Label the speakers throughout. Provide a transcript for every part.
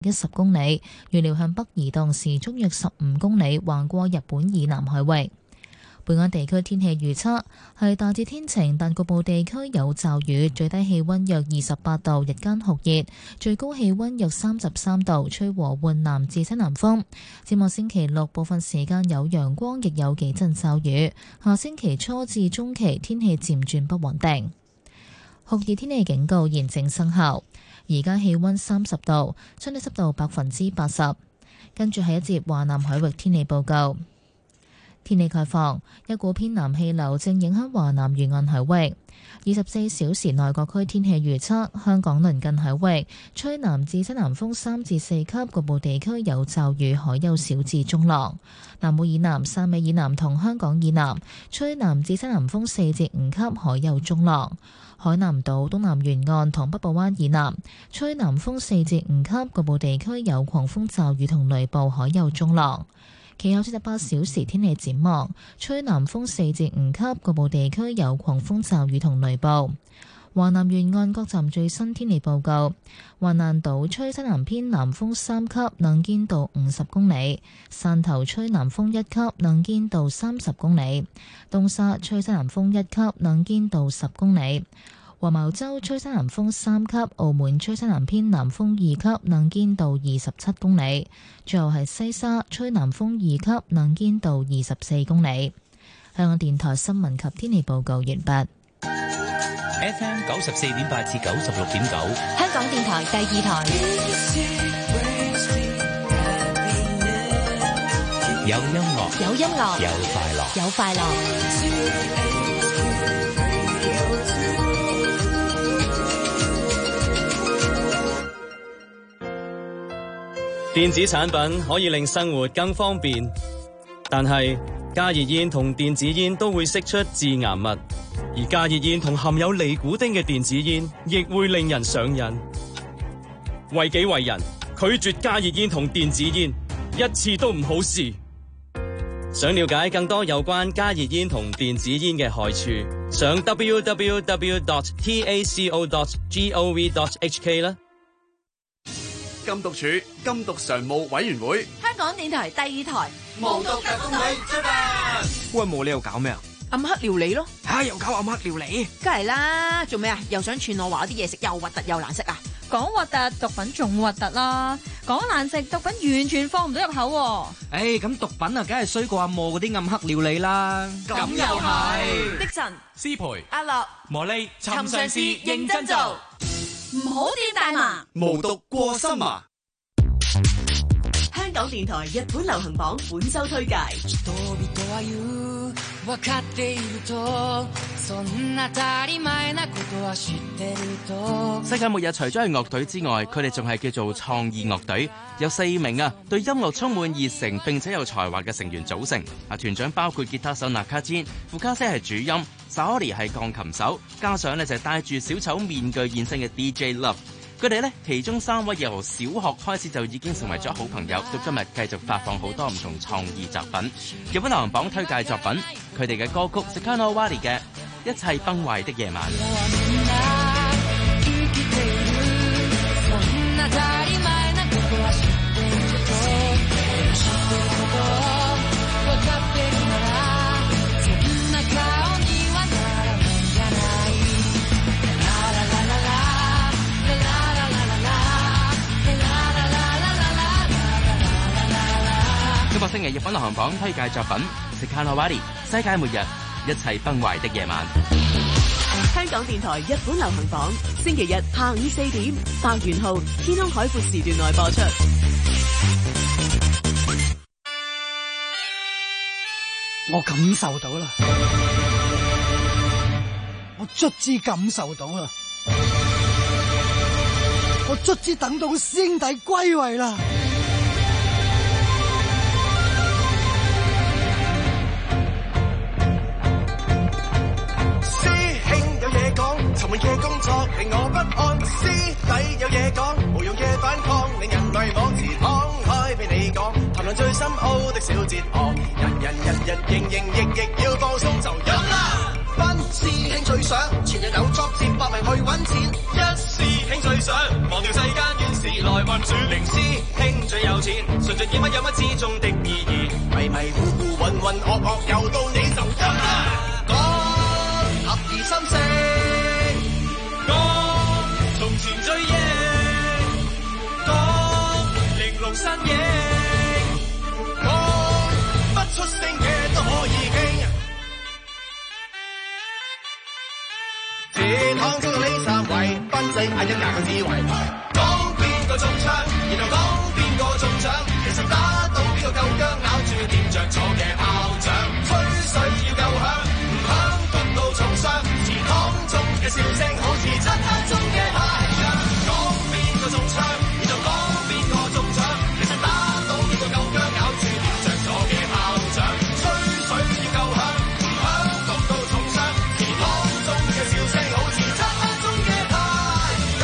Speaker 1: 10公里，預料向北移動，時速約15公里，橫過日本以南海域。本港地區天氣預測係大致天晴，但局部地區有驟雨，最低氣溫約28度，日間酷熱，最高氣溫約33度，吹和緩南至西南風。展望星期六部分時間有陽光，亦有幾陣驟雨。下星期初至中期天氣漸轉不穩定。酷熱天氣警告現正生效。而家氣溫30度，相對濕度80%。跟住係一節華南海域天氣報告。天氣概況，一股偏南氣流正影響華南沿岸海域。24小時內各區天氣預測：香港鄰近海域吹南至西南風3至4級，局部地區有驟雨，海有小至中浪。南澳以南、汕尾以南同香港以南吹南至西南風4至5級，海有中浪。海南島東南沿岸同北部灣以南吹南風4至5級，局部地區有狂風驟雨同雷暴，海有中浪。其後48小時天氣展望，吹南風4至5級，局部地區有狂風驟雨同雷暴。華南沿岸各站最新天氣報告：橫瀾島吹西南偏南風3級，能見度50公里；汕頭吹南風1級，能見度30公里；東沙吹西南風1級，能見度10公里；黃茅洲吹西南風3級，澳門吹西南偏南風2級，能見度27公里。最後係西沙吹南風2級，能見度24公里。香港電台新聞及天氣報告完畢。
Speaker 2: FM 94.8至96.9，
Speaker 3: 香港電台第2台。
Speaker 2: 有音樂，
Speaker 3: 有音樂，
Speaker 2: 有快樂，
Speaker 3: 有快樂。
Speaker 4: 電子產品可以令生活更方便，但係加熱煙同電子煙都會釋出致癌物，而加熱煙同含有尼古丁嘅電子煙亦會令人上癮。為己為人，拒絕加熱煙同電子煙，一次都唔好試。想了解更多有關加熱煙同電子煙嘅害處，上 www.taco.gov.hk 啦。
Speaker 5: 禁毒處禁毒常務委員會，
Speaker 3: 香港電台第2台。
Speaker 5: 無毒特工隊出發。
Speaker 6: 喂，冇你又搞咩啊？
Speaker 3: 暗黑料理咯。
Speaker 6: 又搞暗黑料理？
Speaker 3: 梗係啦，做咩啊？又想串我話啲嘢食又核突又難食啊？
Speaker 7: 講核突，毒品仲核突啦！講難食，毒品完全放唔到入口。
Speaker 6: 咁毒品啊，梗係衰過阿莫嗰啲暗黑料理啦。
Speaker 5: 咁又係。
Speaker 3: 的神、
Speaker 5: 師培、
Speaker 3: 阿樂、
Speaker 5: 茉莉，
Speaker 3: 尋常事認真做，唔好掂大麻。
Speaker 5: 無毒過心麻。
Speaker 8: 香港電台日本流行榜本周推介。
Speaker 9: 世界末日除咗係樂隊之外，佢哋仲係叫做創意樂隊，有4名對音樂充滿熱誠並且有才華嘅成員組成。團長包括吉他手納卡堅、副卡西係主音，Saori係鋼琴手，加上就係戴住小丑面具現身嘅 DJ Love。佢哋呢，其中3位由小學開始就已經成為咗好朋友，到今日繼續發放好多唔同創意作品。日本流行榜推介作品，佢哋嘅歌曲 Sekanowari 嘅一切崩壞的夜晚。今個星期日本流行榜推介作品 Sekanowari 世界末日一切崩壞的夜晚。
Speaker 8: 香港電台日本流行榜星期日下午4點百元號天空海闊時段內播出。
Speaker 10: 我感受到啦，我卒之感受到啦，我卒之等到師兄弟歸位啦。
Speaker 11: 沉悶嘅工作令我不安，師弟有嘢講，無用嘅反抗令人迷惘，自敞開俾你講，談論最深奧的小哲學，人營役要放鬆就飲啦。班師兄最想前日有作接百名去揾錢，一師兄最想忘掉世間怨事， 未來運轉。靈師兄最有錢，順序點乜有乜之中的意義。迷迷糊糊渾渾噩噩，又到你就得啦。講合二心聲，講從前追憶，講玲瓏身影，講不出聲嘅都可以傾。鐵行中到呢三位，賓仔嗌一廿個指圍。講邊個中槍，然後講邊個中獎。其實打到邊個夠薑，咬住掂着坐嘅炮仗。吹水要夠響，唔響焗到重傷。祠堂中嘅笑聲好似漆黑中嘅太陽。講邊個中槍，然後講邊個中獎。其實打到邊個夠薑，咬住掂着坐嘅炮仗。吹水要夠響，唔響焗到重傷。祠堂中嘅笑聲好似漆黑中嘅太陽。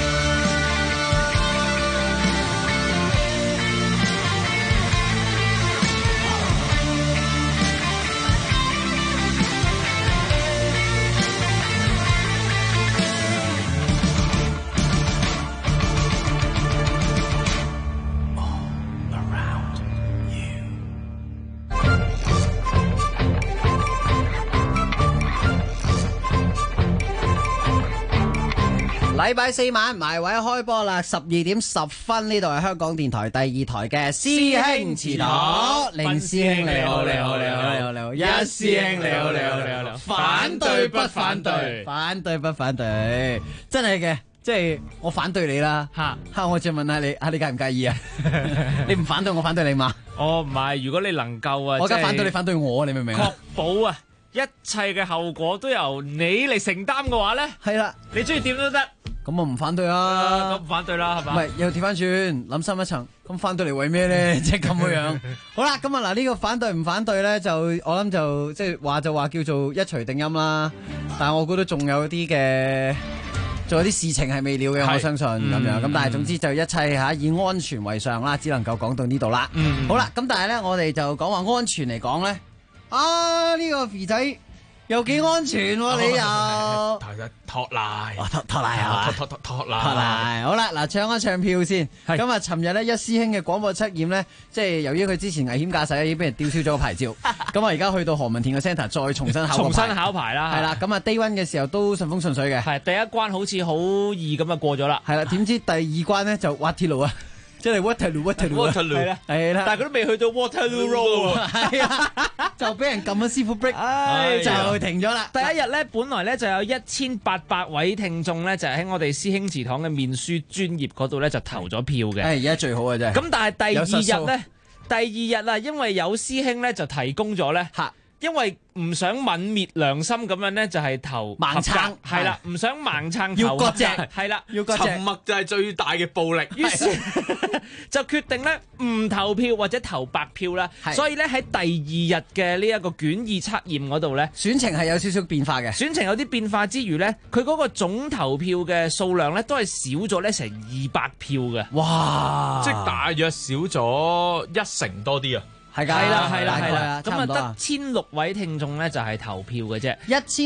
Speaker 12: 禮拜四晚埋位開波啦，12:10，呢度係香港電台第2台嘅師兄祠堂，凌師兄你好，你好，你好，你好，你好，一師兄你好，你好，你好，你好，反對不反對？反對不反對？真係嘅，即係我反對你啦，吓，我再問下你，你介唔介意啊？你唔反對我反對你嘛？
Speaker 13: 哦，唔係，如果你能夠啊，
Speaker 12: 我而家反對你反對我，你明唔明啊？
Speaker 13: 確保啊，一切嘅後果都由你嚟承擔嘅話咧，
Speaker 12: 係啦，
Speaker 13: 你中意點都得。
Speaker 12: 咁我唔反對啊，
Speaker 13: 咁唔反對啦，係嘛？
Speaker 12: 唔係又調翻轉，諗深一層，咁反對嚟為咩咧？即係咁嘅樣。好啦，咁啊嗱，呢個反對唔反對咧，就我諗就即係話叫做一錘定音啦。但係我覺得仲有啲事情係未了嘅，我相信咁樣。咁但係總之就一切以安全為上啦，只能夠講到呢度啦。好啦，咁但係咧，我哋就講話安全嚟講咧，呢個肥仔。又幾安全喎，你又
Speaker 13: 托賴，
Speaker 12: 托賴啊，
Speaker 13: 托賴。
Speaker 12: 好啦，嗱，唱一唱票先。咁啊，尋日咧一師兄嘅廣播測驗咧，即係由於佢之前危險駕駛已經俾人吊銷咗個牌照，咁啊而家去到何文田嘅 centre 再重新考牌啦。係啦，咁啊 day one 嘅時候都順風順水嘅。係
Speaker 13: 第一關好似好易咁啊過咗啦。
Speaker 12: 係啦，點知第二關咧就滑鐵盧啊！即係 Waterloo
Speaker 13: 係啦，
Speaker 12: 係啦，
Speaker 13: 但係佢都未去到 Waterloo Road，
Speaker 12: 係啊，就俾人撳咗師傅 break， 就停咗啦。
Speaker 13: 第一日咧，本來咧就有1800位聽眾咧，就喺我哋師兄祠堂嘅面書專頁嗰度咧就投咗票嘅。
Speaker 12: 而家最好嘅啫。
Speaker 13: 咁但係第二日啊，因為有師兄咧就提供咗咧。因為唔想泯滅良心咁樣咧，就係投
Speaker 12: 盲撐，
Speaker 13: 係啦，唔想盲撐
Speaker 12: 要割席，
Speaker 13: 係啦，
Speaker 12: 要割席，
Speaker 13: 沉默就係最大嘅暴力。於是就決定咧唔投票或者投白票啦。所以咧喺第二日嘅呢一個卷二測驗嗰度咧，
Speaker 12: 選情係有少少變化嘅。
Speaker 13: 選情有啲變化之餘咧，佢嗰個總投票嘅數量咧都係少咗咧成200票嘅。
Speaker 12: 哇！
Speaker 14: 即係大約少咗1成多啲啊！
Speaker 12: 係啦，
Speaker 13: 咁啊得1600位聽眾咧就係投票嘅啫。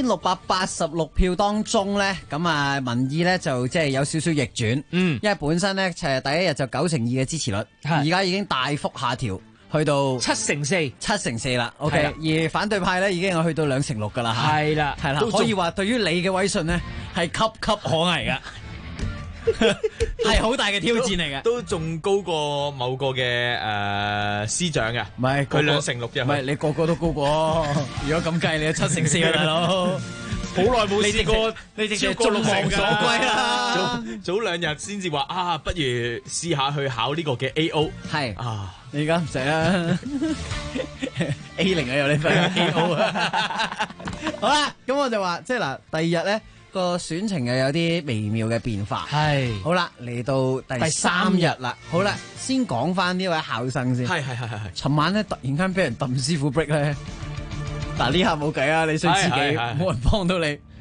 Speaker 12: 1686票當中咧，咁啊民意咧就即係有少少逆轉。因為本身咧第一日就92%嘅支持率，而家已經大幅下調，去到7%啦。OK，而反對派咧已經有去到2%噶啦。
Speaker 13: 係啦，
Speaker 12: 可以話對於你嘅威信咧係岌岌可危噶。係好大嘅挑戰嚟嘅，
Speaker 14: 都仲高過某個嘅司長嘅，
Speaker 12: 唔係
Speaker 14: 佢2%啫，
Speaker 12: 唔係你個個都高過。如果咁計，你有7%啊，大佬，
Speaker 14: 好耐冇試過，
Speaker 12: 你直接
Speaker 14: 超過
Speaker 12: 眾望所歸啦。
Speaker 14: 早2日先至話不如試下去考呢個嘅 AO，
Speaker 12: 係啊，你而家唔使啦，A0啊有你份 AO 啊。好啦，咁我就話即係嗱，第二日咧。個選情又有啲微妙嘅變化，
Speaker 13: 係
Speaker 12: 好啦，嚟到第3日啦，好啦，先講翻呢位考生先，
Speaker 14: 係，
Speaker 12: 尋晚咧突然間俾人揼師傅 break 咧，嗱呢下冇計啊，你衰自己，冇人幫到你，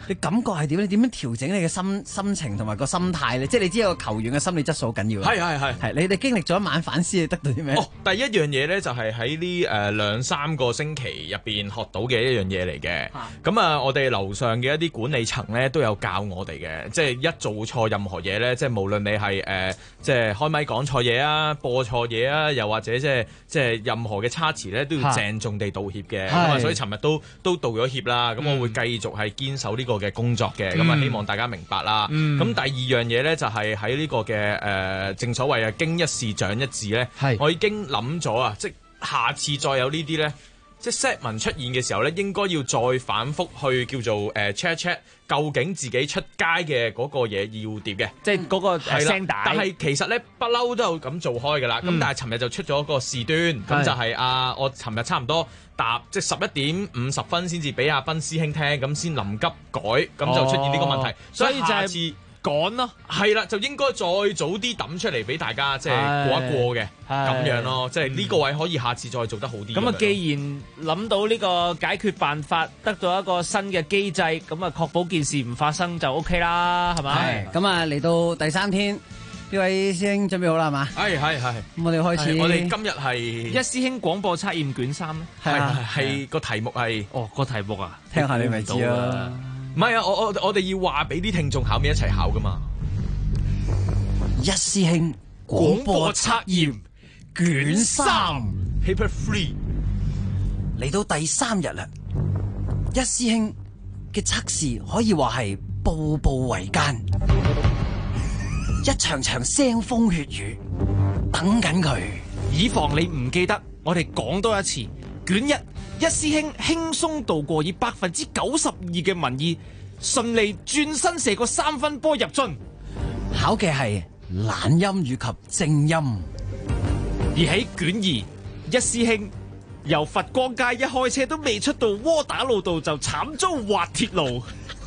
Speaker 12: 你感覺係點？你點樣調整你嘅心情同埋個心態咧？即係你知有個球員嘅心理質素好緊要。係你哋經歷咗一晚反思，你得到啲咩？
Speaker 14: 第一樣嘢咧就係喺呢2-3個星期入邊學到嘅一樣嘢嚟嘅。咁啊，我哋樓上嘅一啲管理層咧都有教我哋嘅，即係一做錯任何嘢咧，即係無論你係即係開咪講錯嘢啊、播錯嘢啊，又或者即係任何嘅差池咧，都要鄭重地道歉嘅。咁啊，所以尋日都道咗歉啦。咁我會繼續係堅守呢個嘅工作嘅。咁啊，希望大家明白啦。咁第二樣嘢咧就係喺呢個嘅正所謂經一事長一智咧，我已經諗咗啊，即係下次再有呢啲咧，即係 set 文出現嘅時候咧，應該要再反覆去叫做check 究竟自己出街嘅嗰個嘢要點嘅，
Speaker 13: 即係嗰個聲帶。
Speaker 14: 但係其實咧不嬲都有咁做開㗎啦。咁但係尋日就出咗個事端，咁就係我尋日差唔多即係11:50先至俾阿斌師兄聽，咁先臨急改，咁就出現呢個問題。
Speaker 13: 所以就
Speaker 14: 下次
Speaker 13: 趕咯，
Speaker 14: 係啦，就應該再早啲抌出嚟俾大家，即係過一過嘅咁樣咯。即係呢個位可以下次再做得好啲。
Speaker 13: 咁啊，既然諗到呢個解決辦法，得到一個新嘅機制，咁啊確保件事唔發生就 OK 啦，係咪？
Speaker 12: 咁啊，嚟到第3天，呢位師兄準備好啦，係嘛？
Speaker 14: 係。
Speaker 12: 咁我哋開始。
Speaker 14: 我哋今日係
Speaker 13: 一師兄廣播測驗卷3咧，
Speaker 14: 係個題目係
Speaker 13: 個題目啊，
Speaker 12: 聽下你咪知啊。
Speaker 14: 唔係啊，我哋要話俾啲聽眾考面一齊考噶嘛。
Speaker 12: 一師兄廣播測驗卷3
Speaker 14: Paper 3
Speaker 12: 嚟到第3日啦。一師兄嘅測試可以話係步步維艱，一場場腥風血雨等緊佢。
Speaker 13: 以防你唔記得，我哋講多一次，卷1。一師兄輕鬆度過，以92%嘅民意順利轉身射個3分波入樽。
Speaker 12: 考嘅係懶音以及正音。
Speaker 13: 而喺卷2，一師兄由佛光街一開車都未出到窩打老道就慘遭滑鐵盧。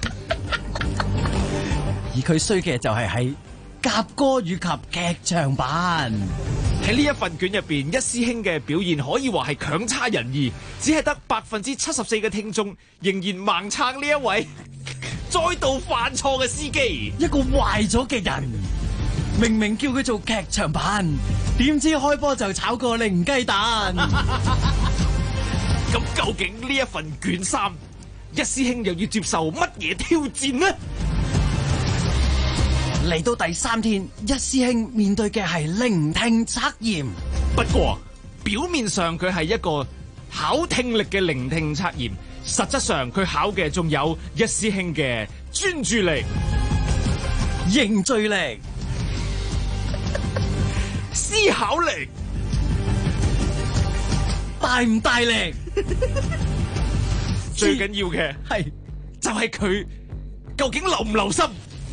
Speaker 12: 而佢衰嘅就係喺夾歌以及劇場版。
Speaker 13: 喺呢一份卷入邊，一師兄嘅表現可以話係強差人意，只係得74%嘅聽眾仍然盲撐呢一位再度犯錯嘅司機，
Speaker 12: 一個壞咗嘅人。明明叫佢做劇場版，點知開波就炒個零雞蛋。
Speaker 13: 咁究竟呢一份卷3，一師兄又要接受乜嘢挑戰呢？
Speaker 12: 嚟到第3天，一師兄面對嘅係聆聽測驗。
Speaker 13: 不過表面上佢係一個考聽力嘅聆聽測驗，實質上佢考嘅仲有一師兄嘅專注力、
Speaker 12: 凝聚力、
Speaker 13: 思考力、
Speaker 12: 大唔大力。
Speaker 13: 最緊要嘅係就係佢究竟留唔留心。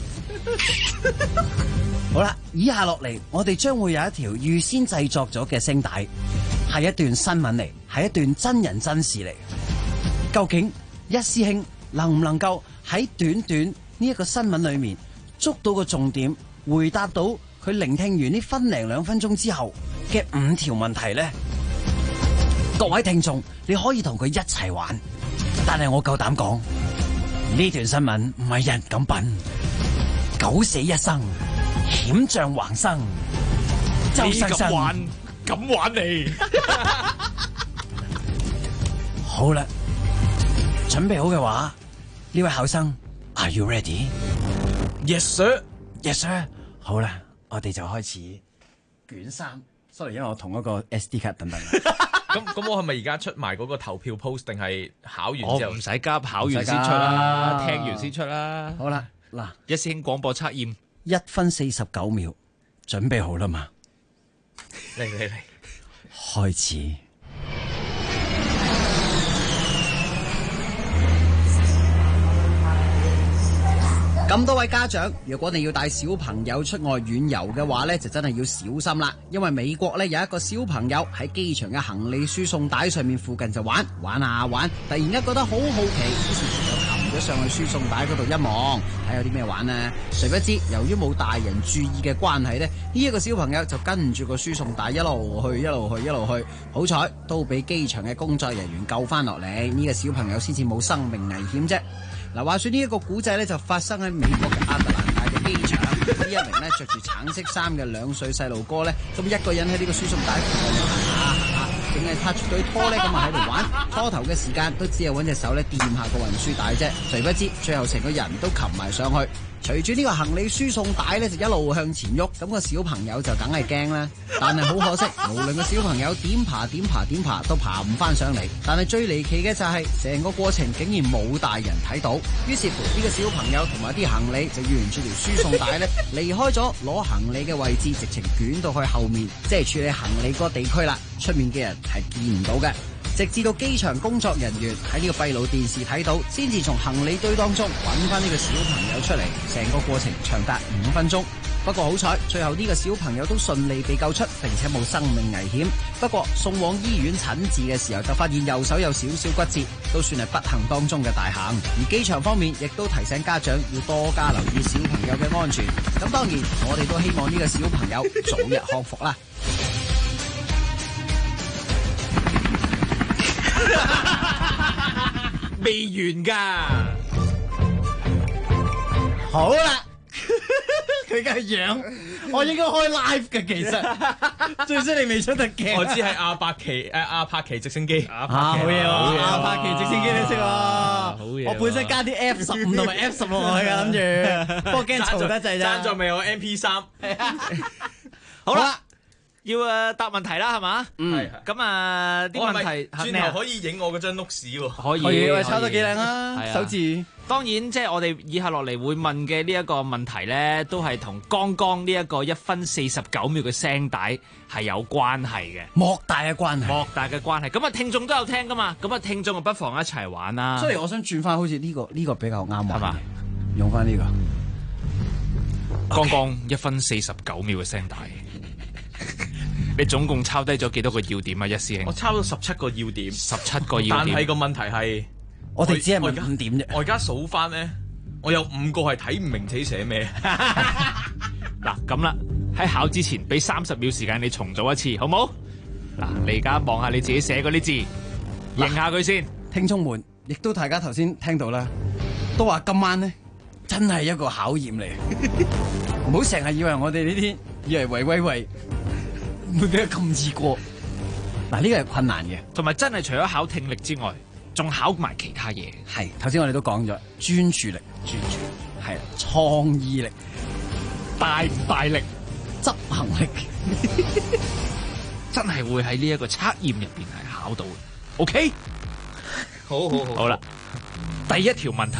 Speaker 12: 好啦，以下落嚟，我哋將會有一條預先製作咗嘅聲帶，係一段新聞嚟，係一段真人真事嚟。究竟一師兄能唔能夠喺短短呢一個新聞裏面捉到個重點，回答到佢聆聽完呢1-2分鐘之後嘅5條問題呢？各位聽眾，你可以同佢一齊玩，但係我夠膽講，呢段新聞唔係人咁品。九死一生，險象橫生，周生生
Speaker 13: 咁玩你。
Speaker 12: 好啦，準備好嘅話，呢位考生 ，Are you ready?
Speaker 14: Yes sir,
Speaker 12: yes sir。好啦，我哋就開始卷3。Sorry， 因為我同嗰個 SD 卡等等。
Speaker 14: 咁我係咪而家出埋嗰個投票 post 定係考完之後？
Speaker 13: 我唔使急，考完先出啦，聽完先出啦。
Speaker 12: 好啦。嗱，
Speaker 13: 一師兄廣播測驗
Speaker 12: 1分49秒，準備好啦嘛？
Speaker 14: 嚟，
Speaker 12: 開始。咁多位家長，如果你要帶小朋友出外遠遊嘅話呢，就真係要小心啦。因為美國呢有一個小朋友喺機場嘅行李輸送帶上面附近就玩，突然間覺得好好奇，於是就擒咗上去輸送帶嗰度一望，睇有啲咩玩呢？誰不知由於冇大人注意嘅關係呢，呢一個小朋友就跟住個輸送帶一路去，好彩都俾機場嘅工作人員救翻落嚟，呢個小朋友先至冇生命危險啫。 嗱，話說呢一個古仔咧就發生喺美國嘅亞特蘭大嘅機場。呢一名咧着住橙色衫嘅2歲細路哥咧，咁一個人喺呢個輸送帶淨係踏住對拖咧咁啊喺度玩。初頭嘅時間都只係揾隻手咧掂下個運輸帶啫，誰不知最後成個人都擒埋上去。隨住呢個行李輸送帶咧就一路向前喐，咁個小朋友就梗係驚啦。但係好可惜，無論個小朋友點爬都爬唔翻上嚟。但係最離奇嘅就係成個過程竟然冇大人睇到。於是乎呢個小朋友同埋啲行李就沿住條輸送帶咧離開咗攞行李嘅位置，直情捲到去後面，即係處理行李嗰個地區啦。出面嘅人係見唔到嘅。直至到機場工作人員喺呢個閉路電視睇到，先至從行李堆當中揾翻呢個小朋友出嚟。成個過程長達5分鐘。不過好彩，最後呢個小朋友都順利被救出，並且冇生命危險。不過送往醫院診治嘅時候，就發現右手有少少骨折，都算係不幸當中嘅大幸。而機場方面亦都提醒家長要多加留意小朋友嘅安全。咁當然，我哋都希望呢個小朋友早日康復啦。
Speaker 13: 未完噶，
Speaker 12: 好啦，佢嘅樣，我應該開 live 嘅，其實最衰你未出得鏡。
Speaker 14: 我知係阿柏奇直升機，
Speaker 12: 好嘢喎，阿柏奇直升機你識喎，
Speaker 14: 好嘢。
Speaker 12: 我本身加啲 F15同埋 F10落去㗎，諗住，不過驚嘈得滯咋。
Speaker 14: 爭在未有 MP3。
Speaker 13: 好啦。要答問題啦，係嘛？
Speaker 14: 係。
Speaker 13: 咁啲問題
Speaker 14: 轉頭可以影我嗰張碌屎喎。
Speaker 12: 可以，抄得幾靚啊！手字。
Speaker 13: 當然，即係我哋以下落嚟會問嘅呢一個問題咧，都係同剛剛呢一個1分49秒嘅聲帶係有關係嘅。
Speaker 12: 莫大嘅關係。
Speaker 13: 咁啊，聽眾都有聽噶嘛？咁啊，聽眾啊，不妨一齊玩啦。
Speaker 12: 所以我想轉翻好似呢個比較啱玩，
Speaker 13: 係嘛？
Speaker 12: 用翻呢個。
Speaker 13: 剛剛1分49秒嘅聲帶。你總共抄低咗幾多個要點啊？一師兄，
Speaker 14: 我抄咗17個要點
Speaker 13: ，17個要點。
Speaker 14: 但係個問題係，
Speaker 12: 我哋只係問5點啫。
Speaker 14: 我而家數翻咧，我有5個係睇唔明自己寫咩。
Speaker 13: 嗱咁啦，喺考之前俾30秒時間你重組一次，好冇？嗱，你而家望下你自己寫嗰啲字，認下佢先。
Speaker 12: 聽眾們，亦都大家頭先聽到啦，都話今晚咧真係一個考驗嚟，唔好成日以為我哋呢啲以為喂。會比較咁易過，嗱呢個係困難嘅，
Speaker 13: 同埋真係除咗考聽力之外，仲考埋其他嘢。
Speaker 12: 係頭先我哋都講咗，專注力係創意力，
Speaker 13: 大唔大力，
Speaker 12: 執行力，
Speaker 13: 真係會喺呢一個測驗入邊係考到嘅。OK， 好啦，第一條問題，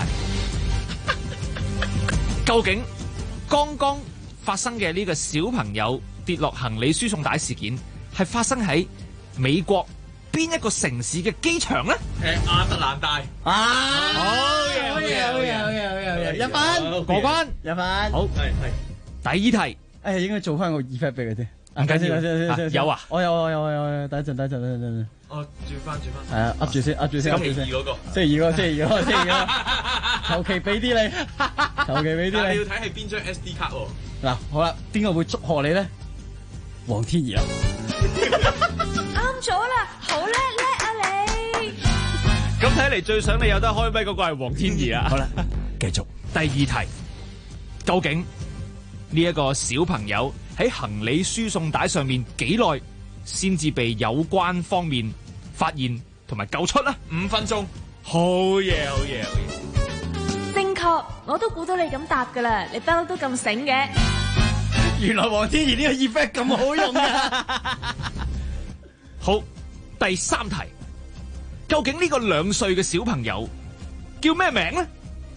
Speaker 13: 究竟剛剛發生嘅呢個小朋友跌落行李輸送帶事件係發生喺美國邊一個城市嘅機場咧？
Speaker 14: 亞特蘭大。
Speaker 12: 好嘢，1分過關，1分。
Speaker 13: 好，係。第二題，
Speaker 12: 應該做翻個 effect 俾佢啲。
Speaker 13: 唔緊要，有啊，
Speaker 12: 我有，等一陣。
Speaker 14: 哦，轉翻。
Speaker 12: 係啊，噏住先。
Speaker 14: 星期二嗰個。
Speaker 12: 星期二，求其俾啲你。
Speaker 14: 但你要睇係邊張 SD 卡喎。
Speaker 12: 嗱，好啦，邊個會祝賀你咧？黃天怡啊！
Speaker 7: 啱咗啦，好叻啊你！
Speaker 13: 咁睇嚟最想你有得開咪嗰個係黃天怡啊！
Speaker 12: 好啦，繼續。
Speaker 13: 第二題，究竟呢一個小朋友喺行李輸送帶上面幾耐先至被有關方面發現同埋救出呢？5分鐘。好嘢！
Speaker 7: 正確，我都估到你咁答噶啦，你不嬲都咁醒嘅。
Speaker 12: 原來黃天怡呢個 effect 咁好用噶。
Speaker 13: 好，第三題，究竟呢個2歲嘅小朋友叫咩名呢？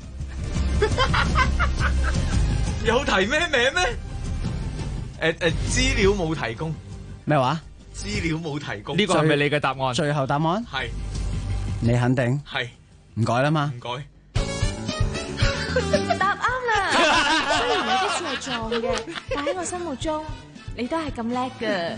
Speaker 14: 有提咩名咩？資料冇提供。
Speaker 12: 咩話？
Speaker 14: 資料冇提供。
Speaker 13: 呢個係咪你嘅答案？
Speaker 12: 最後答案
Speaker 14: 係。
Speaker 12: 你肯定？
Speaker 14: 係。
Speaker 12: 唔改啦嘛？
Speaker 14: 唔改。
Speaker 7: 答啱啦！雖然有啲似係撞嘅，但喺我心目中，你都係咁叻㗎。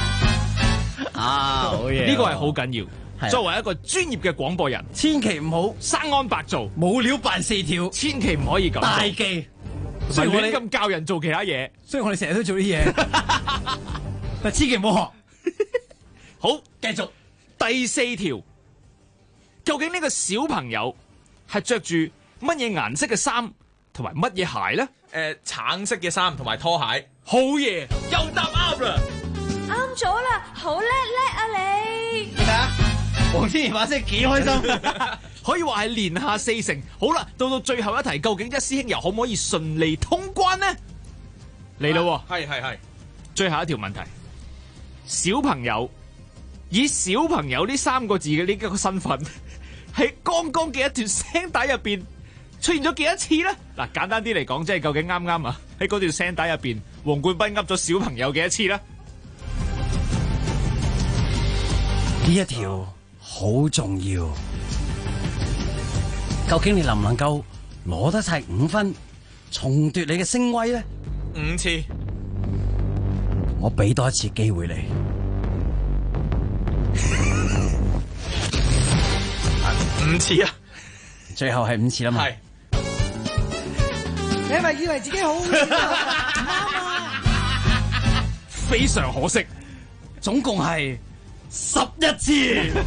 Speaker 12: 好嘢！
Speaker 13: 呢個係好緊要。作為一個專業嘅廣播人，
Speaker 12: 千祈唔好
Speaker 13: 生安白做，
Speaker 12: 冇料扮4條，
Speaker 13: 千祈唔可以咁
Speaker 12: 大忌。
Speaker 13: 唔係亂咁教人做其他嘢。
Speaker 12: 雖然我哋成日都做啲嘢，但千祈唔好學。
Speaker 13: 好，
Speaker 12: 繼續。
Speaker 13: 第4條，究竟呢個小朋友係着住乜嘢顏色嘅衫同埋乜嘢鞋呢？
Speaker 14: 橙色嘅衫同埋拖鞋。
Speaker 13: 好嘢，
Speaker 14: 又答啱啦！
Speaker 7: 啱咗啦，好叻啊你！
Speaker 12: 你睇下，黃天怡把聲幾開心，
Speaker 13: 可以話係連下4成。好啦，到最後一題，究竟一師兄又可唔可以順利通關呢？嚟啦，
Speaker 14: 係，
Speaker 13: 最後一條問題，小朋友以小朋友呢3個字嘅呢個身份，喺剛剛嘅一段聲帶入邊出現咗幾多次呢？嗱，簡單啲嚟講，即係究竟啱唔啱啊？喺嗰段聲帶入邊，黃冠斌噏咗小朋友幾多次呢？
Speaker 10: 呢一條好重要，究竟你能唔能夠攞得晒5分，重奪你嘅聲威呢
Speaker 14: ？5次，
Speaker 10: 我俾多一次機會你。
Speaker 14: 5次啊！
Speaker 10: 最後係5次啦嘛。
Speaker 14: 係。
Speaker 10: 你係咪以為自己好啱啊？
Speaker 13: 非常可惜，
Speaker 10: 總共係11次。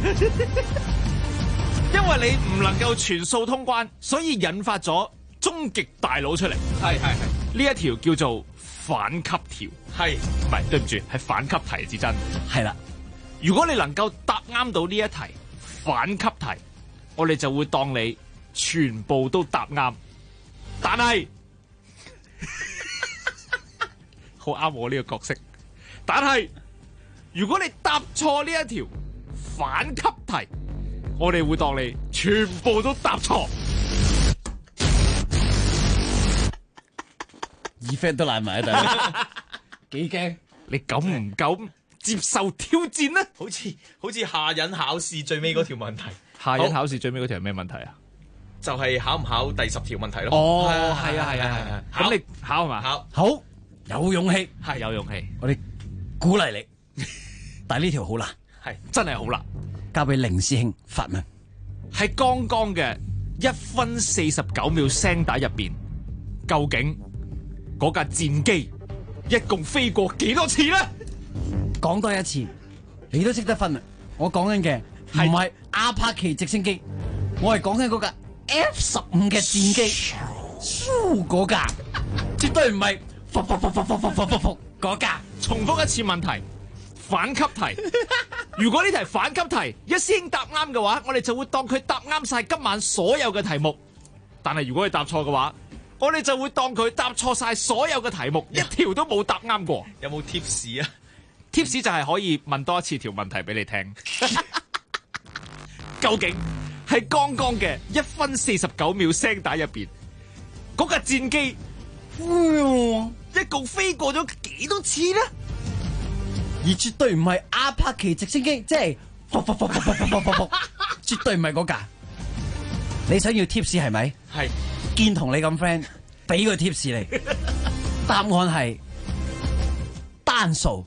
Speaker 13: 因為你唔能夠全數通關，所以引發咗終極大佬出嚟。
Speaker 14: 係。
Speaker 13: 呢一條叫做反級條。
Speaker 14: 係。
Speaker 13: 唔係，對唔住，係反級題至真。
Speaker 10: 係啦，
Speaker 13: 如果你能夠答啱到呢一題反級題，我哋就會當你全部都答啱。但係好啱我呢個角色。但係如果你答錯呢一條反級題，我哋會當你全部都答錯。
Speaker 10: 耳 friend 都賴埋喺度，幾驚？
Speaker 13: 你敢唔敢接受挑戰呢？
Speaker 14: 好似下忍考試最尾嗰條問題。
Speaker 13: 下忍考試最尾嗰條係咩問題啊？
Speaker 14: 就係考唔考第10條問題咯。
Speaker 13: 哦，係啊。咁你考係嘛？
Speaker 14: 考
Speaker 10: 好，有勇氣，
Speaker 13: 係有勇氣。
Speaker 10: 我哋鼓勵你，但係呢條好難，
Speaker 13: 係真係好難。
Speaker 10: 交俾凌師兄發問。
Speaker 13: 喺剛剛嘅1分49秒聲帶入邊，究竟嗰架戰機一共飛過幾多次咧？
Speaker 10: 講多一次，你都識得分啦。我講緊嘅唔係阿帕奇直升機，我係講緊嗰架 F-15嘅戰機，嗰架絕對唔係嗰架。
Speaker 13: 重複一次問題，反級題。如果呢題反級題一師兄答啱嘅話，我哋就會當佢答啱晒今晚所有嘅題目。但係如果佢答錯嘅話，我哋就會當佢答錯晒所有嘅題目，一條都冇答啱過。
Speaker 14: 有冇 tips 啊
Speaker 13: ？tips 就係可以問多一次條問題俾你聽。究竟喺剛剛嘅1分49秒聲帶入邊，嗰架戰機一共飛過咗幾多次呢？
Speaker 10: 而絕對唔係阿帕奇直升機，即係絕對唔係嗰架。你想要 tips 係咪？
Speaker 14: 係。
Speaker 10: 見同你咁 friend，俾個 tips 你。答案係單數，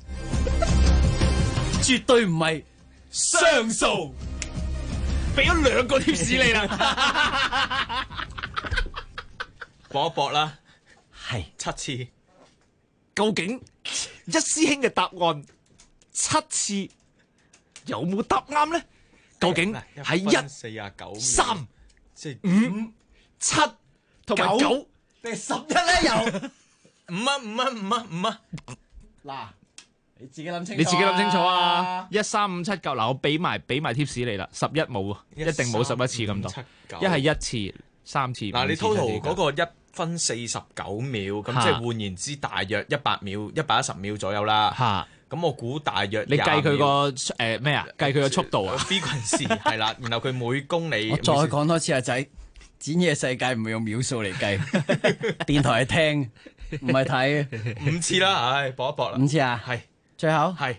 Speaker 10: 絕對唔係雙數。
Speaker 13: 俾咗2個 tips 你啦，
Speaker 14: 搏一搏啦。
Speaker 10: 係
Speaker 14: 7次。
Speaker 13: 究竟一師兄嘅答案7次有冇答啱咧？究竟係1、3、
Speaker 14: 即係
Speaker 13: 5、7同埋9
Speaker 10: 定11咧？又
Speaker 14: 5啊！
Speaker 10: 嗱，你自己諗清楚。
Speaker 13: 你自己諗清楚啊！1、3、5、7、9，嗱，我俾埋 tips 你啦。11冇啊，一定冇11次咁多。一係1次、3次。
Speaker 14: 嗱，你 total 嗰個1分49秒，咁即係換言之，大約100秒、110秒左右啦。
Speaker 13: 嚇！
Speaker 14: 咁我估大約
Speaker 13: 你計佢個咩啊？計佢個速度啊
Speaker 14: ？frequency 係啦，然後佢每公里。
Speaker 10: 我再講多次啊，仔，展嘢世界唔會用秒數嚟計，電台係聽，唔係睇。
Speaker 14: 5次啦，唉，搏一搏啦。
Speaker 10: 5次啊？
Speaker 14: 係。
Speaker 10: 最後
Speaker 14: 係。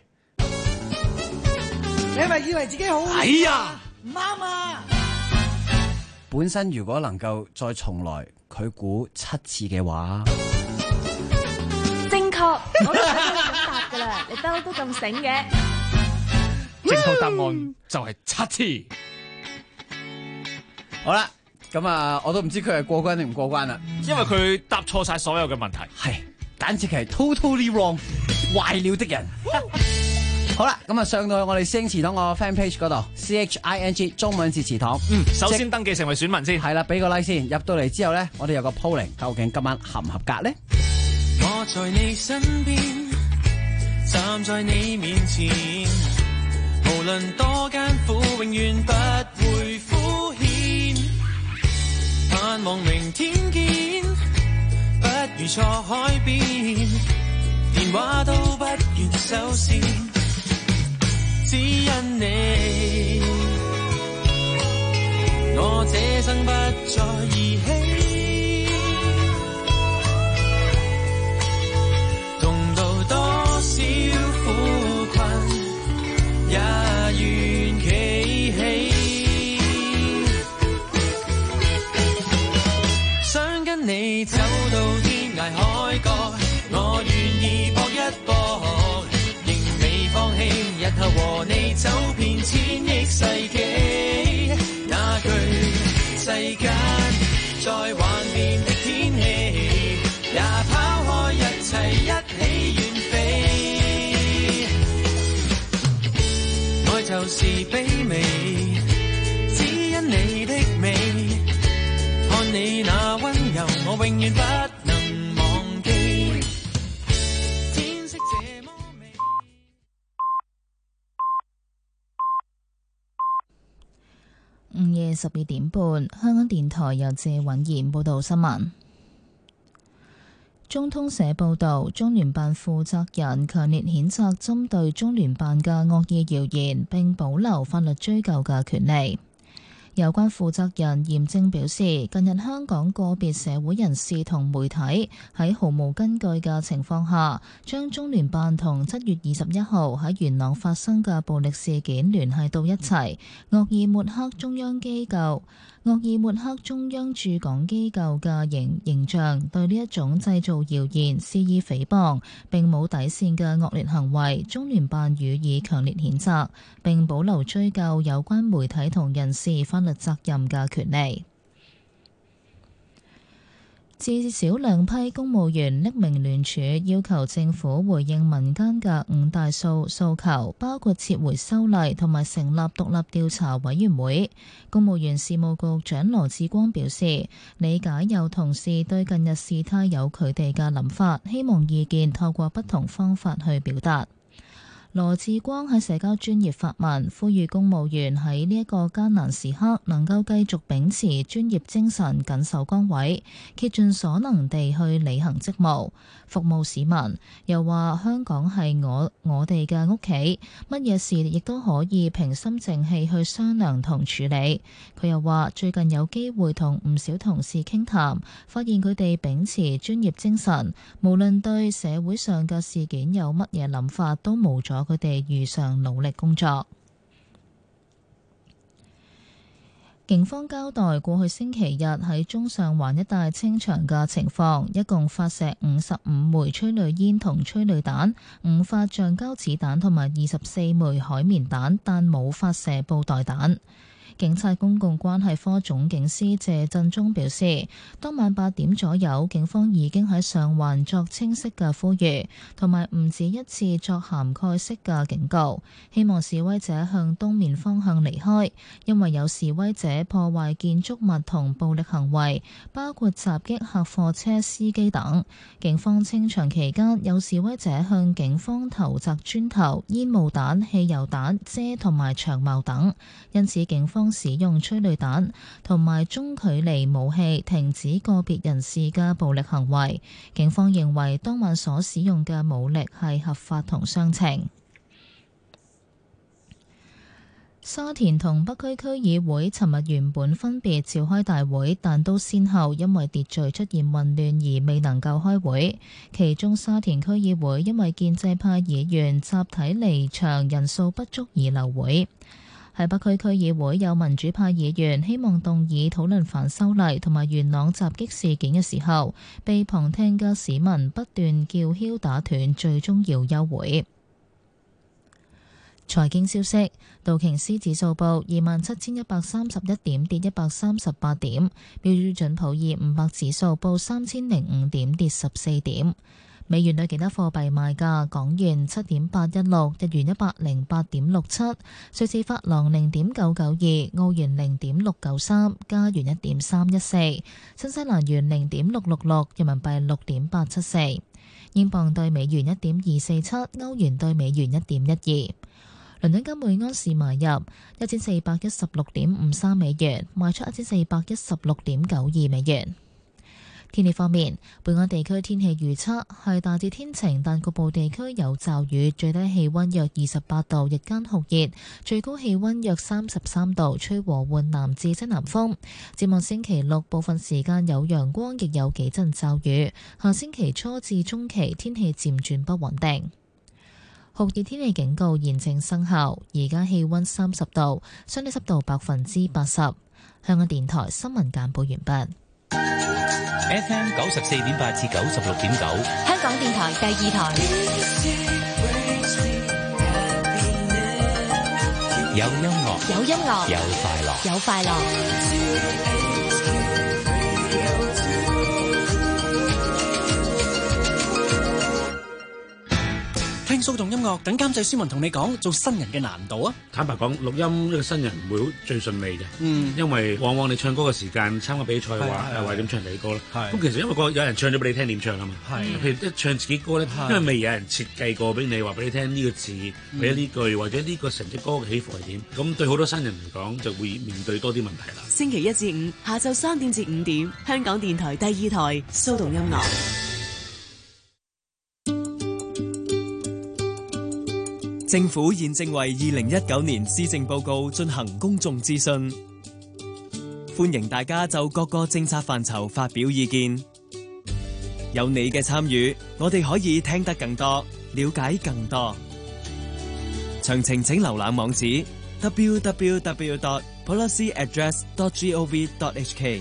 Speaker 10: 你係咪以為自己好？
Speaker 13: 哎呀，
Speaker 10: 唔啱啊！本身如果能夠再重來，佢估7次嘅話，
Speaker 7: 正確，我都想咁答噶啦，你都咁醒嘅。
Speaker 13: 正確答案就係7次。
Speaker 12: 好啦，咁啊，我都唔知佢係過關定唔過關啦，
Speaker 13: 因為佢答錯晒所有嘅問題，
Speaker 12: 係簡直係 totally wrong，壞了的人。 好啦，咁啊上到去我哋師兄祠堂個 fan page 嗰度 CHING 中文字祠堂。
Speaker 13: 首先登記成為選民先。
Speaker 12: 係啦，俾個 like 先。入到嚟之後咧，我哋有個 polling，究竟今晚合唔合格咧？
Speaker 11: 我在你身邊，站在你面前，無論多艱苦，永遠不會敷衍。盼望明天見，不如錯海邊，電話都不願收線，只因你，我這生不再兒戲。也願企起，想跟你走到天涯海角，我願意搏一搏，仍未放棄，日後和你走遍千億世紀，那句世間再幻變的天氣，也拋開一切一起遠飛。就是卑微，只因你的美，看你那溫柔，我永遠不能忘記。天色這麼美。
Speaker 1: 午夜12點半，香港電台由謝允賢報道新聞。中通社報導，中聯辦負責人強烈譴責針對中聯辦嘅惡意謠言，並保留法律追究嘅權利。有關負責人嚴正表示，近日香港個別社會人士同媒體喺毫無根據嘅情況下，將中聯辦同7月21號喺元朗發生嘅暴力事件聯繫到一齊，惡意抹黑中央駐港機構嘅形象，對呢一種製造謠言、肆意誹謗並冇底線嘅惡劣行為，中聯辦予以強烈譴責，並保留追究有關媒體同人士法律責任嘅權利。至少2批公務員匿名聯署，要求政府回應民間嘅5大訴求，包括撤回修例同埋成立獨立調查委員會。公務員事務局長羅致光表示，理解有同事對近日事態有佢哋嘅諗法，希望意見透過不同方法去表達。羅致光喺社交專頁發文，呼籲公務員喺呢一個艱難時刻能夠繼續秉持專業精神，緊守崗位，竭盡所能地去履行職務，服務市民。又話香港係我哋嘅屋企，乜嘢事亦都可以平心靜氣去商量同處理。佢又話最近有機會同唔少同事傾談，發現佢哋秉持專業精神，無論對社會上嘅事件有乜嘢諗法，都無阻佢哋如常努力工作。警方交代過去星期日喺中上環一帶清場嘅情況，一共發射55枚催淚煙同催淚彈，5發橡膠子彈同埋24枚海綿彈，但冇發射布袋彈。警察公共關係科總警司謝振中表示，當晚8點左右，警方已經喺上環作清晰嘅呼籲，同埋唔止一次作涵蓋式嘅警告，希望示威者向東面方向離開，因為有示威者破壞建築物同暴力行為，包括襲擊客貨車司機等。警方清場期間，有示威者向警方投擲磚頭、煙霧彈、汽油彈、遮同埋長矛等，因此警方使用催淚彈同埋中距離武器，停止個別人士嘅暴力行為。警方認為當晚所使用嘅武力係合法同相稱。沙田同北區區議會尋日原本分別召開大會，但都先後因為秩序出現混亂而未能夠開會。其中沙田區議會因為建制派議員集體離場，人數不足而流會。喺北區區議會有民主派議員希望動議討論反修例同埋元朗襲擊事件嘅時候，被旁聽嘅市民不斷叫囂打斷，最終要休會。財經消息，道瓊斯指數報27,131點，跌138點；標準普爾500指數報3005點，跌14點。 美元對其他貨幣賣價：港元7.816，日元108.67，瑞士法郎0.992，澳元0.693，加元1.314，新西蘭元0.666，人民幣6.874，英鎊對美元1.247，歐元對美元1.12。倫敦金每安士買入1416.53美元，賣出1416.92美元。天氣方面，本港地區天氣預測係大致天晴，但局部地區有驟雨，最低氣溫約28度，日間酷熱，最高氣溫約33度，吹和緩南至西南風。展望星期六，部分時間有陽光，亦有幾陣驟雨。下星期初至中期天氣漸轉不穩定。酷熱天氣警告現正生效，而家氣溫30度，相對濕度80%。香港電台新聞簡報完畢。
Speaker 2: FM 94.8至96.9，
Speaker 3: 香港電台第二台。
Speaker 2: 有音樂，
Speaker 3: 有音樂，
Speaker 2: 有快樂，
Speaker 3: 有快樂。
Speaker 15: 聽騷動音樂，等監製舒文同你講做新人嘅難度啊！
Speaker 16: 坦白講，錄音呢個新人唔會最順利嘅，因為往往你唱歌嘅時間參加比賽嘅話，係點唱你歌咧？咁其實因為有人唱咗俾你聽點唱啊嘛，譬如一唱自己歌咧，因為未有人設計過俾你話俾你聽呢個字，或者呢句，或者呢個成隻歌嘅起伏係點，咁對好多新人嚟講就會面對多啲問題啦。
Speaker 8: 星期一至五下晝3點至5點，香港電台第二台騷動音樂。
Speaker 17: 政府現正為2019年施政報告進行公眾諮詢，歡迎大家就各個政策範疇發表意見。有你嘅參與，我哋可以聽得更多，了解更多。詳情請瀏覽網址 www.policyaddress.gov.hk。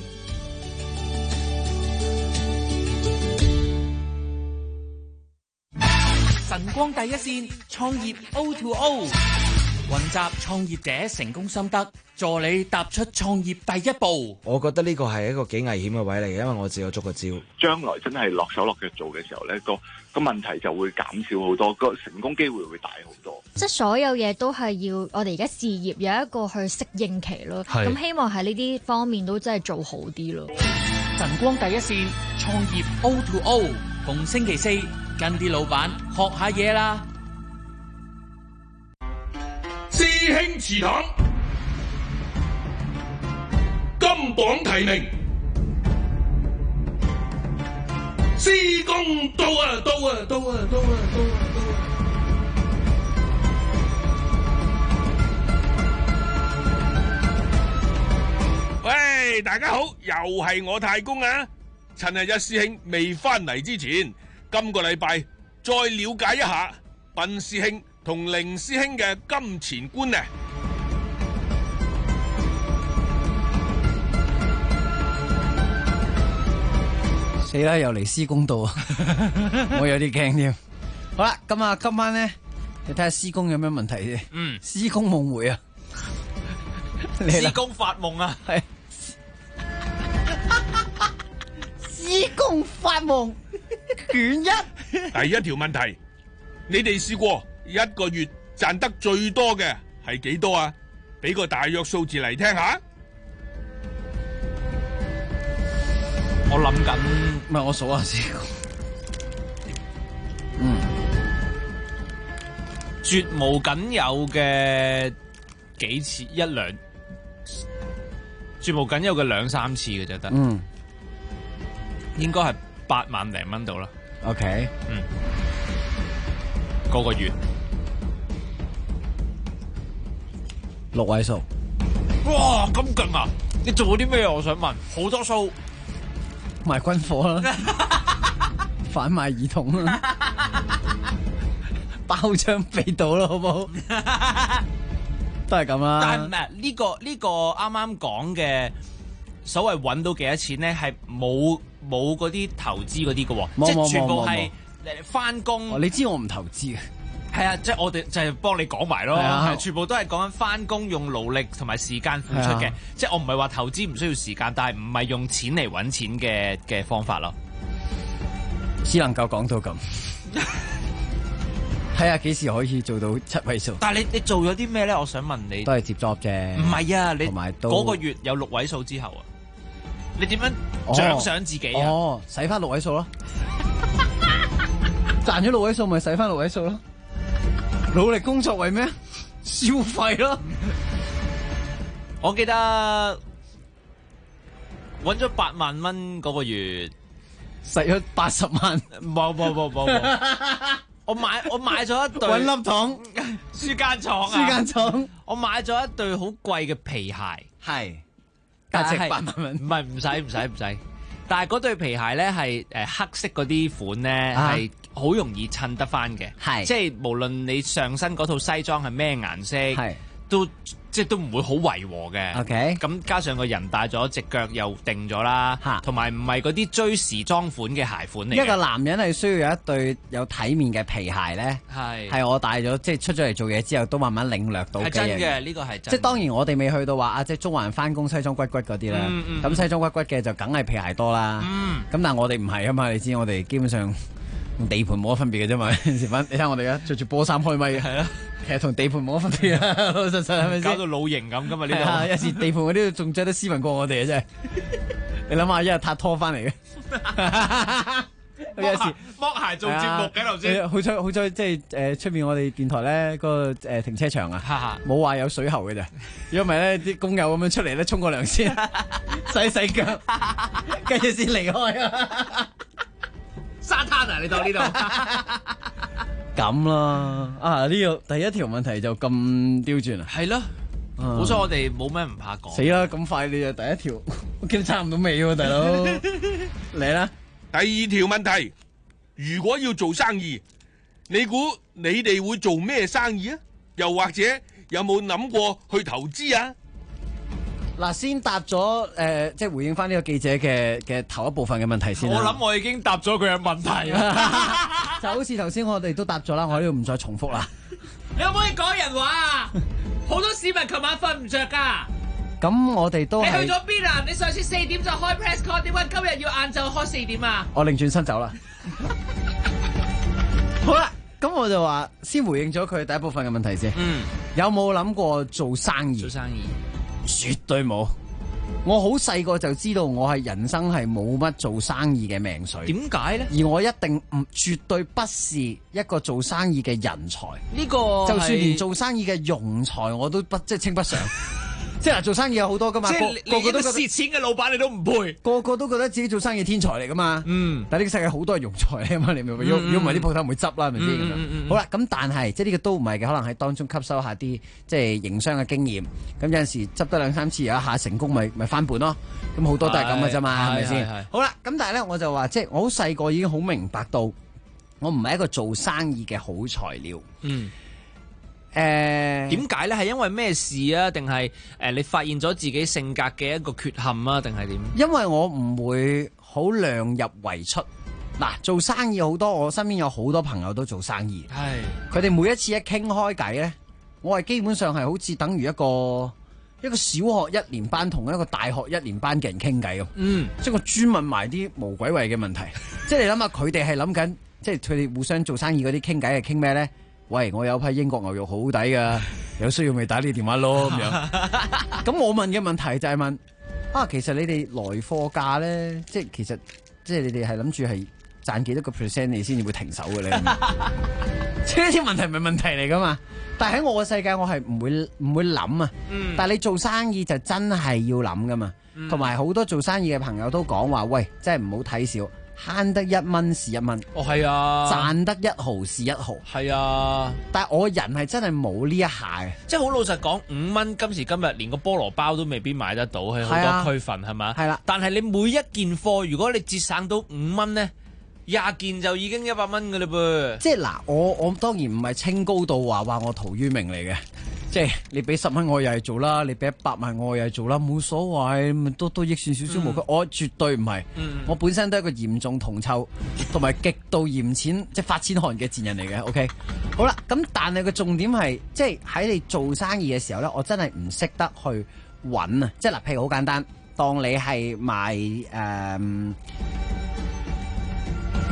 Speaker 18: 晨光第一線，創業 O2O， 雲集創業者成功心得，助你踏出創業第一步。
Speaker 19: 我覺得呢個係一個幾危險嘅位嚟嘅，因為我自己有捉過招。
Speaker 20: 將來真係落手落腳做嘅時候呢，個問題就會減少好多，個成功機會會大好多。
Speaker 21: 即係所有嘢都係要我哋而家事業有一個去適應期咯。咁希望喺呢啲方面都真係做好啲咯。
Speaker 18: 晨光第一線，創業 O2O， 逢星期4。跟啲老闆學下嘢啦！
Speaker 22: 師兄祠堂金榜題名，施工到啊到啊到啊到啊到啊到啊！喂，大家好，又係我太公啊！趁日一師兄未翻嚟之前，今個禮拜再了解一下笨師兄同凌師兄嘅金錢觀呢。
Speaker 12: 死啦！又嚟施工度啊！我有啲驚添。好啦，咁啊，今晚咧，你睇下施工有咩問題啫？施工夢回啊！
Speaker 13: 施工發夢啊！
Speaker 12: 係施工發夢。卷一，
Speaker 22: 第一條問題，你哋試過一個月賺得最多嘅係幾多啊？俾個大約數字嚟聽下。
Speaker 13: 我諗緊，
Speaker 12: 唔係我數下先。
Speaker 13: 絕無僅有嘅幾次一兩，絕無僅有嘅2、3次嘅就得。應該係8萬零蚊到啦。
Speaker 12: OK，
Speaker 13: 個個月
Speaker 12: 6位數。
Speaker 13: 哇，咁勁啊！你做咗啲咩啊？我想問，好多數
Speaker 12: 賣軍火啦，販賣兒童啦，包槍被盜啦，好唔好？都係咁啦。
Speaker 13: 但係唔係呢個啱啱講嘅所謂揾到幾多錢咧，係冇嗰啲投資嗰啲嘅喎，即係全部係翻工。
Speaker 12: 你知我唔投資嘅。
Speaker 13: 係啊，即係我哋就係幫你講埋咯，係全部都係講緊翻工用勞力同埋時間付出嘅，即係我唔係話投資唔需要時間，但係唔係用錢嚟揾錢嘅方法咯。
Speaker 12: 只能夠講到咁。睇下幾時可以做到7位數。
Speaker 13: 但係你做咗啲咩咧？我想問你。
Speaker 12: 都係接 job 啫。
Speaker 13: 唔係啊，你
Speaker 12: 同埋都
Speaker 13: 嗰個月有6位數之後啊，你點樣獎賞自己啊？
Speaker 12: 使翻6位數咯。賺咗6位數咪使翻6位數咯。努力工作為咩？消費咯。
Speaker 13: 我記得揾咗8萬蚊嗰個月，
Speaker 12: 使咗80萬。
Speaker 13: 冇。我買咗一對
Speaker 12: 搵粒糖
Speaker 13: 書間廠啊！
Speaker 12: 書間廠，
Speaker 13: 我買咗一對好貴嘅皮鞋，
Speaker 12: 係價值8萬蚊。
Speaker 13: 唔係，唔使。但係嗰對皮鞋咧係黑色嗰啲款咧係好容易襯得翻嘅，係即係無論你上身嗰套西裝係咩顏色，係都唔會好違和嘅。OK，咁加上個人大咗，隻腳又定咗啦，同埋唔係嗰啲追時裝款嘅鞋款嚟。
Speaker 12: 一個男人係需要有一對有體面嘅皮鞋咧，係我戴咗即係出咗嚟做嘢之後，都慢慢領略到嘅嘢。係真嘅，呢個係真。即係當然我哋未去到話即係中環人翻工西裝骨骨嗰啲啦。咁西裝骨骨嘅就梗係皮鞋多啦。咁但係我哋唔係啊嘛，你知我哋基本上同地盤冇乜分別嘅啫嘛。時分你睇我哋而家着住波衫開咪，係啊。其實同地盤冇乜分別啊，老實係咪先？
Speaker 13: 搞到老型咁噶嘛呢度，
Speaker 12: 有時地盤嗰啲仲着得斯文過我哋啊！真係，你諗下一日撻拖翻嚟嘅，有時
Speaker 13: 剝鞋做節目嘅頭先。
Speaker 12: 好彩，即係出面我哋電台咧個停車場啊，冇話有水喉嘅咋。如果唔係咧，啲工友咁樣出嚟咧，沖個涼先，洗腳，跟住先離開啊。
Speaker 13: 沙灘啊，你到呢度。
Speaker 12: 咁啦，呢個第一條問題就咁刁鑽啊！
Speaker 13: 係咯，好彩我哋冇咩唔怕講。
Speaker 12: 死啦，咁快你就第一條，我見差唔到尾喎，大佬。嚟啦，
Speaker 22: 第二條問題，如果要做生意，你估你哋會做咩生意啊？又或者有冇諗過去投資啊？
Speaker 12: 嗱，先答咗即係回應翻呢個記者嘅頭一部分嘅問題先啦。
Speaker 13: 我諗我已經答咗佢嘅問題啦，
Speaker 12: 就好似頭先我哋都答咗啦，我呢度唔再重複啦。
Speaker 13: 你可唔可以講人話啊？好多市民琴晚瞓唔着噶。
Speaker 12: 咁我哋都
Speaker 13: 你去咗邊啊？你上次4點就開 press call， 點解今日要晏晝開4點啊？
Speaker 12: 我擰轉身走啦。好啦，咁我就話先回應咗佢第一部分嘅問題先。有冇諗過做生意？
Speaker 13: 做生意。
Speaker 12: 絕對冇，我好細個就知道我係人生係冇乜做生意嘅命水。
Speaker 13: 點解呢？
Speaker 12: 而我一定絕對不是一個做生意嘅人才。
Speaker 13: 呢個
Speaker 12: 就算連做生意嘅庸才我都即係稱不上。即係做生意有好多噶嘛，
Speaker 13: 即係個個都蝕錢嘅老闆你都唔配，
Speaker 12: 個個都覺得自己做生意天才嚟噶嘛。但係呢個世界好多係庸才啊嘛，你明唔明？如果唔係啲鋪頭唔會執啦，係咪先？好啦，咁但係即係呢個都唔係嘅，可能喺當中吸收下啲即係營商嘅經驗。咁有陣時執得2-3次，有一下成功咪翻本咯。咁好多都係咁嘅啫嘛，係咪先？好啦，咁但係咧我就話即係我好細個已經好明白到，我唔係一個做生意嘅好材料。
Speaker 13: 點解咧？係因為咩事啊？定係你發現咗自己性格嘅一個缺陷啊？定係點？
Speaker 12: 因為我唔會好量入為出。嗱，做生意好多，我身邊有好多朋友都做生意。係，佢哋每一次一傾開偈咧，我係基本上係好似等於一個小學1年班同一個大學1年班嘅人傾偈咁。即係我專問埋啲無鬼謂嘅問題。即係你諗下，佢哋係諗緊，即係佢哋互相做生意嗰啲傾偈係傾咩咧？喂，我有批英國牛肉好抵噶，有需要咪打呢個電話咯咁樣。咁我問嘅問題就係問其實你哋來貨價咧，即係其實即係你哋係諗住係賺幾多個 percent 你先至會停手嘅咧？即係呢啲問題唔係問題嚟噶嘛？但係喺我嘅世界，我係唔會諗啊。但係你做生意就真係要諗噶嘛。同埋好多做生意嘅朋友都講話，喂，真係唔好睇少。慳得1蚊是1蚊，
Speaker 13: 係啊，
Speaker 12: 賺得1毫是1毫，
Speaker 13: 係啊。但
Speaker 12: 係我人係真係冇呢一下嘅，
Speaker 13: 即係好老實講，5蚊今時今日連個菠蘿包都未必買得到，喺好多區份係嘛？係啦。但係你每一件貨，如果你節省到5蚊咧，20件就已經100蚊㗎啦噃。即係嗱，我當然唔係清高到話我陶淵明嚟嘅。即係你俾10蚊我又係做啦，你俾100萬我又係做啦，冇所謂，咪多益善少少無拘。我絕對唔係，我本身都係一個嚴重銅臭同埋極度嫌錢即係發錢寒嘅賤人嚟嘅。OK， 好啦，咁但係個重點係，即係喺你做生意嘅時候咧，我真係唔識得去揾啊！即係嗱，譬如好簡單，當你係賣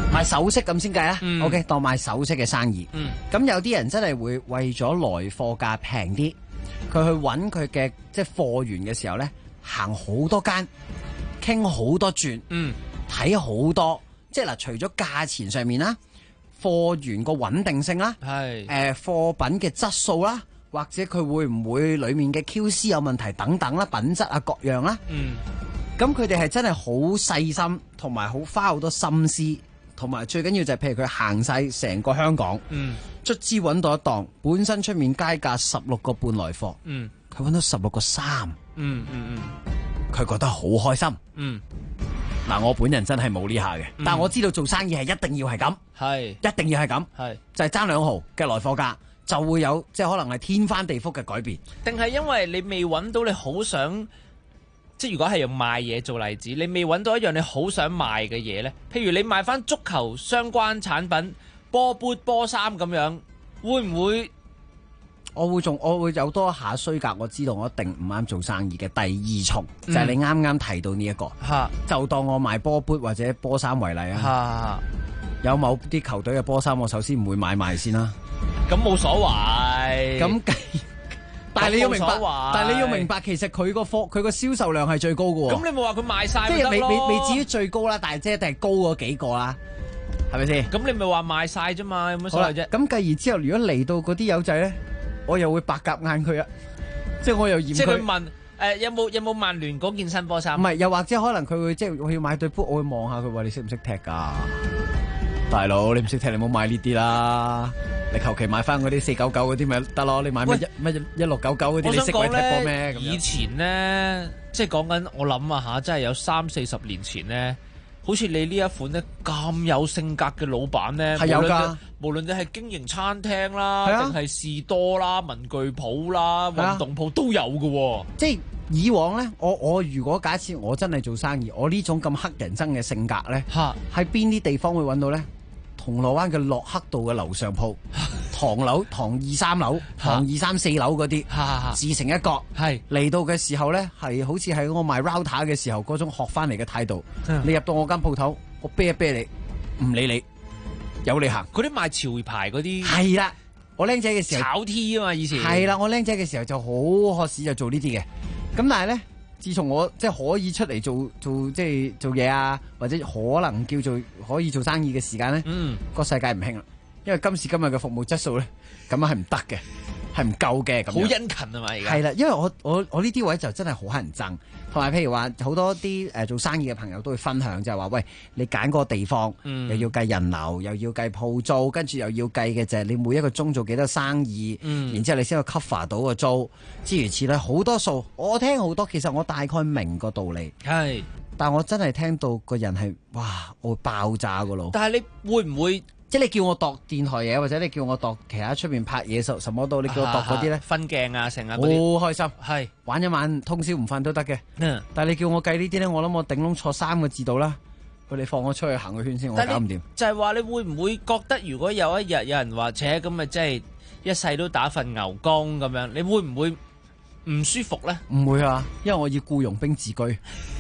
Speaker 12: 賣首飾咁先計啦。OK， 當賣首飾嘅生意。咁有啲人真係會為咗來貨價平啲，佢去揾佢嘅即係貨源嘅時候咧，行好多間，傾好多轉，睇好多。即係嗱，除咗價錢上面啦，貨源個穩定性啦，貨品嘅質素啦，或者佢會唔會裡面嘅 QC 有問題等等啦，品質啊各樣啦。咁佢哋係真係好細心，同埋好花好多心思，同埋最緊要就係譬如佢行晒成個香港，卒之揾到一檔，本身出面街價16個半來貨，佢揾到16個3，佢覺得好開心。嗱，我本人真係冇呢下嘅，但係我知道做生意係一定要係咁，一定要係咁，就係爭2毫嘅來貨價，就會有即係可能係天翻地覆嘅改變。
Speaker 4: 定係因為你未揾到你好想，即係如果係用賣嘢做例子，你未揾到一樣你好想賣嘅嘢呢？譬如你賣翻足球相關產品、波杯、波衫咁樣，會唔會？
Speaker 12: 我會有多一下衰格，我知道我一定唔啱做生意嘅第二重，就係你啱啱提到呢一個，就當我賣波杯或者波衫為例啊。有某啲球隊嘅波衫，我首先唔會買賣先啦。
Speaker 4: 咁冇所謂。
Speaker 12: 咁但係你要明白，其實佢個銷售量係最高嘅喎。
Speaker 4: 咁你冇話佢賣晒，
Speaker 12: 即係未至於最高啦，但係即係一定係高嗰幾個啦，係咪先？
Speaker 4: 咁你咪話賣晒啫嘛，有乜所謂啫？
Speaker 12: 咁繼而之後，如果嚟到嗰啲友仔咧，我又會白鴿眼佢啊，即係我又嫌佢。
Speaker 4: 即係佢問有冇曼聯嗰件新波衫？
Speaker 12: 唔係，又或者可能佢會即係我要買對波，我會望下佢話你識唔識踢㗎？大佬，你唔識踢，你唔好買呢啲啦。你求其買翻嗰啲499嗰啲咪得咯。你買乜1699嗰啲，你識鬼踢波咩？
Speaker 4: 以前咧，即係講緊我諗啊嚇，真係有30-40年前咧，好似你呢一款咧咁有性格嘅老闆咧，
Speaker 12: 係有㗎。
Speaker 4: 無論你係經營餐廳啦，定係士多啦、文具鋪啦、運動鋪都有㗎喎。
Speaker 12: 即係以往咧，我如果假設我真係做生意，我呢種咁黑人憎嘅性格咧，喺邊啲地方會揾到咧？銅鑼灣嘅洛克道嘅樓上鋪，唐2、3樓、唐2、3、4樓嗰啲，自成一角。嚟到嘅時候咧，係好似喺我賣 router 嘅時候嗰種學翻嚟嘅態度。你入到我間鋪頭，我啤一啤你，唔理你，有你行。
Speaker 4: 嗰啲賣潮牌嗰啲
Speaker 12: 係啦，我僆仔嘅時候
Speaker 4: 炒 T 啊嘛，以前
Speaker 12: 係啦，我僆仔嘅時候就好學士就做呢啲嘅。咁但係咧，自從我即係可以出嚟做即係做嘢啊，或者可能叫做可以做生意嘅時間咧，個世界唔興啦。因為今時今日嘅服務質素咧，咁樣係唔得嘅，係唔夠嘅。咁
Speaker 4: 好殷勤啊嘛，而家
Speaker 12: 係啦，因為我呢啲位就真係好乞人憎。同埋譬如話好多啲做生意嘅朋友都會分享，就係話喂，你揀嗰個地方，又要計人流，又要計鋪租，跟住又要計嘅就係你每一個鐘做幾多生意，然之後你先去 cover 到個租，諸如此類，好多數。我聽好多，其實我大概明個道理，但我真係聽到個人係哇，我會爆炸個腦。
Speaker 4: 但係你會唔會？
Speaker 12: 即係你叫我度電台嘢，或者你叫我度其他出邊拍嘢什麼都，你叫我度嗰啲咧，
Speaker 4: 分鏡啊，成日好
Speaker 12: 開心，玩一晚通宵唔瞓都得嘅。但係你叫我計呢啲咧，我諗我頂籠錯3個字度啦。佢哋放我出去行個圈先，我搞唔掂。
Speaker 4: 就係話你會唔會覺得，如果有一日有人話，咁咪即係一世都打份牛工咁樣，你會唔會唔舒服咧？
Speaker 12: 唔會啊，因為我要僱傭兵自居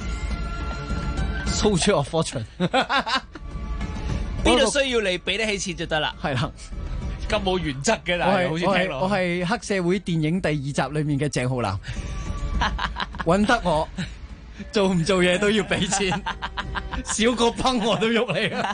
Speaker 12: ，soldier of fortune。
Speaker 4: 邊度需要你俾得起錢就得啦，
Speaker 12: 係啦，
Speaker 4: 咁冇原則嘅，但係好似聽落，
Speaker 12: 我係黑社會電影第2集裏面嘅鄭浩南，搵得我做唔做嘢都要俾錢，少個崩我都喐你啊！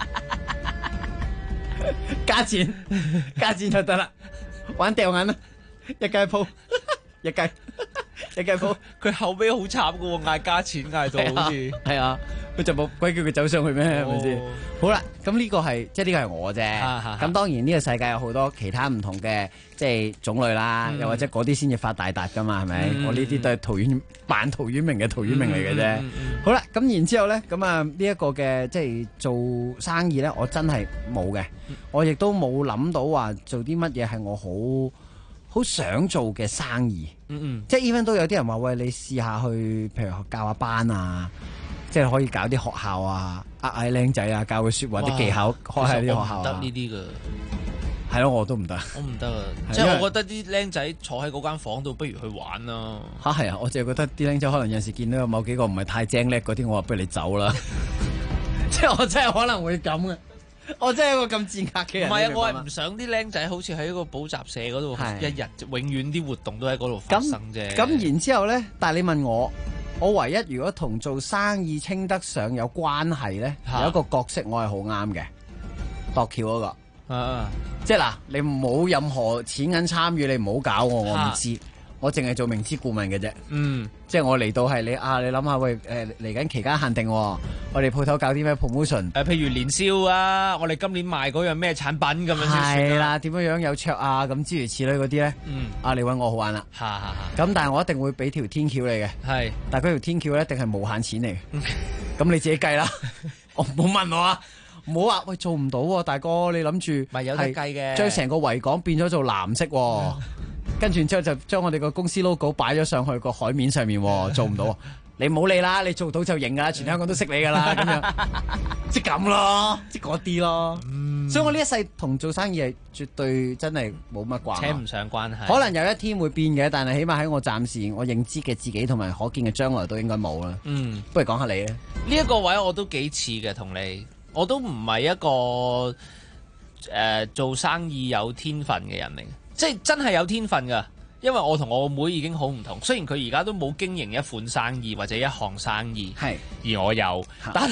Speaker 12: 加錢就得啦，玩掉眼啦，一雞鋪，一雞鋪，
Speaker 4: 佢後尾好慘㗎喎，嗌加錢嗌到好似
Speaker 12: 係啊。佢就冇鬼叫佢走上去咩？係咪先？好啦，咁呢個係即係呢個係我啫。咁當然呢個世界有好多其他唔同嘅即係種類啦，又或者嗰啲先至發大達噶嘛？係咪？我呢啲都係扮陶淵明嘅陶淵明嚟嘅啫。好啦，咁然之後咧，咁啊呢一個嘅即係做生意咧，我真係冇嘅。我亦都冇諗到話做啲乜嘢係我好想做嘅生意。即係 even 都有啲人話喂，你試下去，譬如教下班啊。即係可以搞啲學校啊，嗌僆仔啊，教佢說話啲技巧，開喺啲學校啊。
Speaker 4: 唔得呢啲噶，
Speaker 12: 係咯，我都唔得。
Speaker 4: 我唔得啊！即係我覺得啲僆仔坐喺嗰間房度，不如去玩啦。
Speaker 12: 係啊！我淨係覺得啲僆仔可能有陣時見到有某幾個唔係太精叻嗰啲，我話不如你走啦。 即係我真係可能會咁嘅。我真係一個咁賤格嘅人。
Speaker 4: 唔係啊，
Speaker 12: 你明白嗎
Speaker 4: 我係唔想啲僆仔好似喺個補習社嗰度一日永遠啲活動都喺嗰度發生啫。
Speaker 12: 咁然之後咧，但係你問我唯一如果同做生意稱得上有關係咧，有一個角色我係好啱嘅，度橋嗰個。即係嗱，你冇任何錢銀參與，你唔好搞我唔知。我淨係做明知故問嘅啫。即係我嚟到係你諗下喂，嚟緊期間限定，我哋鋪頭搞啲咩 promotion？
Speaker 4: 譬如年宵啊，我哋今年賣嗰樣咩產品咁樣先算。
Speaker 12: 係啦，點樣有桌啊，咁諸如此類嗰啲咧。你揾我好玩啦。咁但係我一定會俾條天橋你嘅。係。但係嗰條天橋咧，一定係無限錢嚟嘅。咁你自己計啦。我唔好問我啊。唔好話喂，做唔到喎，大哥，你諗住
Speaker 4: 咪有得計嘅，
Speaker 12: 將成個維港變咗做藍色，跟住之後就將我哋個公司 logo 擺咗上去個海面上面，做唔到。你唔好理啦，你做到就贏噶啦，全香港都識你噶啦，咁樣即係咁咯，即係嗰啲咯。所以我呢一世同做生意係絕對真係冇乜關係，
Speaker 4: 扯唔上關係。
Speaker 12: 可能有一天會變嘅，但係起碼喺我暫時我認知嘅自己同埋可見嘅將來都應該冇啦。不如講下你咧，
Speaker 4: 呢一個位我都幾似嘅，同你。我都唔係一個做生意有天分嘅人嚟嘅，即係真係有天分㗎。因為我同我妹已經好唔同，雖然佢而家都冇經營一款生意或者一項生意，而我有，但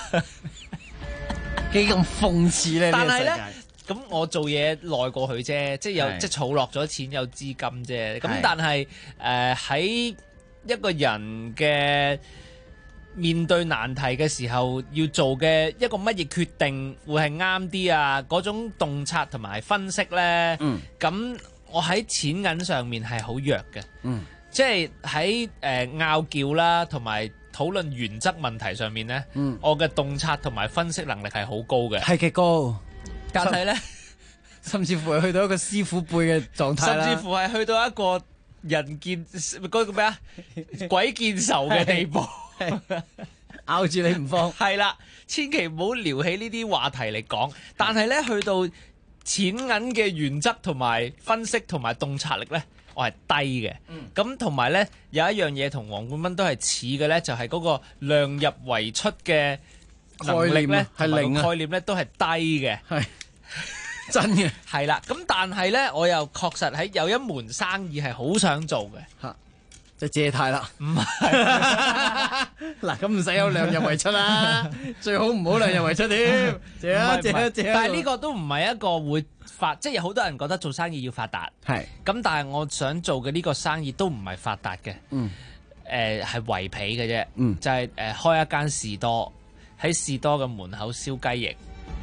Speaker 12: 幾咁諷刺咧？
Speaker 4: 但係咧，咁我做嘢耐過佢啫，即係有即係儲落咗錢有資金啫。咁但係喺一個人嘅面對難題嘅時候，要做嘅一個乜嘢決定會係啱啲啊？嗰種洞察同埋分析呢，咁我喺錢銀上面係好弱嘅，即係喺拗撬啦，同埋討論原則問題上面呢，我嘅洞察同埋分析能力係好高嘅，
Speaker 12: 係極高，
Speaker 4: 但係呢，
Speaker 12: 甚至乎係去到一個師傅輩嘅狀態啦，
Speaker 4: 甚至乎係去到一個人見嗰個咩啊鬼見愁嘅地步。
Speaker 12: 咬住你唔放，
Speaker 4: 係啦，千祈唔好撩起呢啲話題嚟講。但係咧，去到錢銀嘅原則同埋分析同埋洞察力咧，我係低嘅。咁同埋咧，有一樣嘢同黃冠斌都係似嘅咧，就係嗰個量入為出嘅能力咧，係零概念咧都係低嘅。
Speaker 12: 係真嘅，
Speaker 4: 係啦。咁但係咧，我又確實喺有一門生意係好想做嘅。
Speaker 12: 嚇！即係借貸啦，
Speaker 4: 唔係
Speaker 12: 嗱，咁唔使有量入為出啦，最好唔好量入為出添，借啊借啊借啊！
Speaker 4: 但係呢個都唔係一個會發，即係有好多人覺得做生意要發達，係咁，但係我想做嘅呢個生意都唔係發達嘅，係圍皮嘅啫，就係開一間士多，喺士多嘅門口燒雞翼，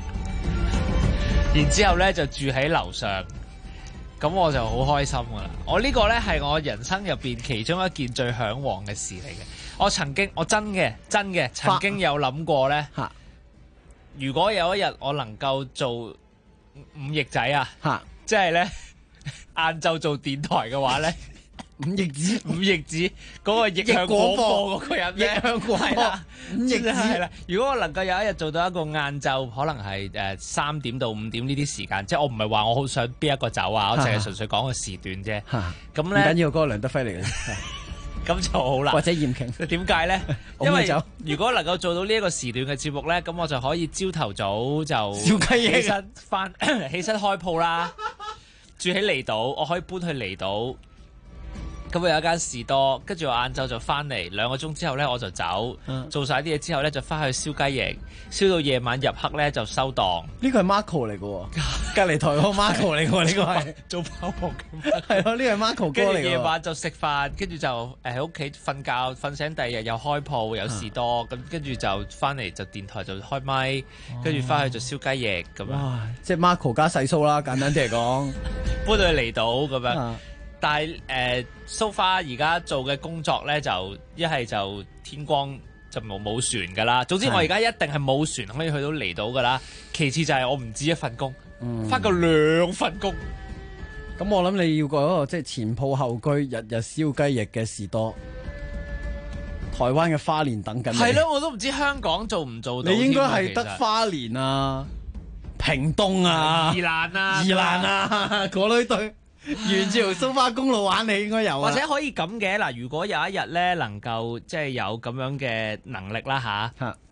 Speaker 4: 然之後咧就住喺樓上。咁我就好開心噶啦！我呢個呢係我人生入邊其中一件最嚮往嘅事嚟嘅。我真嘅曾經有諗過呢，如果有一日我能夠做五翼仔啊，即係呢晏晝做電台嘅話呢，
Speaker 12: 五翼子
Speaker 4: 嗰個逆向廣播嗰個人咧，
Speaker 12: 逆向廣播，五翼子
Speaker 4: 係啦。如果我能夠有一日做到一個晏晝，可能係3點到5點呢啲時間，即係我唔係話我好想邊一個走啊，我淨係純粹講個時段啫。咁咧
Speaker 12: 唔緊要，嗰個梁德輝嚟嘅，
Speaker 4: 咁就好啦。
Speaker 12: 或者嚴瓊，
Speaker 4: 點解咧？因為如果能夠做到呢一個時段嘅節目咧，咁我就可以朝頭早就
Speaker 12: 燒雞翼
Speaker 4: 起身開鋪啦。住喺離島，我可以搬去離島。咁我有一間士多，跟住我晏晝就翻嚟2個鐘之後咧，我就走，做晒啲嘢之後咧，就翻去燒雞翼，燒到夜晚入黑咧就收檔。
Speaker 12: 呢個係 Marco 嚟嘅喎，隔離台嗰個 Marco 嚟嘅喎，呢個係
Speaker 4: 做跑步嘅。
Speaker 12: 係咯，呢個係 Marco 哥嚟嘅。
Speaker 4: 跟住夜晚就食飯，跟住就喺屋企瞓覺，瞓醒第二日又開鋪，有士多，咁跟住就翻嚟就電台就開咪，跟住翻去就燒雞翼咁樣。
Speaker 12: 哇！即係 Marco 加細蘇啦，簡單啲嚟講，
Speaker 4: 搬到去離島咁樣。但係so far 而家做嘅工作咧，就一係就天光就冇船噶啦。總之我而家一定係冇船可以去到離島噶啦。其次就係我唔止一份工，翻夠2份工。
Speaker 12: 咁我諗你要個嗰個即係前鋪後居，日日燒雞翼嘅士多。台灣嘅花蓮等緊你。
Speaker 4: 係咯，我都唔知香港做唔做到。
Speaker 12: 你應該係得花蓮啊、屏東啊、
Speaker 4: 宜蘭啊、
Speaker 12: 嗰類隊。沿住條蘇花公路玩，你應該有啊。
Speaker 4: 或者可以咁嘅嗱，如果有一日咧能夠即係有咁樣嘅能力啦嚇，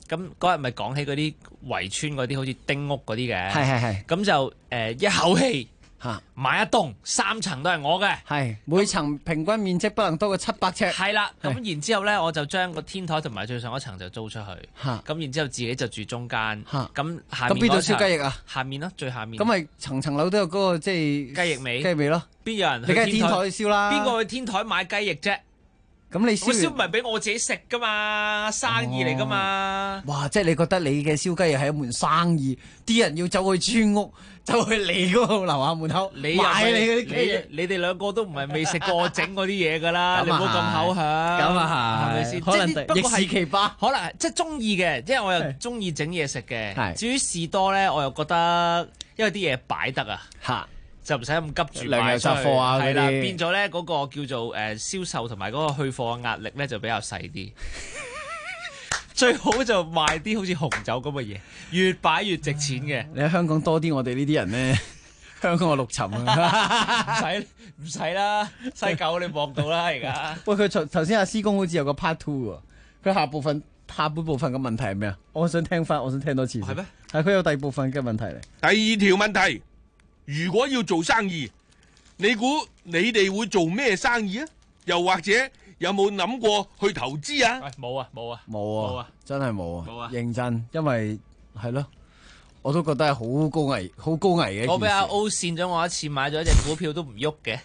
Speaker 4: 咁嗰日咪講起嗰啲圍村嗰啲好似丁屋嗰啲嘅，
Speaker 12: 係
Speaker 4: 咁就一口氣買一棟3層都係我嘅，
Speaker 12: 係每層平均面積不能多過700尺。
Speaker 4: 係啦，咁然之後咧，我就將個天台同埋最上嗰層就租出去，咁然之後自己就住中間，咁下面
Speaker 12: 咁邊度燒雞翼啊？
Speaker 4: 下面咯，最下面。
Speaker 12: 咁咪層樓都有嗰個即係
Speaker 4: 雞翼尾，
Speaker 12: 雞翼尾咯。
Speaker 4: 邊有人
Speaker 12: 你梗係天台燒啦？
Speaker 4: 邊個去天台買雞翼啫？
Speaker 12: 咁你燒
Speaker 4: 唔係俾我自己食噶嘛，生意嚟噶嘛。
Speaker 12: 哇！即係你覺得你嘅燒雞翼係一門生意，啲人要走去村屋，走去你嗰個樓下門口買你嗰啲雞翼。
Speaker 4: 你哋兩個都唔係未食過我整嗰啲嘢㗎啦，你唔好咁口響。
Speaker 12: 咁啊係，
Speaker 4: 係咪先？
Speaker 12: 可能逆市奇葩，
Speaker 4: 可能即係中意嘅，因為我又中意整嘢食嘅。至於士多咧，我又覺得因為啲嘢擺得啊。就唔使咁急住
Speaker 12: 量有雜貨啊，
Speaker 4: 係啦，變咗咧嗰個叫做銷售同埋嗰個去貨嘅壓力咧就比較細啲。最好就賣啲好似紅酒咁嘅嘢，越擺越值錢嘅。
Speaker 12: 你喺香港多啲我哋呢啲人咧，香港嘅陸沉啊，
Speaker 4: 唔使啦，西九你望到啦而家。
Speaker 12: 喂，佢頭先阿師公好似有個 part 2喎，佢下半部分嘅問題係咩啊？我想聽多次。係咩？係佢有第二部分嘅問題嚟。
Speaker 22: 第二條問題。如果要做生意，你估你哋會做咩生意啊？又或者有冇諗過去投資啊？
Speaker 4: 冇啊，
Speaker 12: 真係冇啊，認真，因為係咯，我都覺得係好高危嘅。
Speaker 4: 我俾阿 O 跣咗我一次，買咗一隻股票都唔喐嘅。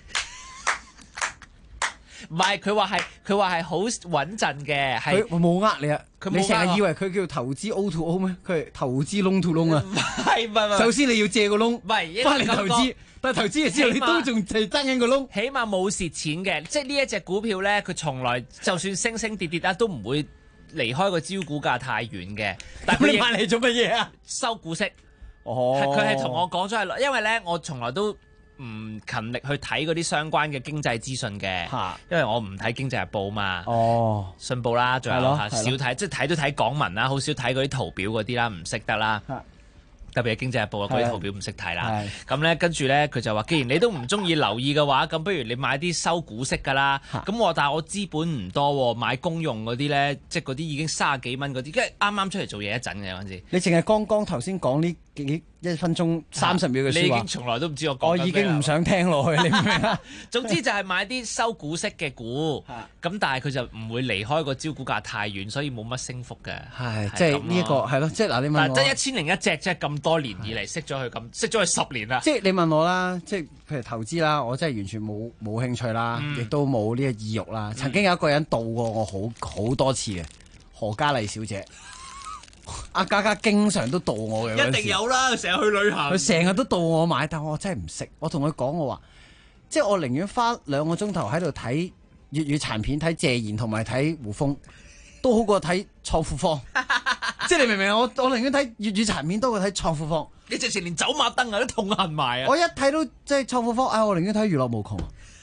Speaker 4: 唔係，佢話係好穩陣嘅，係
Speaker 12: 佢冇呃你啊！你成日以為佢叫投資 O to O 咩？佢係投資窿 to 窿啊！
Speaker 4: 唔係，
Speaker 12: 首先你要借個窿，
Speaker 4: 唔係
Speaker 12: 翻嚟投資，但係投資嘅之後你都仲係爭緊個窿，
Speaker 4: 起碼冇蝕錢嘅。即係呢一隻股票咧，佢從來就算升跌啊，都唔會離開個招股價太遠嘅。但係
Speaker 12: 你買嚟做乜嘢啊？
Speaker 4: 收股息。
Speaker 12: 哦，
Speaker 4: 佢係同我講咗係，因為咧我從來都唔勤力去睇嗰啲相關嘅經濟資訊嘅，因為我唔睇經濟日報嘛，信報啦，仲有少睇，即係睇都睇港文啦，好少睇嗰啲圖表嗰啲啦，唔識得啦。特別係經濟日報嗰啲圖表唔識睇啦。咁咧跟住咧佢就話，既然你都唔中意留意嘅話，咁不如你買啲收股息㗎啦。咁但係我資本唔多，買公用嗰啲咧，即係嗰啲已經30幾蚊嗰啲，跟住啱啱出嚟做嘢一陣嘅嗰陣時。
Speaker 12: 你淨係剛頭先講呢1分鐘30秒嘅説話，
Speaker 4: 你已經從來都唔知我講緊咩。
Speaker 12: 我已經唔想聽落去，你明唔明啊？
Speaker 4: 總之就係買啲收股息嘅股，咁但係佢就唔會離開個招股價太遠，所以冇乜升幅嘅。
Speaker 12: 係即係呢一個係咯，即係嗱，你問我，
Speaker 4: 即係1001隻，即係咁多年以嚟識咗佢10年啦。
Speaker 12: 即係你問我啦，即係譬如投資啦，我真係完全冇興趣啦，亦都冇呢個意欲啦。曾經有一個人導過我好多次嘅，何嘉麗小姐。阿嘉嘉經常都導我嘅，
Speaker 4: 一定有啦，成日去旅行，
Speaker 12: 佢成日都導我買，但我真係唔識。我同佢講，我話即係我寧願花2個鐘頭喺度睇粵語殘片，睇謝賢同埋睇胡楓，都好過睇創富坊。即係你明唔明啊？我寧願睇粵語殘片多過睇創富坊。
Speaker 4: 你直情連走馬燈啊都痛恨埋啊！
Speaker 12: 我一睇到即係創富坊，我寧願睇娛樂無窮。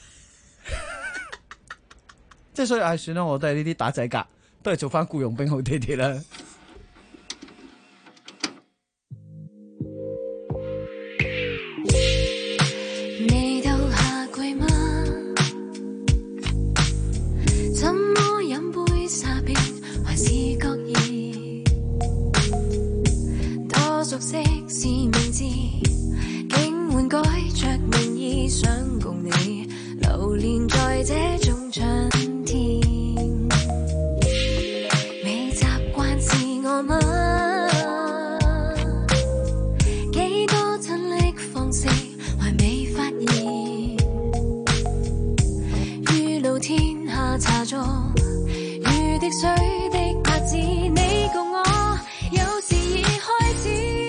Speaker 12: 即係所以算啦，我都係呢啲打仔格，都係做翻僱傭兵好啲啦。
Speaker 5: 熟悉是名字，竟換改着名義，想共你流連在這種春天。未習慣是我嗎？幾多親昵方式還未發現，於露天下茶座，如滴水的拍子，你共我有時已開始。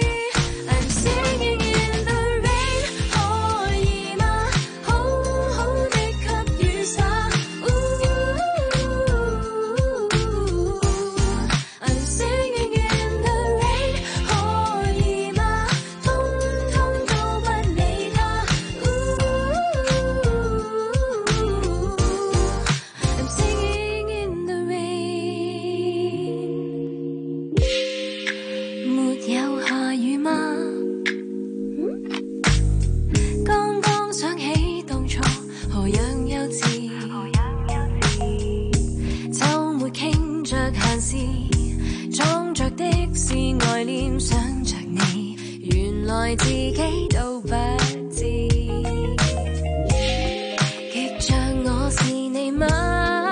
Speaker 5: 裝着的來自己都不知，極像我是你嗎？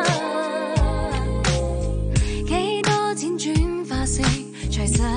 Speaker 5: 幾多輾轉化成才實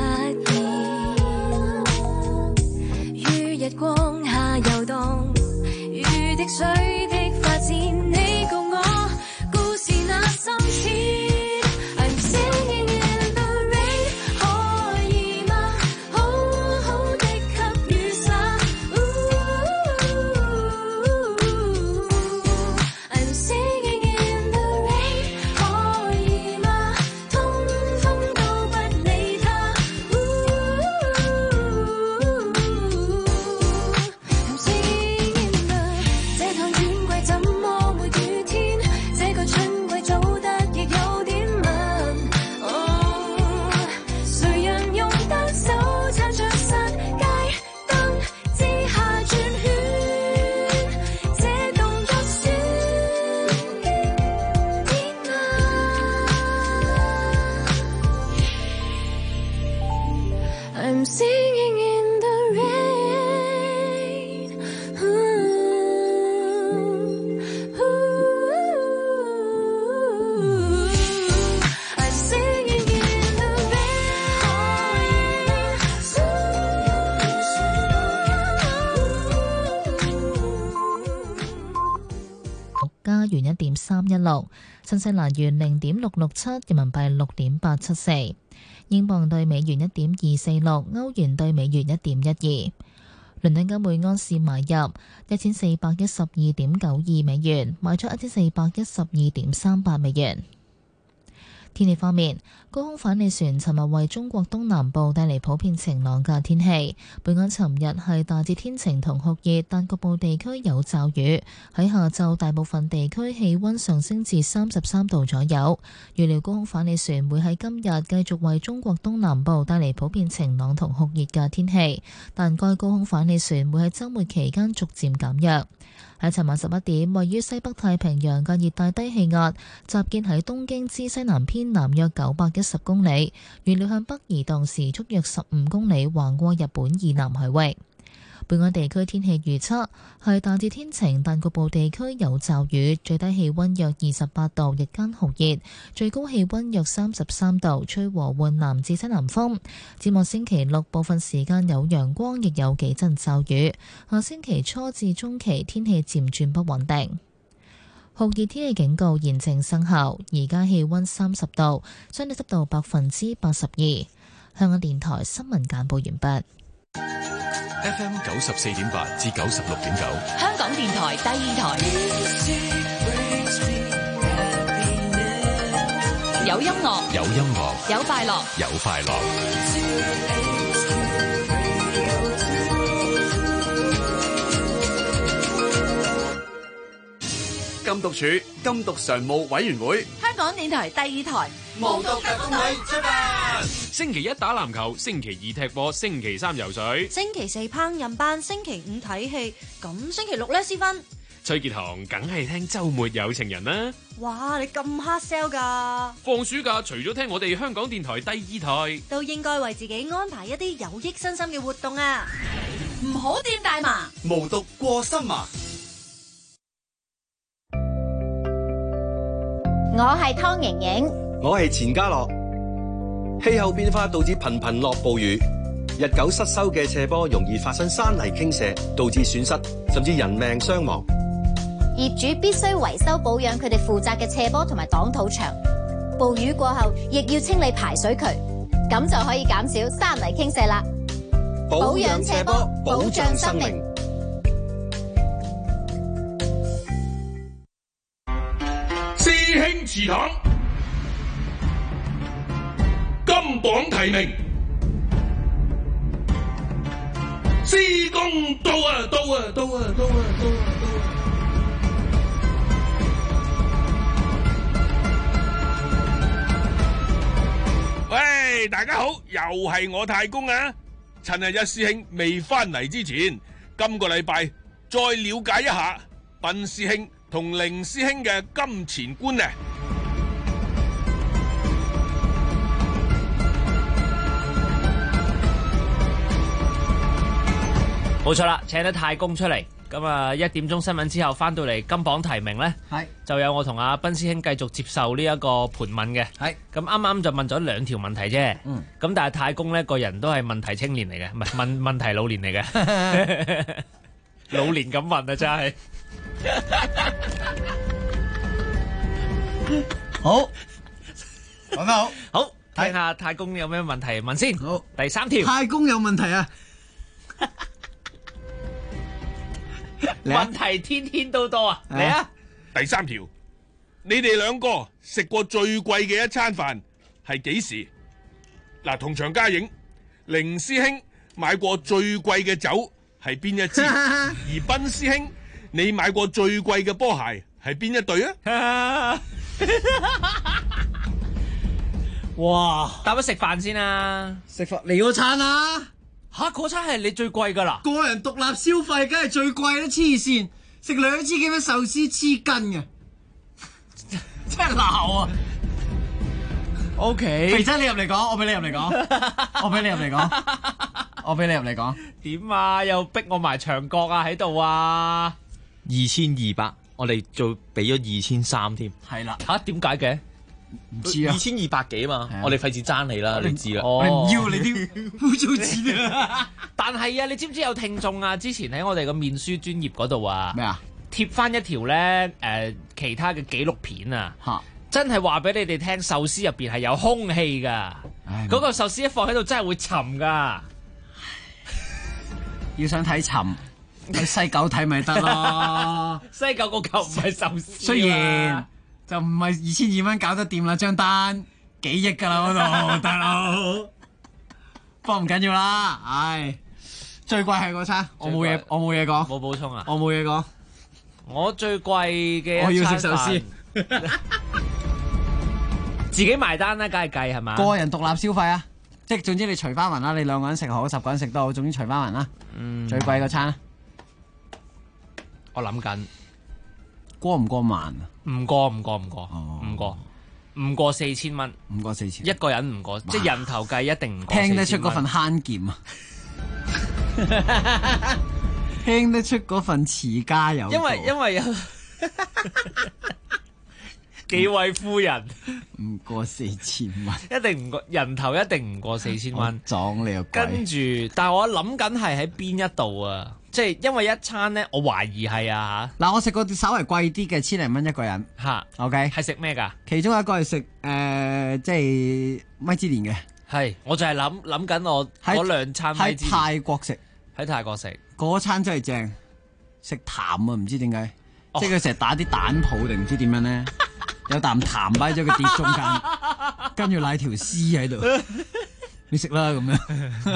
Speaker 5: 現，於日光下遊蕩，如滴水的發展，你共我故事那深淺。I'm singing in the rain. I'm singing in the rain.
Speaker 1: 加元1.316，新西蘭元0.667，人民幣6.874。英鎊對美元1.246，歐元對美元1.12。倫敦金每安士買入1412.92美元，賣出1412.38美元。天氣方面，高空反氣旋尋日為中國東南部帶嚟普遍晴朗嘅天氣。本港尋日係大致天晴同酷熱，但局部地區有驟雨。喺下晝，大部分地區氣溫上升至33度左右。預料高空反氣旋會喺今日繼續為中國東南部帶嚟普遍晴朗同酷熱嘅天氣，但該高空反氣旋會喺週末期間逐漸減弱。喺尋晚11點，位於西北太平洋嘅熱帶低氣壓集結喺東京之西南偏南約910公里，預料向北移動，時速約15公里，橫過日本以南海域。本港地區天氣預測係大致天晴，但局部地區有驟雨，最低氣溫約28度，日間酷熱，最高氣溫約33度，吹和緩南至西南風。展望星期六部分時間有陽光，亦有幾陣驟雨。下星期初至中期天氣漸轉不穩定。酷熱天氣警告現正生效，而家氣溫30度，相對濕度82%。香港電台新聞簡報完畢。
Speaker 6: FM 94.8至96.9，
Speaker 3: 香港電台第二台，有音樂，
Speaker 6: 有音樂，
Speaker 3: 有快樂，
Speaker 6: 有快樂。
Speaker 9: 禁毒處禁毒常務委員會，
Speaker 3: 香港電台第二台，
Speaker 9: 無毒特工隊出發。
Speaker 23: 星期一打籃球，星期二踢波，星期三游水，
Speaker 24: 星期四烹飪班，星期五睇戲，咁星期六呢？思芬，
Speaker 23: 崔傑航梗係聽週末有情人啦。
Speaker 24: 哇，你咁 hard sell 㗎？
Speaker 23: 放暑假除咗聽我哋香港電台第二台，
Speaker 24: 都應該為自己安排一啲有益身心嘅活動啊！
Speaker 3: 唔好掂大麻，
Speaker 9: 無毒過心麻。
Speaker 25: 我係湯瑩瑩，
Speaker 26: 我係錢嘉樂。氣候變化導致頻頻落暴雨，日久失修嘅斜坡容易發生山泥傾瀉，導致損失甚至人命傷亡。
Speaker 25: 業主必須維修保養佢哋負責嘅斜坡同埋擋土牆。暴雨過後，亦要清理排水渠，咁就可以減少山泥傾瀉啦。保養斜坡，保障生命。
Speaker 22: 師兄祠堂金榜題名，施工到啊到啊到啊到啊到啊到啊！喂，大家好，又係我太公啊！趁日一師兄未翻嚟之前，今個禮拜再了解一下笨師兄同凌師兄嘅金錢觀呢。
Speaker 4: 冇錯啦，請咗太公出嚟。咁啊，1點鐘新聞之後翻到嚟金榜題名咧，就有我同阿斌師兄繼續接受呢一個盤問嘅。咁啱啱就問咗2條問題啫。咁但係太公咧個人都係問題青年嚟嘅，唔係問題老年嚟嘅。老年咁問啊，真係。
Speaker 12: 好，講得好。
Speaker 4: 好，睇下太公有咩問題問先。好，第3條。
Speaker 12: 太公有問題啊！
Speaker 4: 問題天天都多啊！嚟啊！
Speaker 22: 第3條，你哋兩個食過最貴嘅一餐飯係幾時？嗱，同場加映，凌師兄買過最貴嘅酒係邊一支？而斌師兄，你買過最貴嘅波鞋係邊一對啊？
Speaker 4: 哇！答咗食飯先啊！
Speaker 12: 食飯嚟嗰餐啊！
Speaker 4: 吓，嗰餐係你最貴噶啦！
Speaker 12: 個人獨立消費梗係最貴啦，黐線！食2支幾蚊壽司黐筋嘅，真係鬧啊
Speaker 4: ！OK，
Speaker 12: 肥仔你入嚟講，我俾你入嚟講，我俾你入嚟講，我俾你入嚟講。
Speaker 4: 點啊？又逼我埋牆角啊？喺度啊
Speaker 2: ！2200，我哋就俾咗2300添。
Speaker 12: 係啦，
Speaker 4: 吓，點解嘅？
Speaker 2: 唔知啊，2200幾嘛，我哋費事爭你啦，你知啦。
Speaker 12: 我唔要你啲污糟錢啊！
Speaker 4: 但係啊，你知唔知有聽眾啊？之前喺我哋個面書專頁嗰度啊，
Speaker 12: 咩啊？
Speaker 4: 貼翻一條咧其他嘅紀錄片啊，真係話俾你哋聽，壽司入邊係有空氣噶，嗰個壽司一放喺度真係會沉噶。
Speaker 12: 要想睇沉，去西九睇咪得咯。
Speaker 4: 西九個嚿唔係壽司，
Speaker 12: 雖然。就唔係2200蚊搞得掂啦，張單幾億噶啦嗰度，大佬。不過唔緊要啦，唉，最貴係嗰餐，我冇嘢講。
Speaker 4: 冇補充啊？
Speaker 12: 我冇嘢講。
Speaker 4: 我最貴嘅
Speaker 12: 我要食壽司，
Speaker 4: 自己埋單啦，梗係計係嘛？
Speaker 12: 個人獨立消費啊，即係總之你除翻勻啦，你2個人食好，10個人食都好，總之除翻勻啦。最貴嗰餐，
Speaker 4: 我諗緊
Speaker 12: 過唔過萬啊？
Speaker 4: 唔過4000蚊，
Speaker 12: 唔過4000，
Speaker 4: 一個人唔過，即係人頭計一定唔過。
Speaker 12: 聽得出嗰份慳儉啊，聽得出嗰份持家有道。
Speaker 4: 因為有幾位夫人
Speaker 12: 唔過4000蚊，
Speaker 4: 一定唔過人頭，一定唔過4000蚊。
Speaker 12: 撞你個鬼！
Speaker 4: 跟住，但係我諗緊係喺邊一度啊？即係因為一餐咧，我懷疑係啊嚇。
Speaker 12: 嗱，我食過稍微貴啲嘅，1000零蚊一個人
Speaker 4: 嚇。
Speaker 12: OK，
Speaker 4: 係食咩㗎？
Speaker 12: 其中一個係食即係米芝蓮嘅。
Speaker 4: 係，我就係諗緊我嗰2餐米芝蓮。喺
Speaker 12: 泰國食，
Speaker 4: 喺泰國食
Speaker 12: 嗰餐真係正，食淡啊，唔知點解，即係佢成日打啲蛋泡定唔知點樣咧，有啖痰擺咗個碟中間，跟住瀨條絲喺度。你食啦咁樣，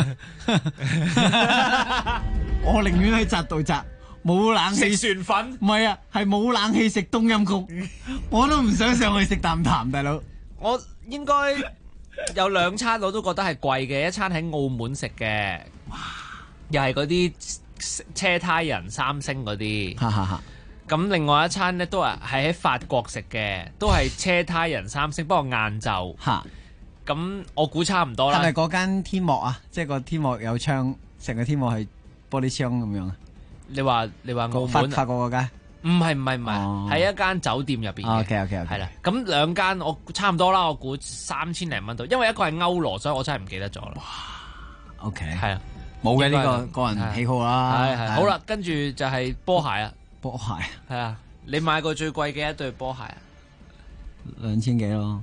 Speaker 12: 我寧願喺宅度宅，冇冷氣
Speaker 4: 食船粉，
Speaker 12: 唔係啊，係冇冷氣食冬陰功，我都唔想上去食啖痰，大佬。
Speaker 4: 我應該有2餐我都覺得係貴嘅，一餐喺澳門食嘅，又係嗰啲車胎人3星嗰啲，咁另外一餐咧都係喺法國食嘅，都係車胎人3星，不過晏晝。咁我估差唔多啦。
Speaker 12: 係咪嗰間天幕啊？即係個天幕有窗，成個天幕係玻璃窗咁樣啊？
Speaker 4: 你話澳門
Speaker 12: 法國嗰間？
Speaker 4: 唔係，喺一間酒店入邊嘅。
Speaker 12: OK，
Speaker 4: 係啦。咁2間我差唔多啦，我估3000零蚊度，因為一個係歐羅，所以我真係唔記得咗啦。哇
Speaker 12: ！OK，
Speaker 4: 係啊，
Speaker 12: 冇嘅呢個個人喜好啦。
Speaker 4: 係好啦，跟住就係波鞋啊，
Speaker 12: 波鞋
Speaker 4: 係啊，你買過最貴嘅一對波鞋啊
Speaker 12: ？2000幾咯。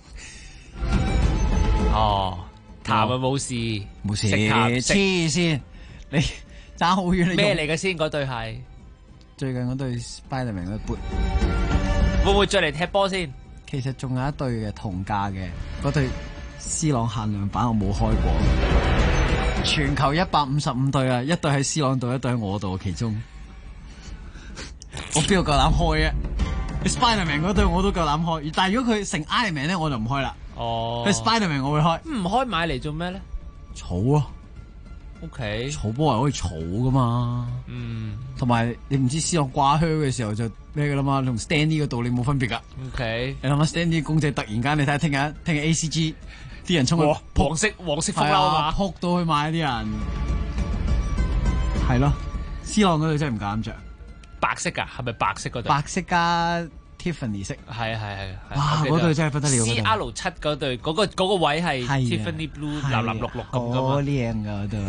Speaker 4: 哦，痰啊冇事，
Speaker 12: 冇事，黐線，你爭好遠。你
Speaker 4: 咩嚟嘅先？嗰對係
Speaker 12: 最近嗰對 Spiderman 嗰對 boot，
Speaker 4: 會唔會再嚟踢波先？
Speaker 12: 其實仲有一對嘅同價嘅，嗰對 C 朗限量版我冇開過。全球155對啊，一對喺 C 朗度，一對喺我度，其中我邊度夠膽開啊？ Spiderman 嗰對我都夠膽開，但係如果佢成 Iron Man 咧，我就唔開啦。
Speaker 4: 哦，
Speaker 12: 佢 Spiderman 我會開，
Speaker 4: 唔開買嚟做咩咧？
Speaker 12: 儲啊
Speaker 4: ，OK，
Speaker 12: 儲波係可以儲噶嘛。同埋你唔知C朗掛靴嘅時候就咩噶啦嘛，同 Stanley 個道理冇分別噶。
Speaker 4: OK，
Speaker 12: 你諗下 Stanley 公仔突然間，你睇下聽日ACG 啲人衝去
Speaker 4: 黃色風褸啊嘛，
Speaker 12: 撲到去買啲人。 係咯，C 朗嗰對真係唔夠膽着。
Speaker 4: 白色㗎，係咪白色嗰對？
Speaker 12: 白色加 Tiffany 色。
Speaker 4: 係。
Speaker 12: 哇！嗰對真係不得了。
Speaker 4: CR7嗰對嗰個位係 Tiffany blue 藍藍綠綠咁㗎嘛。
Speaker 12: 好靚㗎嗰對。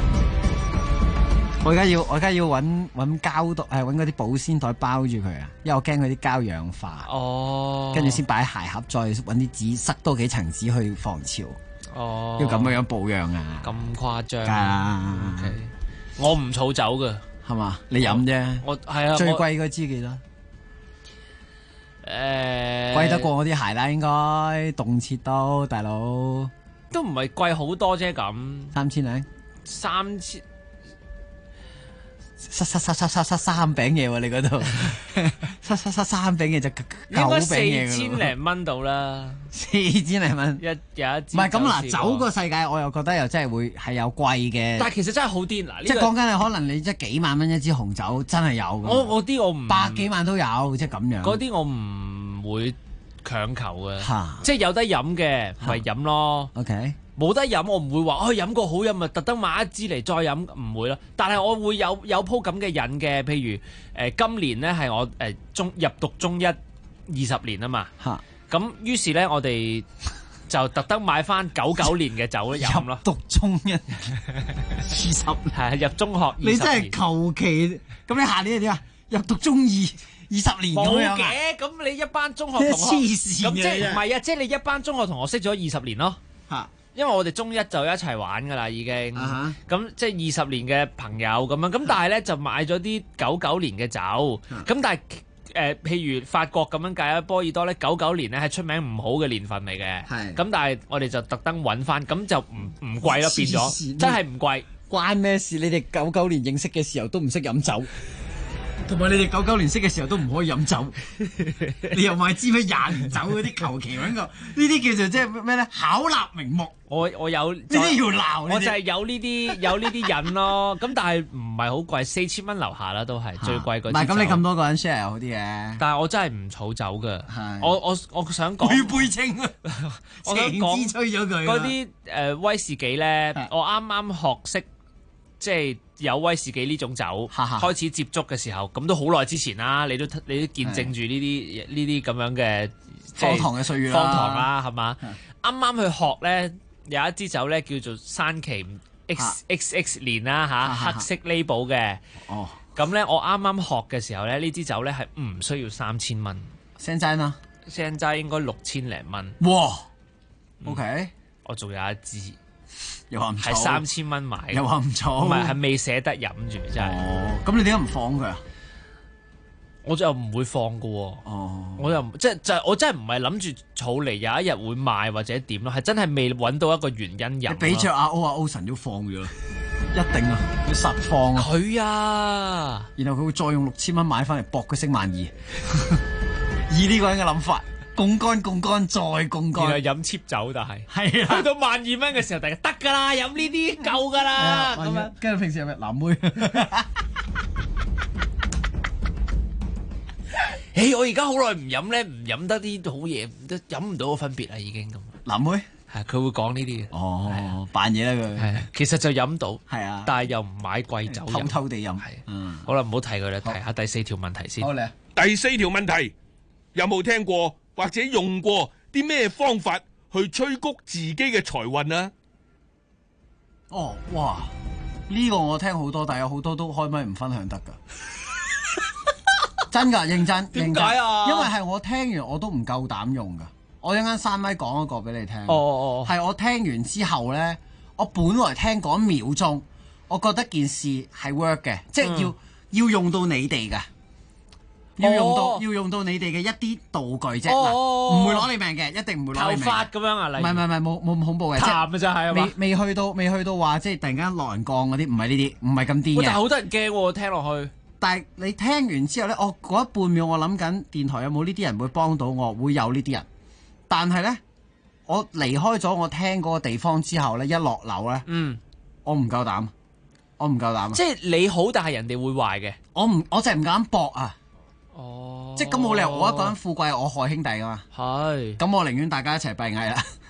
Speaker 12: 我而家要揾膠袋，揾嗰啲保鮮袋包住佢啊，因為我驚佢啲膠氧化。
Speaker 4: 哦。跟
Speaker 12: 住先擺喺鞋盒，再揾啲紙塞多幾層紙去防潮。
Speaker 4: 哦。
Speaker 12: 要咁樣保養啊。
Speaker 4: 咁誇張。
Speaker 12: OK。
Speaker 4: 我唔儲酒㗎。
Speaker 12: 係嘛？你飲啫。
Speaker 4: 我係啊。
Speaker 12: 最貴嗰支幾多？貴得過我啲鞋啦，應該動切都大佬。
Speaker 4: 都唔係貴好多啫咁。
Speaker 12: 3000零。
Speaker 4: 3000。
Speaker 12: 塞三餅嘢喎，你嗰度塞三餅嘢就9餅嘢
Speaker 4: 應該4000零蚊到啦
Speaker 12: ，4000零蚊
Speaker 4: 有一支。
Speaker 12: 唔係咁嗱，酒個世界我又覺得又真係會係有貴嘅，
Speaker 4: 但係其實真係好啲嗱，
Speaker 12: 即係講緊你可能你即係幾萬蚊一支紅酒真係有。
Speaker 4: 我啲我唔
Speaker 12: 百幾萬都有，即係咁樣。
Speaker 4: 嗰啲我唔會強求嘅，即係有得飲嘅咪飲咯。
Speaker 12: OK。
Speaker 4: 冇得飲，我唔會話飲過好飲咪特登買一支嚟再飲，唔會咯。但係我會有鋪咁嘅癮嘅，譬如今年呢係我入讀中一20年啊嘛。咁於是呢，我哋就特登買翻99年嘅酒飲咯。
Speaker 12: 入讀中一20
Speaker 4: 係入中學20年。
Speaker 12: 你真係求其咁，你下年係點啊？入讀中20年咁樣啊？
Speaker 4: 冇嘅，咁你一班中學同學
Speaker 12: 黐線嘅，
Speaker 4: 咁即係唔係啊？即係你一班中學同學識咗20年咯。因為我哋中一就一齊玩噶啦，已經咁即係20年嘅朋友咁樣，咁但係咧就買咗啲99年嘅酒，咁但係譬如法國咁樣計，波爾多咧99年咧係出名唔好嘅年份嚟嘅，咁但係我哋就特登揾翻，咁就唔貴咯，變咗真係唔貴，
Speaker 12: 關咩事？你哋99年認識嘅時候都唔識飲酒。同埋你哋99年識嘅時候都唔可以飲酒，你又買支咩20年酒嗰啲求其揾個，呢啲叫做即係咩咧？巧立名目。
Speaker 4: 我有
Speaker 12: 呢啲要鬧，
Speaker 4: 我就係有呢啲癮咯。咁但係唔係好貴，4000蚊樓下啦，都係最貴嗰啲。唔係
Speaker 12: 咁，你咁多個人 share 好啲嘅。
Speaker 4: 但係我真係唔儲酒㗎。我想講
Speaker 12: 杯杯清啊！
Speaker 4: 我想講
Speaker 12: 吹咗佢
Speaker 4: 嗰啲威士忌咧，我啱啱學識即係。有威士忌呢種酒開始接觸嘅時候，咁都好耐之前啦。你都見證住呢啲咁樣嘅
Speaker 12: 荒唐嘅歲月啦，
Speaker 4: 荒唐啦，係嘛？啱啱去學咧，有一支酒咧叫做山崎 XX 年啦嚇，黑色 label 嘅。
Speaker 12: 哦，
Speaker 4: 咁咧我啱啱學嘅時候咧，呢支酒咧係唔需要3000蚊。
Speaker 12: 聲齋啦，
Speaker 4: 聲齋應該6000零蚊。
Speaker 12: 哇！OK，
Speaker 4: 我仲有一支。
Speaker 12: 又話唔
Speaker 4: 係3000蚊買，
Speaker 12: 又話唔錯，
Speaker 4: 唔係未捨得飲住，真係。
Speaker 12: 哦，咁你點解唔放佢啊？
Speaker 4: 我就唔會放㗎喎。哦，我又我真係唔係諗住儲嚟有一日會賣或者點咯，係真係未揾到一個原因飲。
Speaker 12: 你俾着阿歐神都放咗啦，一定啊，要實放啊。
Speaker 4: 佢啊，
Speaker 12: 然後佢會再用6000蚊買翻嚟搏佢升12,000，以呢個人嘅諗法。槓桿再槓桿，
Speaker 4: 原來飲 cheap 酒，但係
Speaker 12: 係啊，
Speaker 4: 去到12,000蚊嘅時候，大家得㗎啦，飲呢啲夠㗎啦，咁樣。
Speaker 12: 跟住平時有咩藍妹？
Speaker 4: 我而家好耐唔飲咧，唔飲得啲好嘢，都飲唔到個分別啦，已經咁。
Speaker 12: 藍妹
Speaker 4: 係佢會講呢啲嘅。
Speaker 12: 哦，扮嘢啦佢。
Speaker 4: 係，其實就飲到。
Speaker 12: 係啊，
Speaker 4: 但係又唔買貴酒，
Speaker 12: 偷偷地飲。
Speaker 4: 係，好啦，唔好提佢啦，提下第4條問題先。
Speaker 12: 好嚟，
Speaker 22: 第4條問題，有冇聽過？或者用過啲咩方法去催谷自己嘅財運啊？
Speaker 12: 哦，哇！呢個我聽好多，但有好多都開咪唔分享得噶，真噶，認真。
Speaker 4: 點解啊？
Speaker 12: 因為係我聽完我都唔夠膽用噶。我一陣間閂咪講一個俾你聽。
Speaker 4: 哦，
Speaker 12: 係我聽完之後咧，我本來聽嗰1秒鐘，我覺得件事係 work 嘅，即係要用到你哋噶。要用到你哋嘅一啲道具啫，唔會攞你命嘅，一定唔會攞你命。
Speaker 4: 頭髮咁樣啊？
Speaker 12: 唔係冇咁恐怖嘅，
Speaker 4: 淡嘅就係
Speaker 12: 未去到話即係突然間落人降嗰啲，唔係呢啲，唔係咁癲嘅。
Speaker 4: 但係好多人驚喎，聽落去。
Speaker 12: 但係你聽完之後咧，我嗰半秒我諗緊電台有冇呢啲人會幫到我，會有呢啲人。但係咧，我離開咗我聽嗰個地方之後咧，一落樓咧，我唔夠膽，
Speaker 4: 即係你好，但係人哋會壞嘅。
Speaker 12: 我就係唔敢搏啊！
Speaker 4: 哦，
Speaker 12: 即係咁冇理由我一個人富貴，我害兄弟噶嘛。
Speaker 4: 係，
Speaker 12: 咁我寧願大家一齊閉翳啦。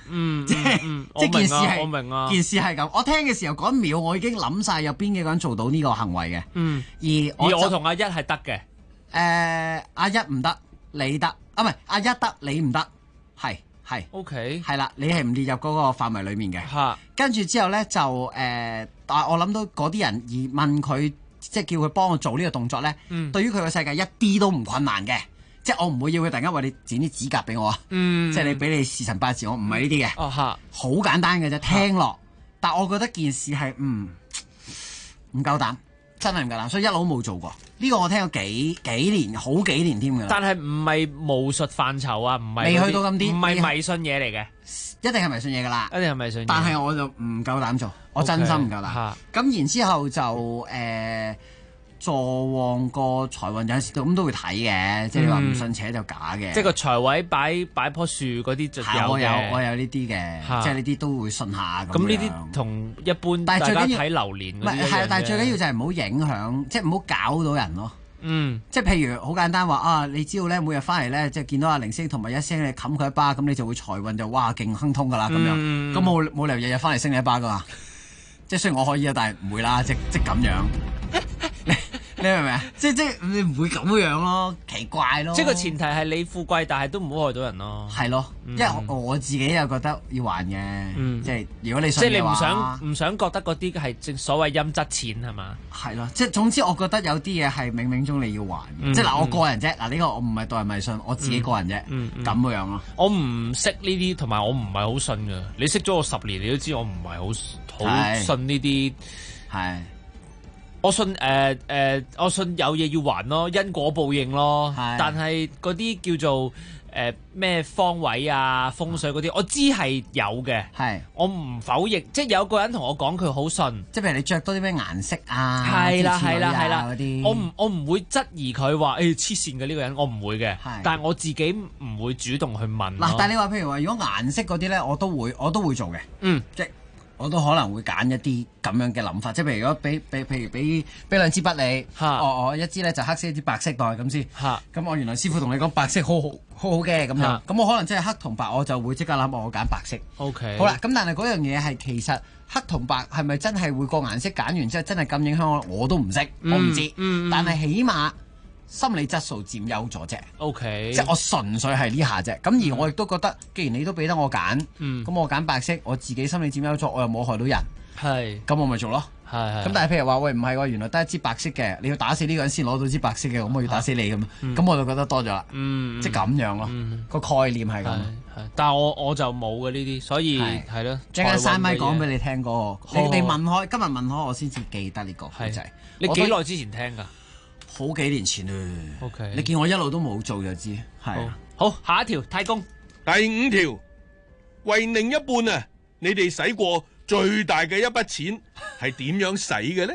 Speaker 12: 即係件事係
Speaker 4: 我明啊，
Speaker 12: 件事係咁。我聽嘅時候嗰一秒，我已經諗晒有邊幾個人做到呢個行為嘅。而
Speaker 4: 我同阿一係得嘅。
Speaker 12: 阿一唔得，你得啊？唔係阿一得，你唔得，係。
Speaker 4: OK，
Speaker 12: 係啦，你係唔列入嗰個範圍裡面嘅。
Speaker 4: 嚇，
Speaker 12: 跟住之後咧就我諗到嗰啲人而問佢，即係叫佢幫我做呢個動作咧，對於佢個世界一啲都唔困難嘅。即係我唔會要佢突然間為你剪啲指甲俾我啊。即係你俾你時辰八字，我唔係呢啲嘅。
Speaker 4: 哦嚇，
Speaker 12: 好簡單嘅啫，聽落。但我覺得件事係唔夠膽，真係唔夠膽，所以一路冇做過。呢個我聽咗幾年，好幾年添㗎。
Speaker 4: 但係唔係巫術範疇啊，唔係
Speaker 12: 未去到咁啲，
Speaker 4: 唔係迷信嘢嚟嘅，
Speaker 12: 一定係迷信嘢㗎啦，
Speaker 4: 一定係迷信嘢。
Speaker 12: 但係我就唔夠膽做，我真心唔夠膽。咁然之後就助旺個財運有陣時咁都會睇嘅，即係你話唔信邪就假嘅。
Speaker 4: 即係個財位擺棵樹嗰啲就有嘅。
Speaker 12: 我有呢啲嘅，即係呢啲都會信下咁。
Speaker 4: 咁呢啲同一般大家睇流年嗰啲一樣嘅。
Speaker 12: 但係最緊要就係唔好影響，即係唔好搞到人咯。即係譬如好簡單話啊，你知道咧，每日翻嚟咧，即係見到阿零星同埋一星你冚佢一巴，咁你就會財運就哇勁亨通噶啦咁樣。咁冇理由日日翻嚟升你一巴噶嘛。即係雖然我可以啊，但係唔會啦，即咁樣。你明唔明啊？即你唔會咁樣咯，奇怪咯。
Speaker 4: 即係個前提係你富貴，但係都唔好害到人咯。
Speaker 12: 係咯，因為我自己又覺得要還嘅。即係如果你信嘅話，
Speaker 4: 即係你唔想覺得嗰啲係正所謂陰質錢係嘛？
Speaker 12: 係咯，即係總之我覺得有啲嘢係冥冥中你要還嘅。即係嗱，我個人啫。嗱呢個我唔係代迷信，我自己個人啫。咁樣咯。
Speaker 4: 我唔識呢啲，同埋我唔係好信㗎。你識咗我10年，你都知我唔係好信呢啲。
Speaker 12: 係。
Speaker 4: 我信我信有嘢要還咯，因果報應咯。但係嗰啲叫做咩方位啊、風水嗰啲，我知係有嘅。我唔否認，即係有個人同我講佢好信，
Speaker 12: 即係譬如你着多啲咩顏色啊，
Speaker 4: 係啦嗰
Speaker 12: 啲。
Speaker 4: 我唔會質疑佢話黐線嘅呢個人，我唔會嘅。但係我自己唔會主動去問。
Speaker 12: 嗱，但係你話譬如話，如果顏色嗰啲咧，我都會做嘅。即係我都可能會揀一啲咁樣嘅諗法，即係譬如如果俾兩支筆你，我一支咧就黑色，一支白色袋咁先。咁我原來師傅同你講白色好好嘅咁樣，咁我可能即係黑同白，我就會即刻諗我揀白色。
Speaker 4: OK。
Speaker 12: 好啦，咁但係嗰樣嘢係其實黑同白係咪真係會個顏色揀完之後真係咁影響我都唔識，我唔知。但係起碼心理質素佔優咗啫。
Speaker 4: OK。
Speaker 12: 即係我純粹係呢下啫。咁而我亦都覺得，既然你都俾得我揀，咁我揀白色，我自己心理佔優咗，我又冇害到人。咁我咪做咯。咁但係譬如話喂，唔係喎，原來得一支白色嘅，你要打死呢個人先攞到支白色嘅，咁我要打死你咁，咁我就覺得多咗啦。即係咁樣咯。個概念係咁。
Speaker 4: 但係我就冇嘅呢啲，所以係咯。
Speaker 12: 陣間閂咪講俾你聽嗰個，你問開，今日問開我先至記得呢個故仔。
Speaker 4: 你幾耐之前聽㗎？
Speaker 12: 好幾年前啦。
Speaker 4: OK。
Speaker 12: 你見我一路都冇做就知。係。
Speaker 4: 好，下一條太公。
Speaker 22: 第5條，為另一半啊，你哋使過最大嘅一筆錢係點樣使嘅呢？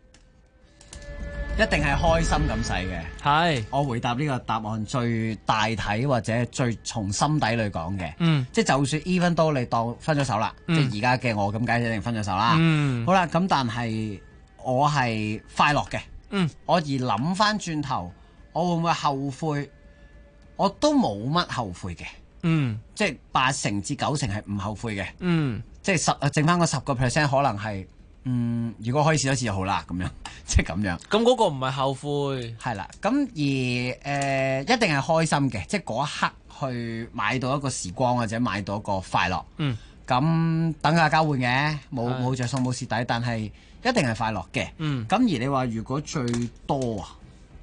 Speaker 12: 一定係開心咁使嘅。
Speaker 4: 係。
Speaker 12: 我回答呢個答案最大體或者最從心底裏講嘅。即係就算 even 都你當分咗手啦，即係而家嘅我咁解一定分咗手啦。好啦，咁但係我係快樂嘅。我而諗翻轉頭，我會唔會後悔？我都冇乜後悔嘅。即係8成至9成係唔後悔嘅。即係剩翻個10%可能係，如果可以試多次就好啦，咁樣，即係咁樣。
Speaker 4: 咁嗰個唔係後悔，
Speaker 12: 係啦。咁而一定係開心嘅，即係嗰一刻去買到一個時光或者買到一個快樂。咁等價交換嘅，冇着數冇蝕底，但係一定係快樂嘅。咁而你話如果最多啊，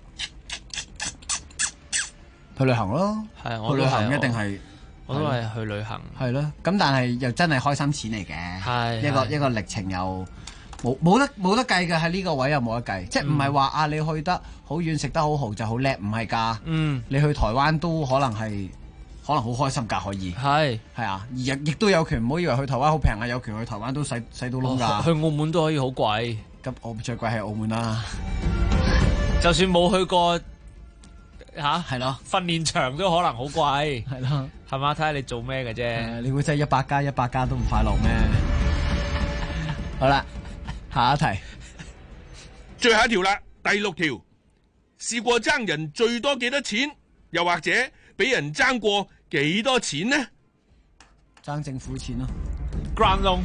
Speaker 12: 去旅行咯。去旅行一定係。
Speaker 4: 我都係去旅行。
Speaker 12: 係咯，咁但係又真係開心錢嚟嘅。一個歷程又冇得計嘅，喺呢個位又冇得計。即係唔係話啊你去得好遠食得好豪就好叻，唔係㗎。你去台灣都可能好開心㗎，可以。係啊，而亦都有權，唔好以為去台灣好平啊，有權去台灣都使到窿㗎。
Speaker 4: 去澳門都可以好貴。
Speaker 12: 咁我最貴係澳門啦。
Speaker 4: 就算冇去過。
Speaker 12: 係咯，
Speaker 4: 訓練場都可能好貴，
Speaker 12: 係咯，
Speaker 4: 係嘛？睇下你做咩嘅啫。
Speaker 12: 你會真係100加都唔快樂咩？好啦，下一題，
Speaker 22: 最後一條啦，第6條，試過爭人最多幾多錢，又或者俾人爭過幾多錢呢？
Speaker 12: 爭政府錢咯
Speaker 4: ，ground loan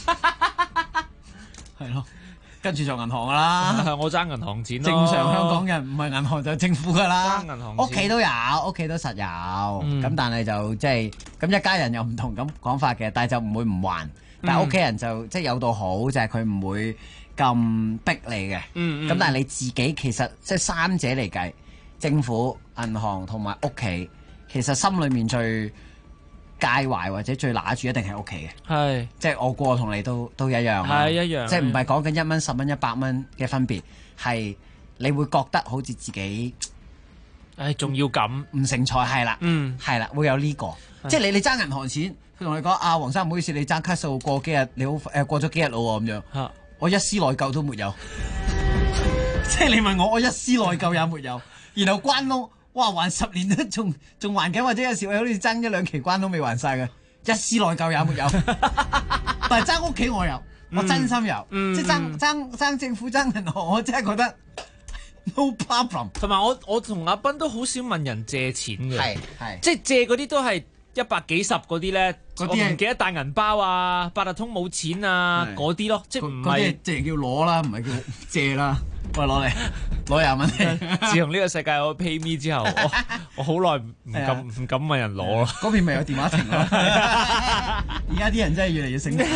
Speaker 12: 係咯，跟住就銀行噶啦。
Speaker 4: 我爭銀行錢咯。
Speaker 12: 正常香港人唔係銀行就係政府噶啦。
Speaker 4: 爭銀行錢
Speaker 12: 屋企都有，屋企都實有。咁但係就即係咁一家人又唔同咁講法嘅，但係就唔會唔還。但係屋企人就即係有到好，就係佢唔會咁逼你嘅。咁但係你自己其實即係三者嚟計，政府、銀行同埋屋企，其實心裏面最介懷或者最揦住一定係屋企嘅。
Speaker 4: 係，
Speaker 12: 即係我過同你都一樣。
Speaker 4: 係一樣。
Speaker 12: 即係唔係講緊1蚊、10蚊、100蚊嘅分別，係你會覺得好似自己，
Speaker 4: 仲要咁
Speaker 12: 唔成才係啦。係啦，會有呢個。即係你爭銀行錢，佢同你講啊，黃生唔好意思，你爭卡數過幾日，你好過咗幾日咯咁樣。我一絲內疚都沒有。即係你問我一絲內疚也沒有。然後關窿，哇，還10年都仲還緊，或者有時好似爭1-2期關都未還晒嘅，一絲內疚也沒有。但係爭屋企我有，我真心有。即係爭政府爭銀行，我真係覺得 no problem。
Speaker 4: 同埋我同阿斌都好少問人借錢嘅，
Speaker 12: 係
Speaker 4: 即係借嗰啲都係100幾十嗰啲咧，我唔記得帶銀包啊，八達通冇錢啊嗰啲咯，即係唔係
Speaker 12: 即係叫攞啦，唔係叫借啦。喂，攞20蚊嚟。
Speaker 4: 自從呢個世界有 PayMe 之後，我好耐唔敢問人攞咯。
Speaker 12: 嗰邊咪有電話亭咯。而家啲人真係越嚟越醒。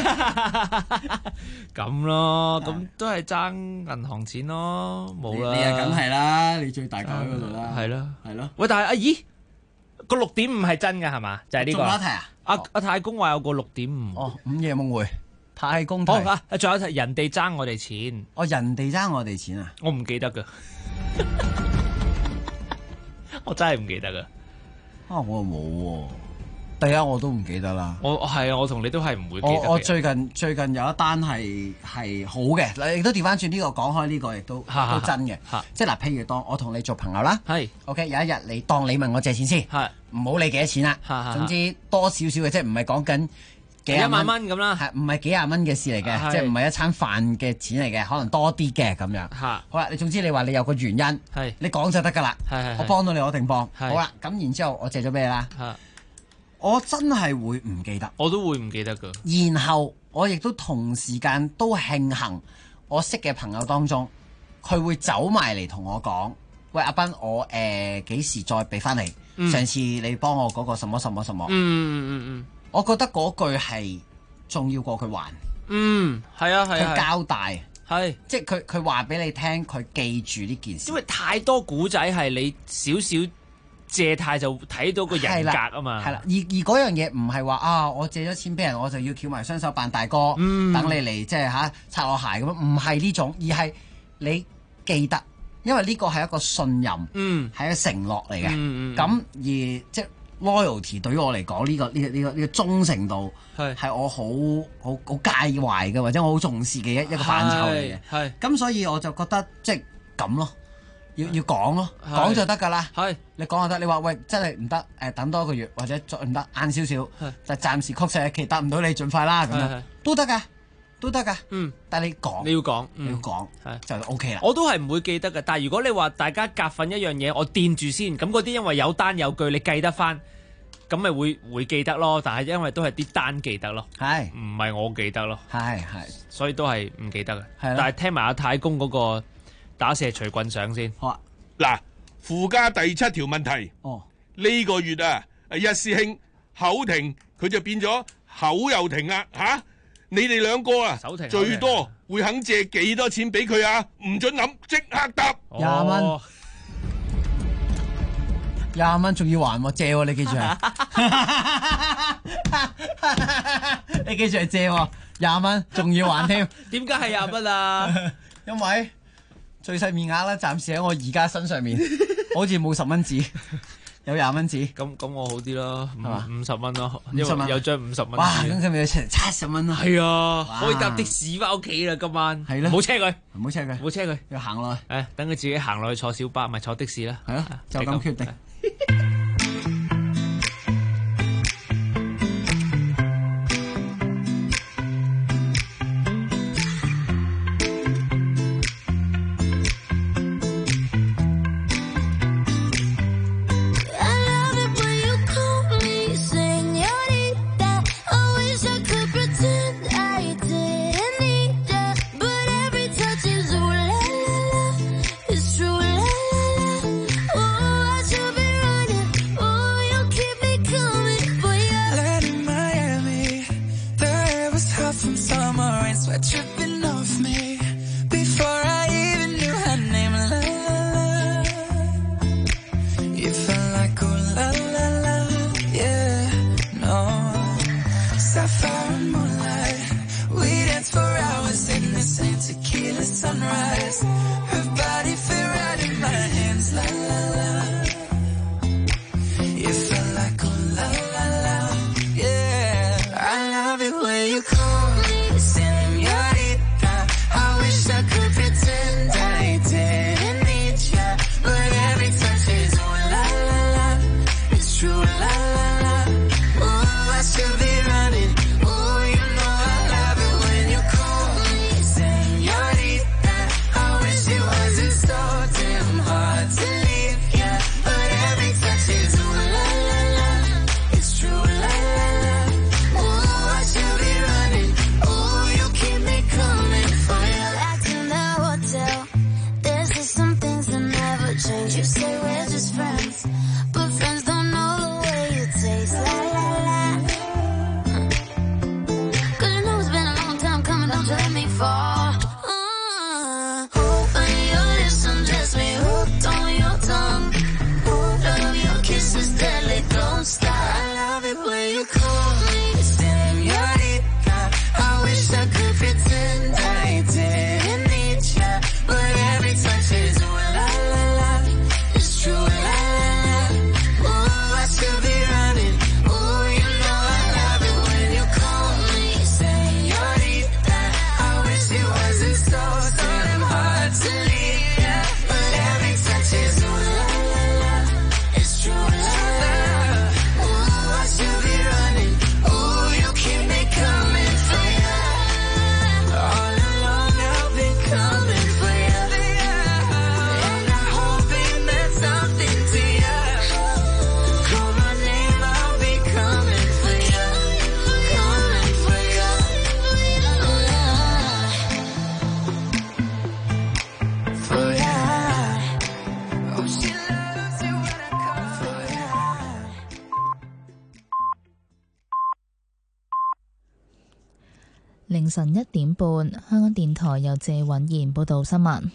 Speaker 4: 咁咯，咁都係爭銀行錢咯，冇啦。
Speaker 12: 你啊，梗係啦，你最大嚿喺嗰度啦。
Speaker 4: 係咯，
Speaker 12: 係咯。
Speaker 4: 喂，但係咦個6.5係真㗎係嘛？就係呢個。
Speaker 12: 仲有一題啊？
Speaker 4: 阿太公話有個6.5。
Speaker 12: 哦，午夜夢回。太公題。
Speaker 4: 仲有一題，人哋爭我哋錢。
Speaker 12: 人哋爭我哋錢啊？
Speaker 4: 我唔記得㗎。我真係唔記得㗎。
Speaker 12: 我又冇喎。第一我都唔記得啦。
Speaker 4: 係啊，我同你都係唔會記得嘅。
Speaker 12: 我最近有一單係好嘅，嗱亦都調翻轉呢個講開呢個亦都真嘅。即係嗱，譬如當我同你做朋友啦，OK 有一日你當你問我借錢先，唔好理幾多錢啦，總之多少少嘅，即係唔係講緊幾
Speaker 4: 1萬蚊咁啦，
Speaker 12: 係唔係幾廿蚊嘅事嚟嘅，即係唔係一餐飯嘅錢嚟嘅，可能多啲嘅咁樣。好啦，你總之你話你有個原因，你講就得㗎啦。我幫到你，我定幫。好啦，咁然之後我借咗俾你啦。我真係會唔記得，
Speaker 4: 我都會唔記得㗎。
Speaker 12: 然後我亦都同時間都慶幸，我識嘅朋友當中，佢會走埋嚟同我講：喂，阿斌，我幾時再俾翻你？上次你幫我嗰個什麼什麼什麼。我覺得嗰句係重要過佢還。
Speaker 4: 係啊，
Speaker 12: 佢交代，
Speaker 4: 係
Speaker 12: 即係佢話俾你聽，佢記住呢件事。
Speaker 4: 因為太多古仔係你少少借貸就睇到個人格啊嘛。
Speaker 12: 係啦，而嗰樣嘢唔係話啊，我借咗錢俾人，我就要翹埋雙手扮大哥，等你嚟即係擦我鞋咁樣。唔係呢種，而係你記得，因為呢個係一個信任，係一個承諾嚟嘅。咁而即係 loyalty 對於我嚟講，呢個忠誠度係我好介懷嘅，或者我好重視嘅一個範疇嚟嘅。咁所以我就覺得即係咁咯。要講咯，講就得㗎啦。你講就得。你話喂真係唔得，等多1個月或者再唔得晏少少，就暫時曲成日期達唔到你，盡快啦咁樣都得㗎，都得㗎。但係你要講，就 OK 啦。
Speaker 4: 我都係唔會記得嘅。但係如果你話大家夾份一樣嘢，我墊住先，咁嗰啲因為有單有據，你計得翻，咁咪會記得咯。但係因為都係啲單記得咯，唔係我記得咯，所以都係唔記得嘅。但係聽埋阿太公嗰個打蛇隨棍上先。
Speaker 22: 好啊，嗱，附加第7條問題。呢個月啊，一師兄口停，佢就變咗口又停啦吓。你哋兩個啊，最多會肯借幾多錢俾佢啊？唔准諗，即刻答。
Speaker 12: 20蚊，20蚊仲要還喎，借喎，你記住係。你記住係借喎，20蚊仲要還添。
Speaker 4: 點解係20蚊啊？
Speaker 12: 因為最細面額啦，暫時喺我而家身上面，好似冇10蚊紙，有20蚊紙。
Speaker 4: 咁我好啲咯，係嘛？50蚊咯，
Speaker 12: 50蚊
Speaker 4: 有張50蚊。
Speaker 12: 哇！咁佢咪要成70蚊咯？
Speaker 4: 係啊，可以搭的士翻屋企啦，今晚。
Speaker 12: 係咯，
Speaker 4: 唔好車佢，
Speaker 12: 唔好車佢，
Speaker 4: 唔好車佢，
Speaker 12: 要行落去。
Speaker 4: 等佢自己行落去坐小巴，咪坐的士啦。
Speaker 12: 係咯，就咁決定。
Speaker 5: I love it when you call me señorita. Oh,
Speaker 7: for tripping off me before I even knew her name. La la la, you felt like oh la la la, yeah, no. Sapphire and moonlight, we danced for hours in the same tequila sunrise. Her body fit right in my hands, la la la. You felt like oh la la la, yeah. I love it when you call me señorita. I wish I could pretend I didn't need ya, but every touch is oh la la la. It's true, la la la. Ooh, I should be running. Ooh, you know I love it when you call me señorita. I wish it wasn't so damn hard to leave ya, but every touch is ooh la la la. It's true, la la la. Ooh, I should be running. Ooh, you keep me coming for ya.
Speaker 5: Back in the hotel, there's just some things that never change. You say we're just friends, but friends don't know the way you taste. La la la. 'Cause you know it's been a long time coming, don't you let me fall. Open your lips and dress me hooked on your tongue. Love your kisses deadly, don't stop.
Speaker 7: I love it when you call me señorita. I wish I could pretend I didn't need ya, but every touch is ooh la la la. It's true, la la la. Ooh, I should be running. Ooh, you know I love it when you call me señorita. I wish it wasn't so damn hard to leave ya, but every touch is ooh la la la. It's true, la la la. Ooh, I should be running. Ooh, you keep me coming for ya. All along I've been coming for ya, and I'm hoping that's something to ya. Call my name, I'll be coming for ya, coming for ya. For ya. Oh, she loves you when I come for ya.
Speaker 1: 凌晨1點半，香港電台由謝允賢報道新聞。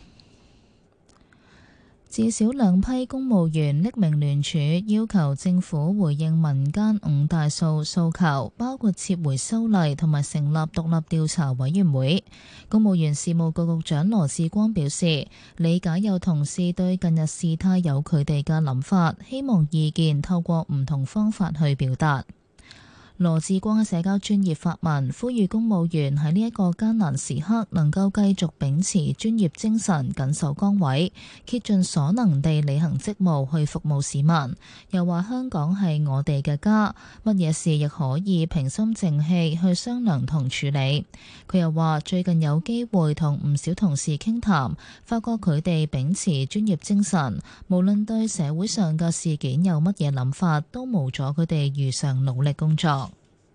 Speaker 1: 至少2批公務員匿名聯署，要求政府回應民間5大訴求，包括撤回修例同埋成立獨立調查委員會。公務員事務局局長羅致光表示，理解有同事對近日事態有佢哋嘅諗法，希望意見透過唔同方法去表達。羅致光喺社交專頁發文，呼籲公務員喺呢一個艱難時刻能夠繼續秉持專業精神，緊守崗位，竭盡所能地履行職務去服務市民。又話香港係我哋嘅家，乜嘢事亦可以平心靜氣去商量同處理。佢又話最近有機會同唔少同事傾談，發覺佢哋秉持專業精神，無論對社會上嘅事件有乜嘢諗法，都無阻佢哋如常努力工作。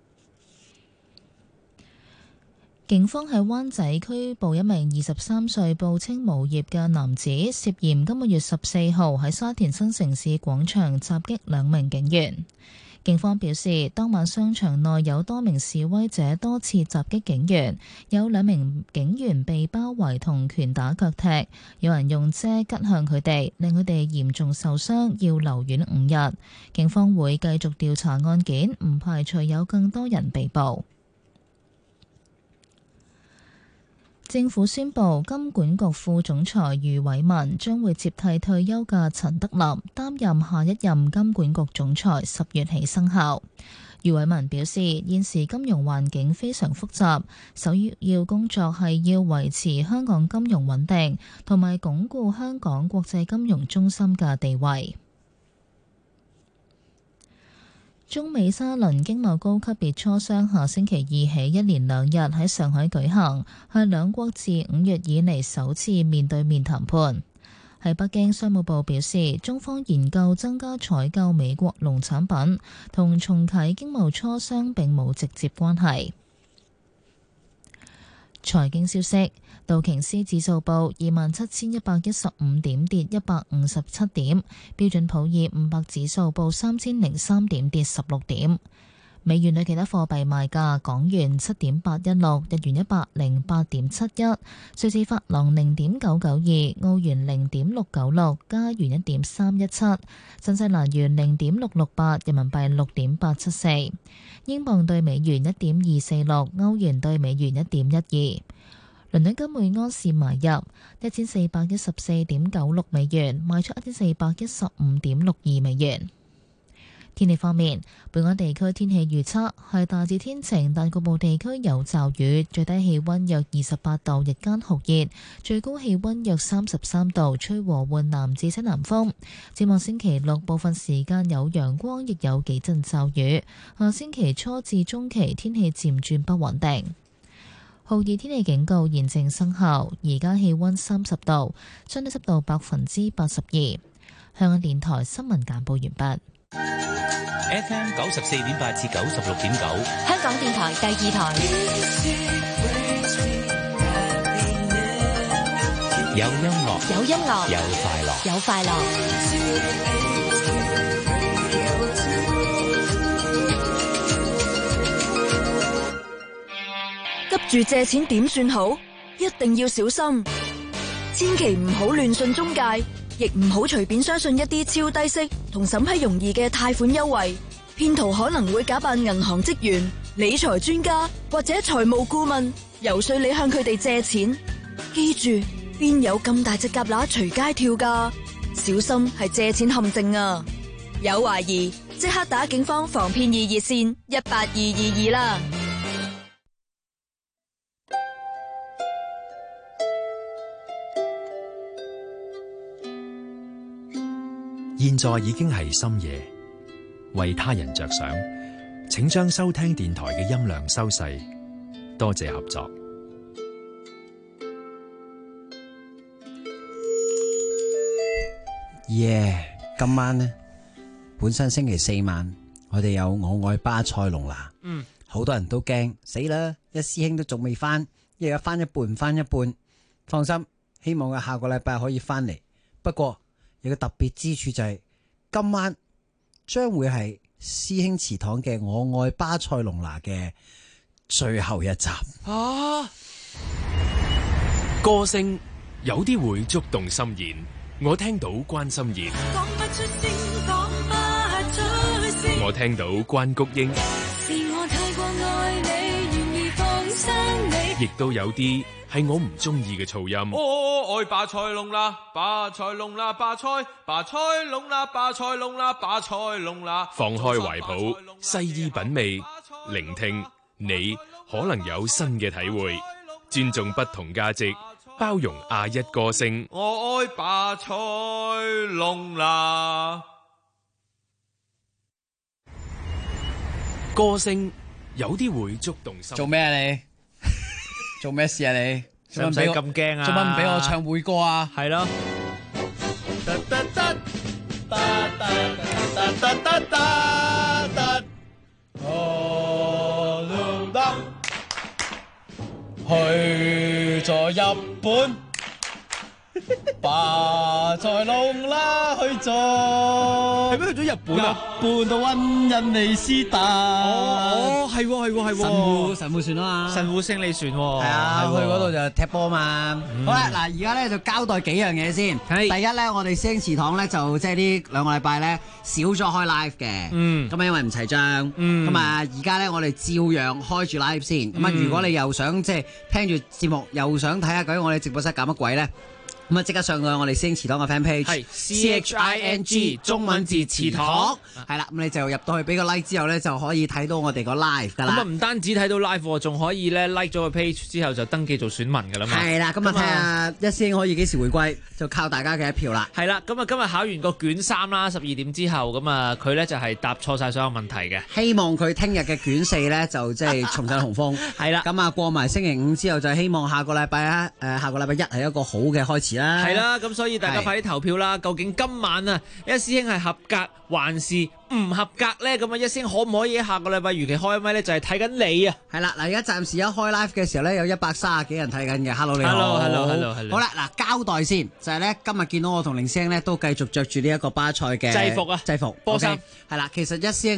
Speaker 1: 警方喺灣仔拘捕一名23歲報稱無業嘅男子，涉嫌今個月14號喺沙田新城市廣場襲擊2名警員。警方表示，當晚商場內有多名示威者多次襲擊警員，有2名警員被包圍同拳打腳踢，有人用遮拮向佢哋，令佢哋嚴重受傷，要留院5日。警方會繼續調查案件，唔排除有更多人被捕。政府宣布，金管局副總裁余偉文將會接替退休嘅陳德霖擔任下一任金管局總裁，10月起生效。余偉文表示，現時金融環境非常複雜，首要工作係要維持香港金融穩定，同埋鞏固香港國際金融中心嘅地位。中美沙倫經貿高級別磋商下星期2起一連2日喺上海舉行，係兩國自5月以嚟首次面對面談判。喺北京，商務部表示，中方研究增加採購美國農產品，同重啟經貿磋商並冇直接關係。財經消息，道瓊斯指數報27,115點，跌157點；標準普爾500指數報3003點，跌16點。 美元對其他貨幣賣價：港元7.816，日元108.71，瑞士法郎0.992，澳元0.696，加元1.317，新西蘭元0.668，人民幣6.874，英鎊對美元1.246，歐元對美元1.12。倫敦金每安士買入1414.96美元，賣出1415.62美元。天氣方面，本港地區天氣預測係大致天晴，但局部地區有驟雨，最低氣溫約28度，日間酷熱，最高氣溫約33度，吹和緩南至西南風。展望星期六，部分時間有陽光，亦有幾陣驟雨。下星期初至中期天氣漸轉不穩定。酷熱天氣警告現正生效，而家氣溫30度，相對濕度82%。香港電台新聞簡報完畢。
Speaker 18: FM 94.8至96.9，
Speaker 21: 香港電台第二台。
Speaker 18: 有音樂，
Speaker 21: 有音樂，
Speaker 18: 有快樂，
Speaker 21: 有快樂。
Speaker 8: 急住借錢點算好？一定要小心，千祈唔好亂信中介，亦唔好隨便相信一啲超低息同審批容易嘅貸款優惠。騙徒可能會假扮銀行職員、理財專家或者財務顧問，游說你向佢哋借錢。記住，邊有咁大隻蛤乸隨街跳㗎？小心係借錢陷阱啊！有懷疑即刻打警方防騙易熱線18222啦。
Speaker 10: 現在已經係深夜，為他人着想，請將收聽電台嘅音量收細，多謝合作。
Speaker 12: 今晚呢，本身星期4晚，我哋有我愛巴塞隆拿，好多人都驚死啦，一師兄都仲未翻，一日翻一半，翻一半。放心，希望佢下個禮拜可以翻嚟。不過有個特別之處就係今晚將會係師兄祠堂嘅我愛巴塞隆拿嘅最後一集。
Speaker 23: 歌聲有啲會觸動心弦，我聽到關心妍，我聽到關菊英，亦都有啲係我唔中意嘅噪音。
Speaker 13: 我愛巴塞隆拿，巴塞隆拿，巴塞隆拿，巴塞隆拿，巴塞隆拿。
Speaker 23: 放開懷抱，細意品味，聆聽，你可能有新嘅體會。尊重不同價值，包容亞一歌聲。
Speaker 13: 我愛巴塞隆拿。
Speaker 23: 歌聲有啲會觸動心。
Speaker 12: 做咩啊你？做咩事啊你？
Speaker 4: 使唔使咁驚啊？
Speaker 12: 做乜唔俾我唱會歌啊？
Speaker 4: 係咯。
Speaker 12: 去咗日本，巴塞隆拿去咗，
Speaker 4: 係咩去咗日本啊？
Speaker 12: 日本度揾印尼斯達。
Speaker 4: 係
Speaker 12: 神戶船啊嘛，
Speaker 4: 神戶勝利船係
Speaker 12: 啊，去嗰度就踢波嘛。好啦，嗱而家咧就交代幾樣嘢先。第一咧，我哋師兄祠堂咧就即係呢2個禮拜咧少咗開 live 嘅，咁啊因為唔齊章，咁啊而家咧我哋照樣開住 live 先。咁啊如果你又想即係聽住節目，又想睇下究竟我哋直播室搞乜鬼咧？咁啊！即刻上去我哋師兄祠堂嘅 fan page，係 CHING 中文字祠堂，係啦。咁你就入到去俾個 like 之後咧，就可以睇到我哋個 live 噶啦。
Speaker 4: 咁啊，唔單止睇到 live，仲可以咧 like 咗個 page 之後就登記做選民噶啦嘛。
Speaker 12: 係啦，咁啊睇下一師兄可以幾時回歸，就靠大家嘅一票啦。
Speaker 4: 係啦，咁啊今日考完個卷3啦，12點之後，咁啊佢咧就係答錯晒所有問題嘅。
Speaker 12: 希望佢聽日嘅卷4咧就即係重振雄風。係啦，咁啊過埋星期5之後，就希望下個禮拜下個禮拜1係一個好嘅開始啦。
Speaker 4: 係啦，咁所以大家快啲投票啦！究竟今晚啊，一師兄係合格還是唔合格咧？咁啊，一師兄可唔可以下個禮拜如期開咪咧？就係睇緊你啊！
Speaker 12: 係啦，嗱，而家暫時一開 live 嘅時候咧，有130幾人睇緊嘅。Hello， 你好。Hello。好啦，嗱，交代先，就係咧，今日見到我同凌師兄咧都繼續着住呢一個巴塞嘅
Speaker 4: 制服啊，
Speaker 12: 制服
Speaker 4: 波衫。
Speaker 12: 係啦，其實一師兄咧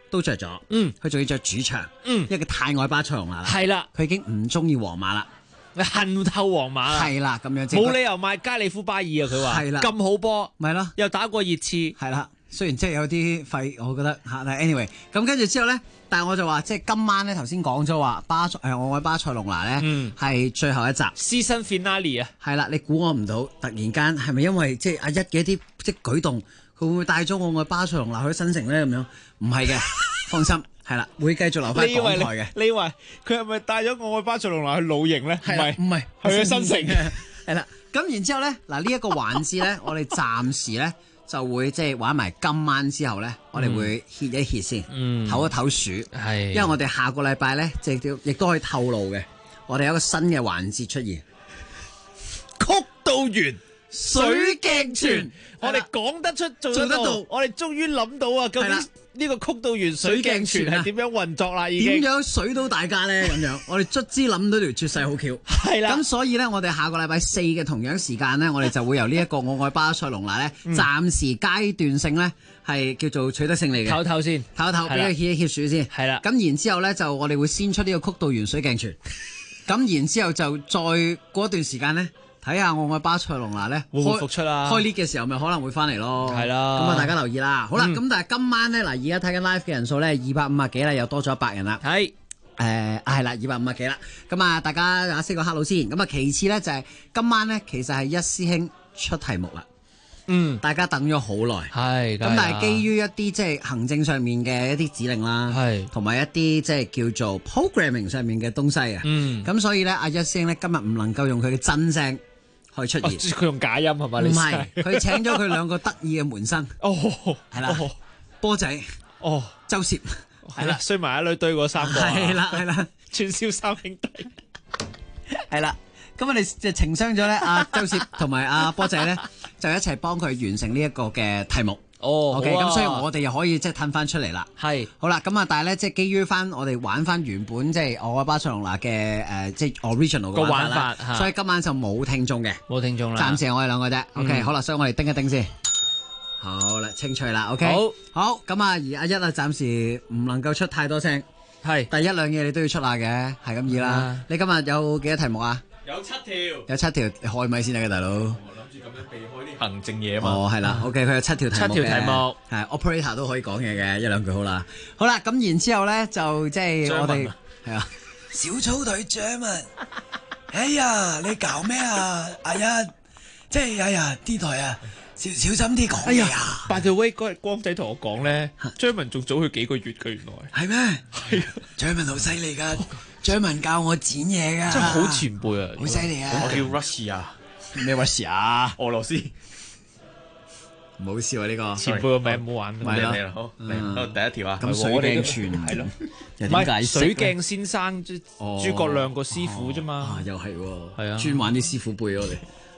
Speaker 12: 都着咗，佢仲要着主場，因為佢太愛巴塞隆拿啦，
Speaker 4: 係啦，
Speaker 12: 佢已經唔中意皇馬啦。
Speaker 4: 恨透皇馬啦，
Speaker 12: 係啦咁樣，
Speaker 4: 冇理由賣加利夫巴爾啊！佢話
Speaker 12: 係啦，
Speaker 4: 咁好波，
Speaker 12: 咪咯，
Speaker 4: 又打過熱刺，
Speaker 12: 係啦。雖然即係有啲廢，我覺得嚇，但係 anyway，咁跟住之後咧，但係我就話即係今晚咧頭先講咗話我愛巴塞隆拿咧係最後一集
Speaker 4: season finale 啊，
Speaker 12: 係啦，你估我唔到，突然間係咪因為即係阿一嘅一啲即係舉動，佢會唔會帶咗我愛巴塞隆拿去新城咧咁樣？唔係嘅，放心。係啦，會繼續留翻港台嘅。
Speaker 4: 你以為佢係咪帶咗我愛巴塞隆拿去露營咧？
Speaker 12: 唔係，
Speaker 4: 去咗新城嘅。
Speaker 12: 係啦，咁然之後咧，嗱呢一個環節咧，我哋暫時咧就會即係玩埋今晚之後咧，我哋會歇一歇先，唞一唞暑。係，因為我哋下個禮拜咧，即係亦都可以透露嘅，我哋有一個新嘅環節出現，
Speaker 4: 曲道員水鏡泉。我哋講得出做得到，我哋終於諗到啊！究竟呢個曲道員水鏡泉係點樣運作啦？已經
Speaker 12: 點樣水到大家咧？咁樣，我哋卒之諗到條絕世好橋。
Speaker 4: 係啦，
Speaker 12: 咁所以咧，我哋下個禮拜4嘅同樣時間咧，我哋就會由呢一個我愛巴塞隆拿咧，暫時階段性咧係叫做取得勝利嘅。
Speaker 4: 唞唞先，
Speaker 12: 唞唞，俾佢歇一歇暑先。
Speaker 4: 係啦，
Speaker 12: 咁然之後咧，就我哋會先出呢個曲道員水鏡泉。咁然之後就再過一段時間咧。睇下我愛巴塞隆拿咧，
Speaker 4: 會唔會復出啦？
Speaker 12: 開 lift 嘅時候咪可能會翻嚟咯。係
Speaker 4: 啦，
Speaker 12: 咁啊大家留意啦。好啦，咁但係今晚咧嗱，而家睇緊 live 嘅人數咧250幾啦，又多咗100人啦。係係啦，250幾啦。咁啊，大家say個 hello先。咁啊，其次咧就係今晚咧，其實係一師兄出題目啦。大家等咗好耐。係。咁但係基於一啲即係行政上面嘅一啲指令啦，係，同埋一啲即係叫做 programming 上面嘅東西啊。咁所以咧，阿一師兄咧今日唔能夠用佢嘅真聲。可以出現，
Speaker 4: 佢用假音係嘛？
Speaker 12: 唔係，佢請咗佢兩個得意嘅門生。哦，係啦，波仔，
Speaker 4: 哦，
Speaker 12: 周攝，
Speaker 4: 係啦，衰埋一女堆嗰3個，
Speaker 12: 係啦係啦，
Speaker 4: 串燒3兄弟，
Speaker 12: 係啦。咁我哋就情商咗咧，阿周攝同埋阿波仔咧，就一齊幫佢完成呢一個嘅題目。哦，OK，咁所以我哋又可以即係褪翻出嚟啦。係，好啦，咁啊，但係咧，即係基於翻我哋玩翻原本即係我愛巴塞隆拿嘅即係 original 嘅玩法啦，所以今晚就冇聽眾嘅，冇聽眾啦，暫時我哋兩個啫。OK，好啦，所以我哋叮一叮先。好啦，清脆啦。OK，好，咁啊，而阿一啊，暫時唔能夠出太多聲。係，第一兩嘢你都要出下嘅，係咁意啦。你今日有幾多題目啊？
Speaker 2: 有7條。
Speaker 12: 有7條，你開咪先得嘅，大佬。
Speaker 2: 咁樣避開啲行政嘢嘛？
Speaker 12: 哦，係啦，OK，佢有7條題目嘅，7條題目係 operator 都可以講嘢嘅，一兩句好啦。好啦，咁然之後咧就即係我哋係啊，
Speaker 11: 小草隊長啊！哎呀，你搞咩啊？阿一，即係哎呀，啲台啊，小心啲講嘢啊
Speaker 4: ！By the way，嗰日光仔同我講咧，張文仲早佢幾個月嘅，原來
Speaker 11: 係咩？係啊，張文好犀利噶，張文教我剪嘢噶，
Speaker 4: 真係好前輩啊，
Speaker 11: 好犀利啊！
Speaker 2: 我叫 Russia。
Speaker 12: 咩 Russia？
Speaker 2: 俄羅斯，
Speaker 12: 唔好笑啊！呢個
Speaker 4: 前輩個名唔好玩。
Speaker 2: 嚟啦，好嚟，第一條啊。
Speaker 12: 咁水鏡泉係咯，
Speaker 4: 唔係水鏡先生，諸葛亮個師傅啫嘛。
Speaker 12: 又係，
Speaker 4: 係啊，
Speaker 12: 專玩啲師傅背我哋。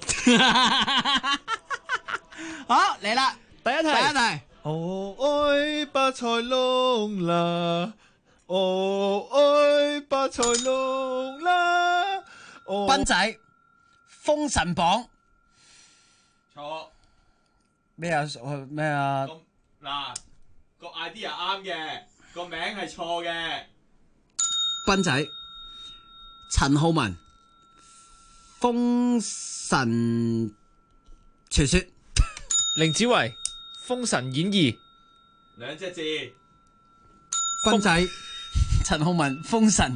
Speaker 12: 好嚟啦，第一題。
Speaker 14: 我愛巴塞隆拿，我愛巴塞隆拿。
Speaker 12: 斌仔。封神榜
Speaker 2: 錯
Speaker 12: 咩啊？咩啊？
Speaker 2: 嗱，個 idea 啱嘅，個名係錯嘅。
Speaker 12: 斌仔，陳浩文，封神傳說，
Speaker 4: 凌子維，封神演義
Speaker 2: ，2隻字。
Speaker 12: 斌仔，陳浩文，封神。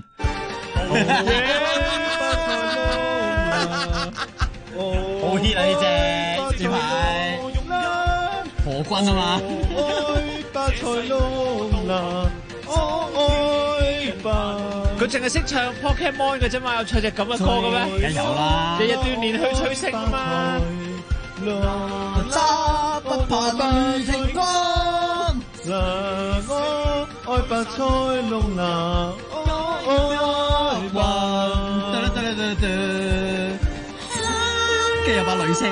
Speaker 12: 好 hit 啊！呢隻牌何君啊嘛，
Speaker 4: 佢淨係識唱 Pokemon 嘅啫嘛，有唱隻咁嘅歌嘅咩？
Speaker 12: 梗有啦，
Speaker 4: 日日鍛鍊去取勝啊嘛。
Speaker 7: 哪吒不怕遇情關，
Speaker 14: 我愛巴塞隆拿，
Speaker 12: 跟住有把女聲，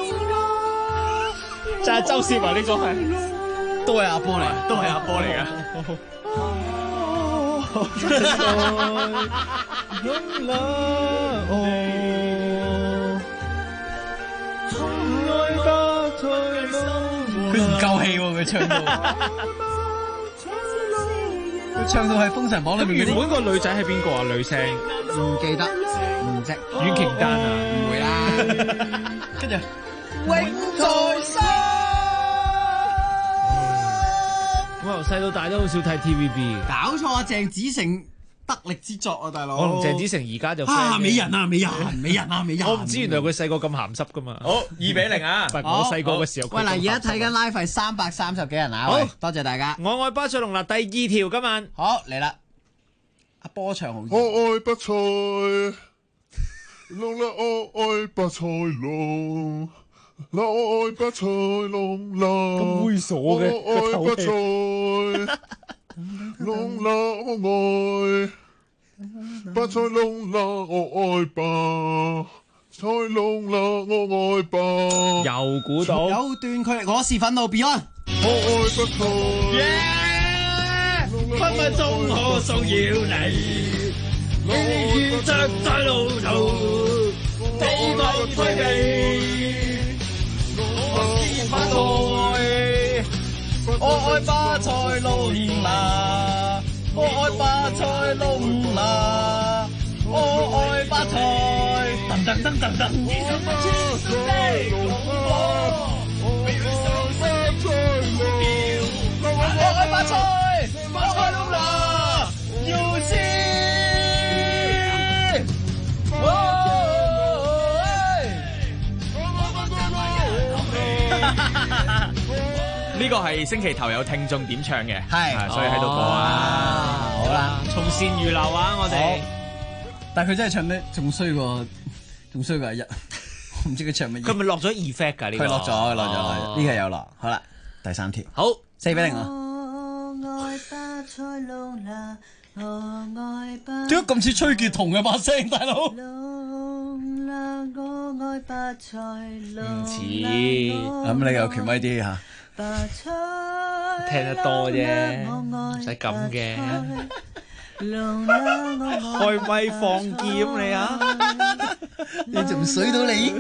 Speaker 4: 就係周攝啊！呢個係
Speaker 12: 都係阿波嚟，
Speaker 2: 都係阿波嚟嘅。
Speaker 12: 佢唔夠氣喎，佢唱到。 唱到係封神榜裏面嗰啲。
Speaker 4: 原本個女仔係邊個啊？女聲
Speaker 12: 唔記得，唔識。
Speaker 4: 阮瓊丹啊？
Speaker 12: 唔會啦。跟住永在生。
Speaker 4: 我由細到大都好少睇 TVB。
Speaker 12: 搞錯啊！鄭子誠得力之作啊，大佬。
Speaker 4: 我同鄭子誠而家就
Speaker 12: 美人啊，美人，美人啊，美人。
Speaker 4: 我唔知原來佢細個咁鹹濕噶嘛。
Speaker 2: 好2-0啊！
Speaker 4: 我細個嘅時候。
Speaker 12: 喂，嗱，而家睇緊 live 係330幾人啊！
Speaker 4: 好，
Speaker 12: 多謝大家。
Speaker 4: 我愛巴塞隆拿第2條今晚。
Speaker 12: 好嚟啦，阿波唱好。
Speaker 14: 我愛巴塞隆啦，我愛巴塞隆。啦，我愛巴塞隆啦，
Speaker 4: 咁猥瑣嘅
Speaker 14: 我愛巴塞隆啦，我愛巴塞隆啦，我愛巴塞隆啦，我愛巴。
Speaker 4: 又估到
Speaker 12: 有段距離，我是憤怒 Beyond。
Speaker 14: 我愛巴塞，
Speaker 7: 分分鐘我騷擾你，你遇着在路途，地方推避。我愛巴塞隆拿，我愛巴塞隆拿，我愛巴塞。噔噔噔噔噔，我愛巴塞，巴塞隆拿，要先。
Speaker 2: 呢個係星期頭有聽眾點唱嘅，
Speaker 12: 係，
Speaker 2: 所以喺度播啊。
Speaker 12: 好啦，
Speaker 4: 從善如流啊，我哋。
Speaker 12: 但係佢真係唱得仲衰過阿一，我唔知佢唱乜嘢。
Speaker 4: 佢咪落咗 effect 㗎？呢個
Speaker 12: 佢落咗，呢個有落。好啦，第3條。
Speaker 4: 好
Speaker 12: 4-0啊！
Speaker 24: 我愛巴塞隆拿，我愛巴。
Speaker 12: 點解咁似崔潔彤嘅把聲，大佬？
Speaker 24: 隆拿，我愛巴塞隆。
Speaker 4: 唔似。
Speaker 12: 咁你有權威啲嚇。
Speaker 4: 聽得多啫，唔使咁嘅。開咪放劍你啊！
Speaker 12: 你仲唔水到你？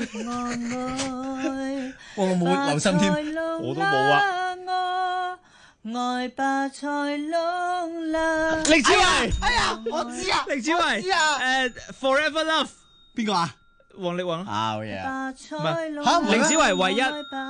Speaker 12: 我冇留心添，
Speaker 4: 我都冇啊。
Speaker 24: 愛巴塞隆拿。
Speaker 4: 凌子維，
Speaker 12: 哎呀，我知啊，
Speaker 4: 凌子維，Forever Love，
Speaker 12: 邊個啊？
Speaker 4: 王力宏
Speaker 12: 啊，好嘢啊！
Speaker 4: 凌子維唯一。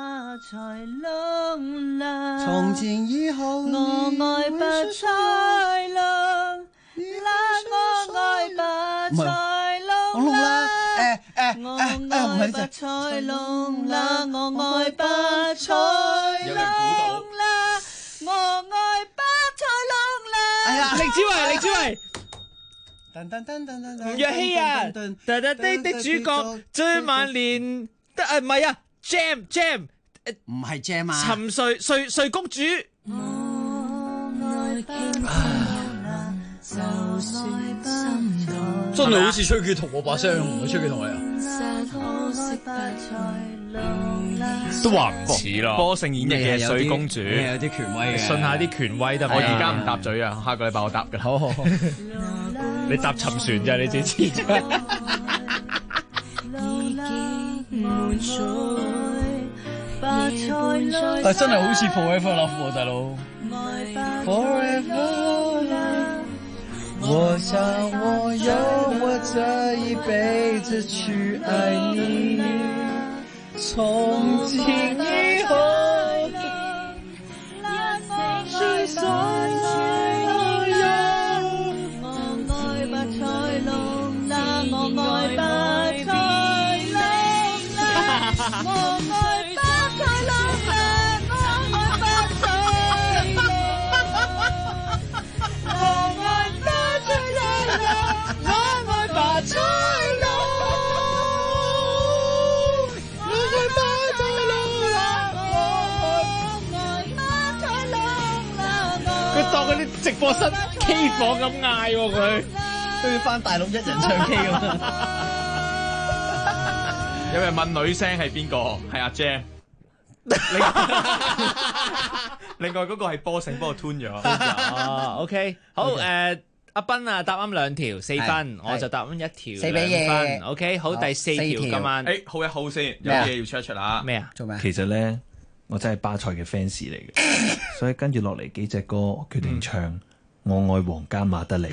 Speaker 12: 從前以後，
Speaker 24: 我愛巴塞隆拿，我愛巴塞隆拿，我愛巴塞隆拿，我愛巴塞隆拿，我愛巴塞隆拿。
Speaker 12: 哎呀，
Speaker 4: 凌子維。
Speaker 12: 吳
Speaker 4: 若希啊，的主角最萬年，唔係啊 ，Jam，
Speaker 12: 唔係 Jam 啊，
Speaker 4: 沉睡公主。
Speaker 12: 真係好似崔潔彤我把聲，唔係崔潔彤嚟啊！
Speaker 2: 都話唔似咯。波聖演繹嘅睡公主，
Speaker 12: 有啲權威嘅，
Speaker 4: 信下啲權威得。
Speaker 2: 我而家唔搭嘴啊，下個禮拜我搭㗎。
Speaker 12: 好，
Speaker 4: 你搭沉船咋？你自己知啫。
Speaker 12: 但真係好似 Forever Love 喎，大佬。Forever Love， 我想我有我這一輩子去愛你，從今以後，是所有。
Speaker 24: 我愛巴塞隆拿，我愛巴塞隆拿，我愛巴塞隆拿，我愛巴塞隆拿，我愛巴塞隆拿，我愛巴塞隆拿，我愛巴塞隆拿，我愛巴塞隆拿。
Speaker 4: 佢當嗰啲直播室 K 房咁嗌喎，佢
Speaker 12: 都要翻大陸一人唱 K 咁。
Speaker 2: 有人問女聲係邊個？係阿 Jam。另外嗰個係波聖，不過 tune 咗。
Speaker 4: 哦，OK， 好誒，阿斌啊答啱2條4分，我就答啱1條2分。OK， 好，第4條今晚。
Speaker 2: 誒，hold 一 hold 先，有嘢要出一出啊！
Speaker 4: 咩啊？
Speaker 12: 做咩？
Speaker 6: 其實咧，我真係巴塞嘅 fans 嚟嘅，所以跟住落嚟幾隻歌我決定唱， 我愛皇家馬德里。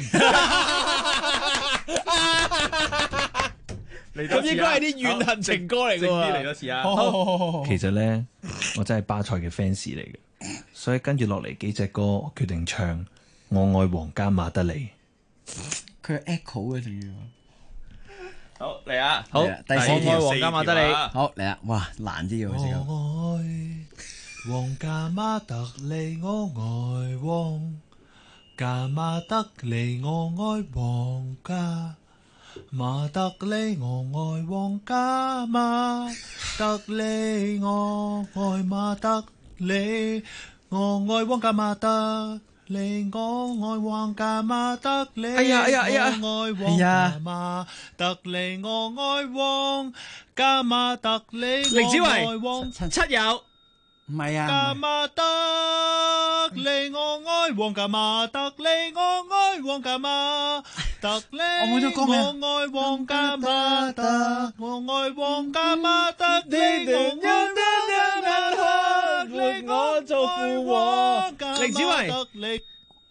Speaker 4: 咁應該係啲怨恨情歌嚟㗎喎。
Speaker 2: 嚟多次啊！
Speaker 4: 好。
Speaker 6: 其實呢，我真係巴塞嘅 fans 嚟嘅，所以跟住落嚟幾隻歌，我決定唱我愛皇家馬德里。
Speaker 12: 佢係 echo 嘅仲要。
Speaker 2: 好嚟啊！
Speaker 4: 好，
Speaker 12: 第四
Speaker 4: 我愛皇家馬德里。
Speaker 12: 好嚟啊！哇，難啲嘅好似咁。
Speaker 6: 我愛皇家馬德里，我愛皇家馬德里，我愛皇家馬德里，我愛皇家馬德里，我愛馬德里，我愛皇家馬德里，我愛皇家馬德里。
Speaker 4: 哎呀哎呀哎呀！
Speaker 6: 我愛皇家馬德里，我愛皇家馬德里。
Speaker 4: 凌子維，七友。
Speaker 12: 唔係啊！
Speaker 6: 加馬德里，我愛皇家馬德里，我愛皇家馬德里。
Speaker 12: 我冇咗歌名。
Speaker 6: 我愛皇家馬德，我愛皇家馬德里，我愛皇家馬德里，
Speaker 4: 我做父王。凌子維。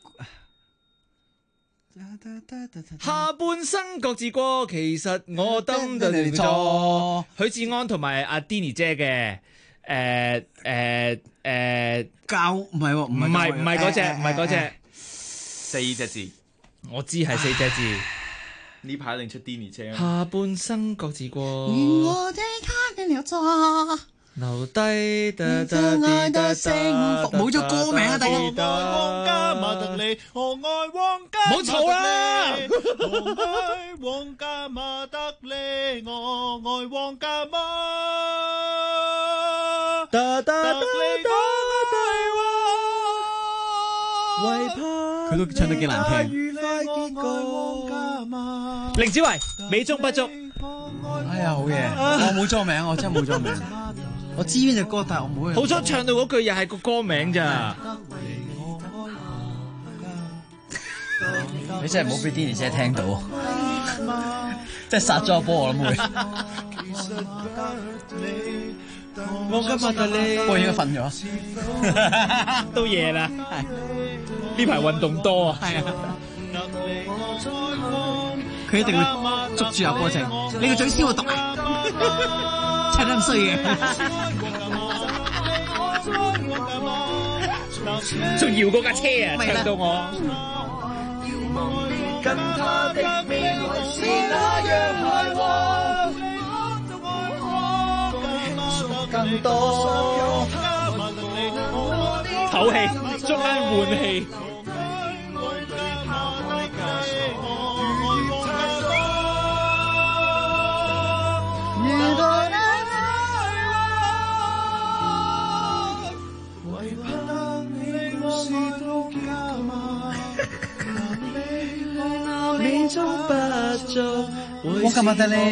Speaker 4: 下半生各自過，其實我登對錯。許志安同埋阿 Denny 姐嘅。
Speaker 12: 教唔係喎，
Speaker 4: 唔係嗰隻，唔係嗰隻
Speaker 2: ，4隻字，
Speaker 4: 我知係4隻字。
Speaker 2: 呢排一定出 Denny 車。
Speaker 4: 下半生各自過，
Speaker 24: 我哋卡緊了錯，
Speaker 4: 留低
Speaker 24: 愛得幸福。冇咗歌名啊！第一。
Speaker 6: 我愛皇家馬德里，我愛皇家。
Speaker 4: 冇嘈啦！
Speaker 6: 我愛皇家馬德里，我愛皇家馬。
Speaker 12: 佢都唱得幾難聽。
Speaker 4: 凌子維，美中不足。
Speaker 12: 哎呀，好嘢！我冇咗名，我真係冇咗名。我知邊隻歌，但係我冇。
Speaker 4: 好彩唱到嗰句又係個歌名咋。
Speaker 12: 你真係唔好俾 Denny 姐聽到，真係殺咗個波我諗會。
Speaker 4: 我今日你，
Speaker 12: 我應該瞓咗，
Speaker 4: 都夜啦。呢排運動多啊。係啊。
Speaker 12: 佢一定會捉住阿波仔，你個嘴消毒啊！唱得咁衰嘅，
Speaker 4: 仲搖過架車啊！唱到我。
Speaker 7: 跟他的未來是那樣快活，更多
Speaker 4: 唞氣，中間換氣。美中不足，
Speaker 12: 我今日得你。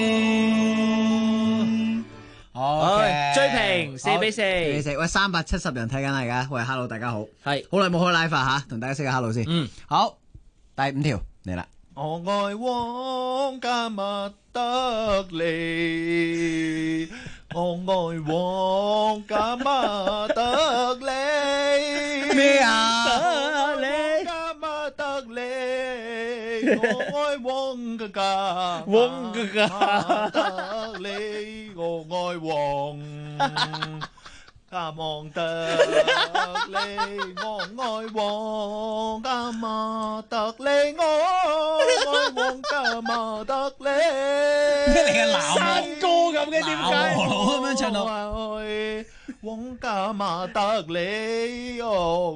Speaker 12: 好，
Speaker 4: 追平4-4。
Speaker 12: 喂，370人睇緊啦，而家。喂 ，hello， 大家好。
Speaker 4: 係，
Speaker 12: 好耐冇開 live 吓，同大家 say 個 hello 先。好，第5條嚟啦。
Speaker 6: 我愛皇家馬德里，我愛皇家馬德里。
Speaker 12: 咩啊？
Speaker 6: 皇家馬德里，我愛皇家馬德里，我愛皇家馬德里，我愛皇家馬德里，我愛皇家馬德里。
Speaker 12: 咩嚟嘅男
Speaker 4: 山歌咁嘅點解？
Speaker 12: 咁樣唱到。
Speaker 6: 皇家馬德里，我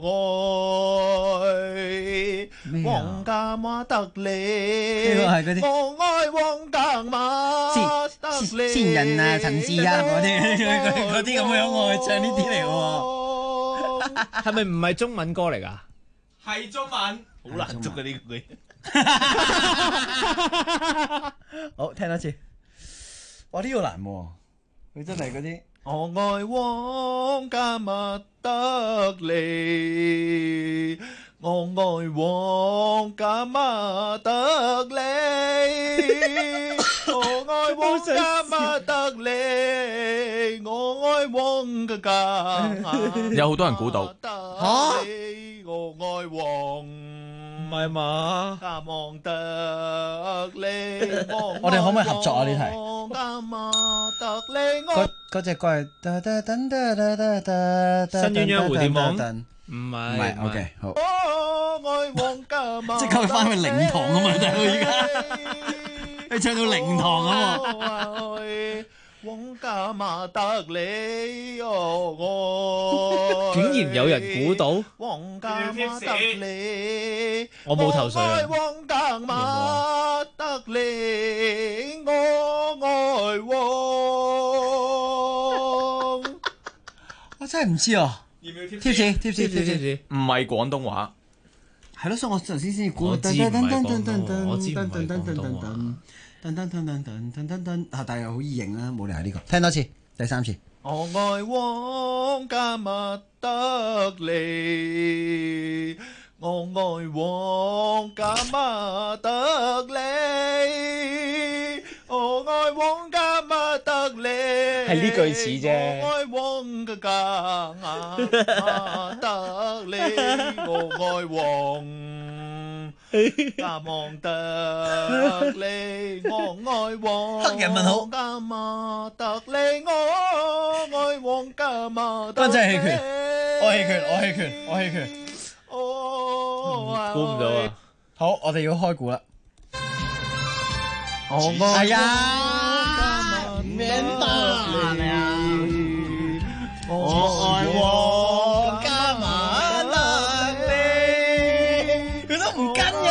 Speaker 6: 愛皇家馬德里。
Speaker 12: 呢個係嗰啲。
Speaker 6: 我愛皇家馬德里。
Speaker 12: 先人啊，陳志啊，嗰啲咁樣，我係唱呢啲嚟喎。
Speaker 4: 係咪唔係中文歌嚟㗎？
Speaker 2: 係中文，好難捉嘅呢句。
Speaker 12: 好，聽多次。哇，呢個難喎，佢真係嗰啲。
Speaker 6: 我愛皇家馬德里，我愛皇家馬德里，我愛皇家馬德里，我愛皇家。
Speaker 2: 有好多人估到。
Speaker 6: 嚇！我愛皇。
Speaker 4: 係嘛？
Speaker 6: 加望得你，
Speaker 12: 我哋可唔可以合作啊？呢題
Speaker 6: 加望得你，
Speaker 12: 嗰隻歌係
Speaker 4: 新鴛鴦蝴蝶夢，唔係
Speaker 12: ，OK 好。
Speaker 6: 即
Speaker 12: 刻去翻去靈堂啊嘛，大佬而家，你唱到靈堂啊嘛。
Speaker 6: 王家馬德里哦，
Speaker 4: 竟然有人估到，
Speaker 6: 王家馬德里，
Speaker 4: 我冇頭緒啊！
Speaker 6: 王家馬德里，我愛王，
Speaker 12: 我真係唔知啊！
Speaker 6: 要唔要貼
Speaker 12: 士？
Speaker 2: 唔係廣東話，
Speaker 12: 係咯，所以我頭先估。
Speaker 4: 我知唔係廣東話，我知唔係廣東話。
Speaker 12: 但係又好易認啦，冇理係呢個。聽多次，第三次。
Speaker 6: 我愛王家馬德里，我愛王家馬德里，我愛王家馬德里。
Speaker 4: 係呢句似啫。
Speaker 6: 我愛王家馬德里，我愛王。加望得你，我愛王。
Speaker 12: 黑人問好。
Speaker 6: 加望得你，我愛王。加望得你。
Speaker 12: 真係棄權，我棄權。
Speaker 4: 估唔到啊！
Speaker 12: 好，我哋要開估啦。
Speaker 6: 哎
Speaker 12: 呀，免打了。我愛王加馬德里，佢都唔跟嘅。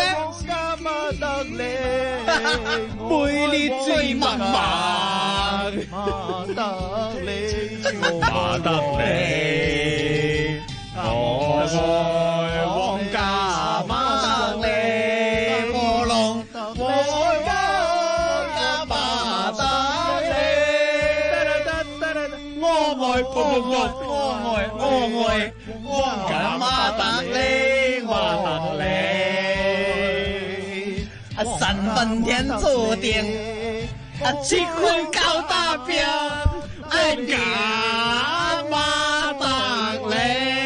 Speaker 6: 背列最默默，馬德里，馬德里，我愛王家馬德里，我龍，我愛王家馬德里，我愛王家馬德里，馬德里。
Speaker 12: 三分天注定，七分高大標，愛家馬德里。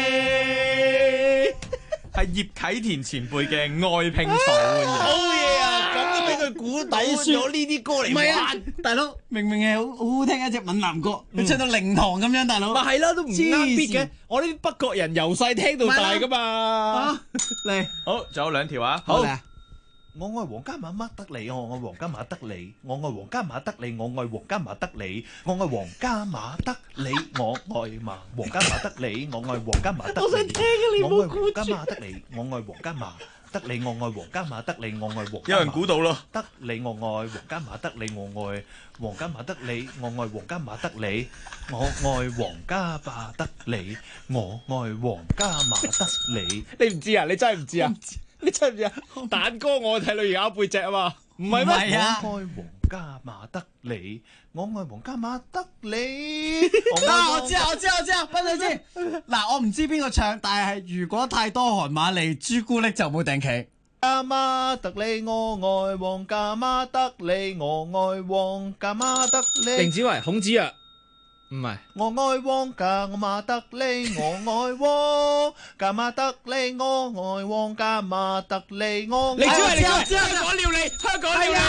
Speaker 2: 係葉啟田前輩嘅愛拼手
Speaker 12: 好嘢啊！咁都俾佢估到咗呢啲歌嚟玩。大佬明明係好好聽一隻閩南歌，佢唱到靈堂咁樣，大佬。
Speaker 4: 咪係啦，都唔啱 beat 嘅。我呢啲北角人由細聽到大噶嘛。
Speaker 12: 嚟，
Speaker 2: 好，仲有兩條啊。
Speaker 12: 好。
Speaker 6: 我愛王家馬德里，我愛王家馬德里，我愛王家馬德里，我愛王家馬德里，我愛王家馬德里，我愛王家馬德里，我愛王家馬德里，我想聽啊！你冇估住。我愛王家馬德里，我愛王家馬德里，我愛王家馬德里，我愛王。
Speaker 2: 有人估到咯。
Speaker 6: 德里，我愛王家馬德里，我愛王家馬德里，我愛王家馬德里，我愛王家馬德里，我愛王家馬德里。
Speaker 4: 你唔知啊？你真係唔知啊？你真係唔知啊？蛋哥我睇女咬背脊啊嘛，唔係咩？
Speaker 6: 我愛王家馬德里，我愛王家馬德里。
Speaker 12: 我知，分享先。嗱，我唔知邊個唱，但係如果太多韓馬利朱古力就冇定期。
Speaker 6: 加馬德里，我愛王家馬德里，我愛王家馬德里。
Speaker 4: 凌子維、孔子曰。唔係，
Speaker 6: 我愛王家馬德里，我愛王家馬德里，我愛王家馬德里，我。
Speaker 4: 你知係香港料理，香港料理。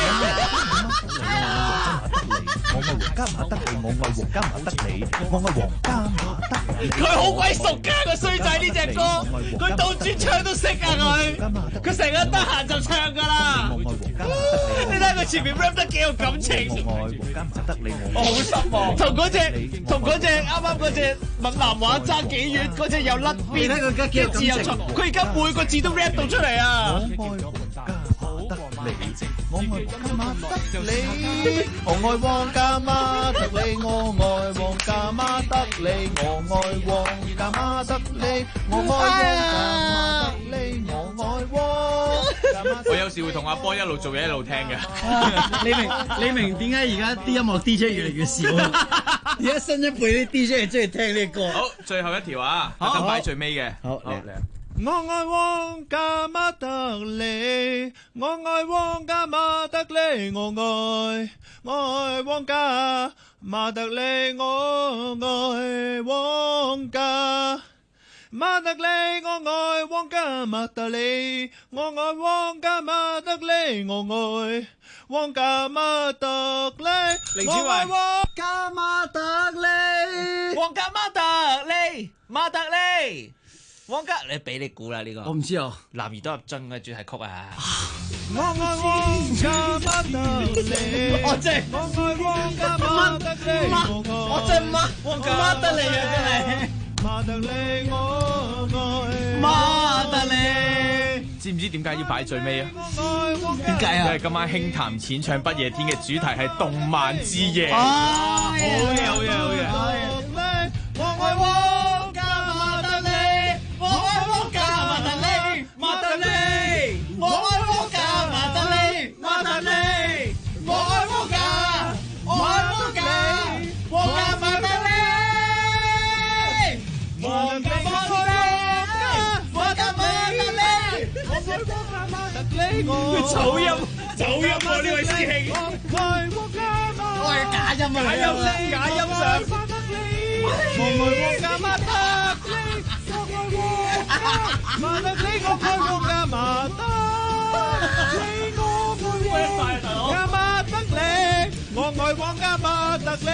Speaker 6: 我愛王家馬德里，我愛王家馬德里，我愛王家馬德里。
Speaker 4: 佢好鬼熟㗎個衰仔呢隻歌，佢倒轉唱都識啊佢成日得閒就唱㗎啦。你睇佢前面 rap 得幾有感情。
Speaker 6: 我愛王家馬德里，
Speaker 4: 我好失望。同嗰隻啱啱嗰隻閩南話爭幾遠，嗰隻又甩邊，一字又錯，佢而家每個字都 rap 到出嚟啊！
Speaker 6: 我愛王家馬德里，我愛王家馬德里，我愛王家馬德里，我愛王家馬德里，我愛王家馬德里，我愛王。
Speaker 2: 我有時會同阿波一路做嘢一路聽嘅。
Speaker 12: 你明點解而家啲音樂 DJ 越嚟越少？而家新一輩啲 DJ 係中意聽呢個歌。
Speaker 2: 好，最後一條啊，特登擺最尾嘅。
Speaker 12: 好嚟。
Speaker 6: 我愛王家馬德里，我愛王家馬德里，我愛王家馬德里，我愛王家馬德里，我愛皇家馬德里，我愛皇家馬德里，我愛皇家馬德里。
Speaker 4: 凌子維，
Speaker 12: 皇家馬德里，
Speaker 4: 皇家馬德里，馬德里，皇家，你俾你估啦呢個。
Speaker 12: 我唔知啊，
Speaker 4: 男兒都入樽嘅主題曲啊。
Speaker 6: 我愛皇家馬德里，
Speaker 12: 我真係
Speaker 6: 我愛皇家馬德里，
Speaker 12: 我真係皇家馬德里啊真係。
Speaker 6: 馬德里，我愛
Speaker 12: 馬德里。
Speaker 13: 知唔知點解要擺最尾啊？
Speaker 12: 點解啊？
Speaker 13: 因為今晚輕談淺唱不夜天嘅主題係動漫之夜。
Speaker 12: 好
Speaker 13: 嘢，好嘢，好嘢！
Speaker 6: 我愛皇家馬德里，我愛皇家馬德里，馬德里，我愛皇家馬德里，馬德里，我愛皇家，我愛皇家，皇家馬德里，皇家馬德里，皇家馬德里，我愛皇家馬德里，
Speaker 13: 走音喎呢位師兄，
Speaker 12: 我係假音啊，
Speaker 13: 假音上。
Speaker 6: 我愛皇家馬德里，馬德里，我愛皇家馬德里，我愛皇家馬德里，我愛皇家馬德里。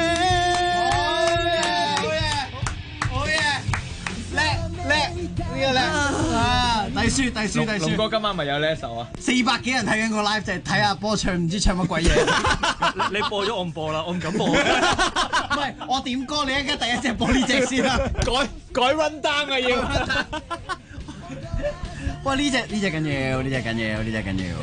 Speaker 12: 好嘢，叻，呢個叻啊！遞書。
Speaker 13: 龍哥今晚咪有呢一首啊
Speaker 12: ？400幾人睇緊個 live 就係睇下波唱，唔知唱乜鬼嘢。
Speaker 13: 你播咗我唔播啦，我唔敢播。
Speaker 12: 唔係，我點歌，你而家第一隻播呢隻先啦。
Speaker 13: 改 run down 啊要。
Speaker 12: 哇！呢隻緊要。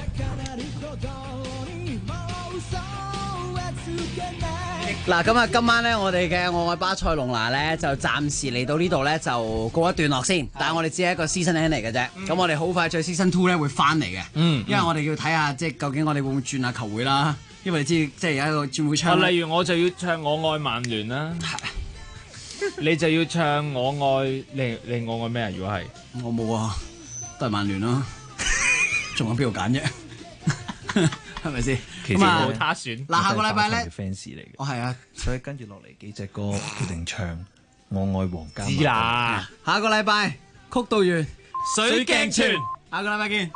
Speaker 12: 嗱，咁啊，今晚咧，我哋嘅我愛巴塞隆拿咧，就暫時嚟到呢度咧，就告一段落先。但係我哋只係一個 season end 嚟嘅啫。咁我哋好快再 season 2咧會翻嚟嘅。因為我哋要睇下，即係究竟我哋會唔會轉下球會啦。因為你知，即係有一個轉會窗。
Speaker 13: 例如我就要唱我愛曼聯啦，你就要唱我愛你我愛咩啊？如果係
Speaker 12: 我冇啊，都係曼聯咯。仲有邊度揀啫？係咪先？
Speaker 13: 其實冇他選。
Speaker 12: 嗱，下個禮拜咧
Speaker 6: fans 嚟嘅。
Speaker 12: 哦，係啊，
Speaker 6: 所以跟住落嚟幾隻歌決定唱我愛皇家。
Speaker 13: 知啦。
Speaker 12: 下個禮拜曲道完
Speaker 13: 水鏡泉。
Speaker 12: 下個禮拜見。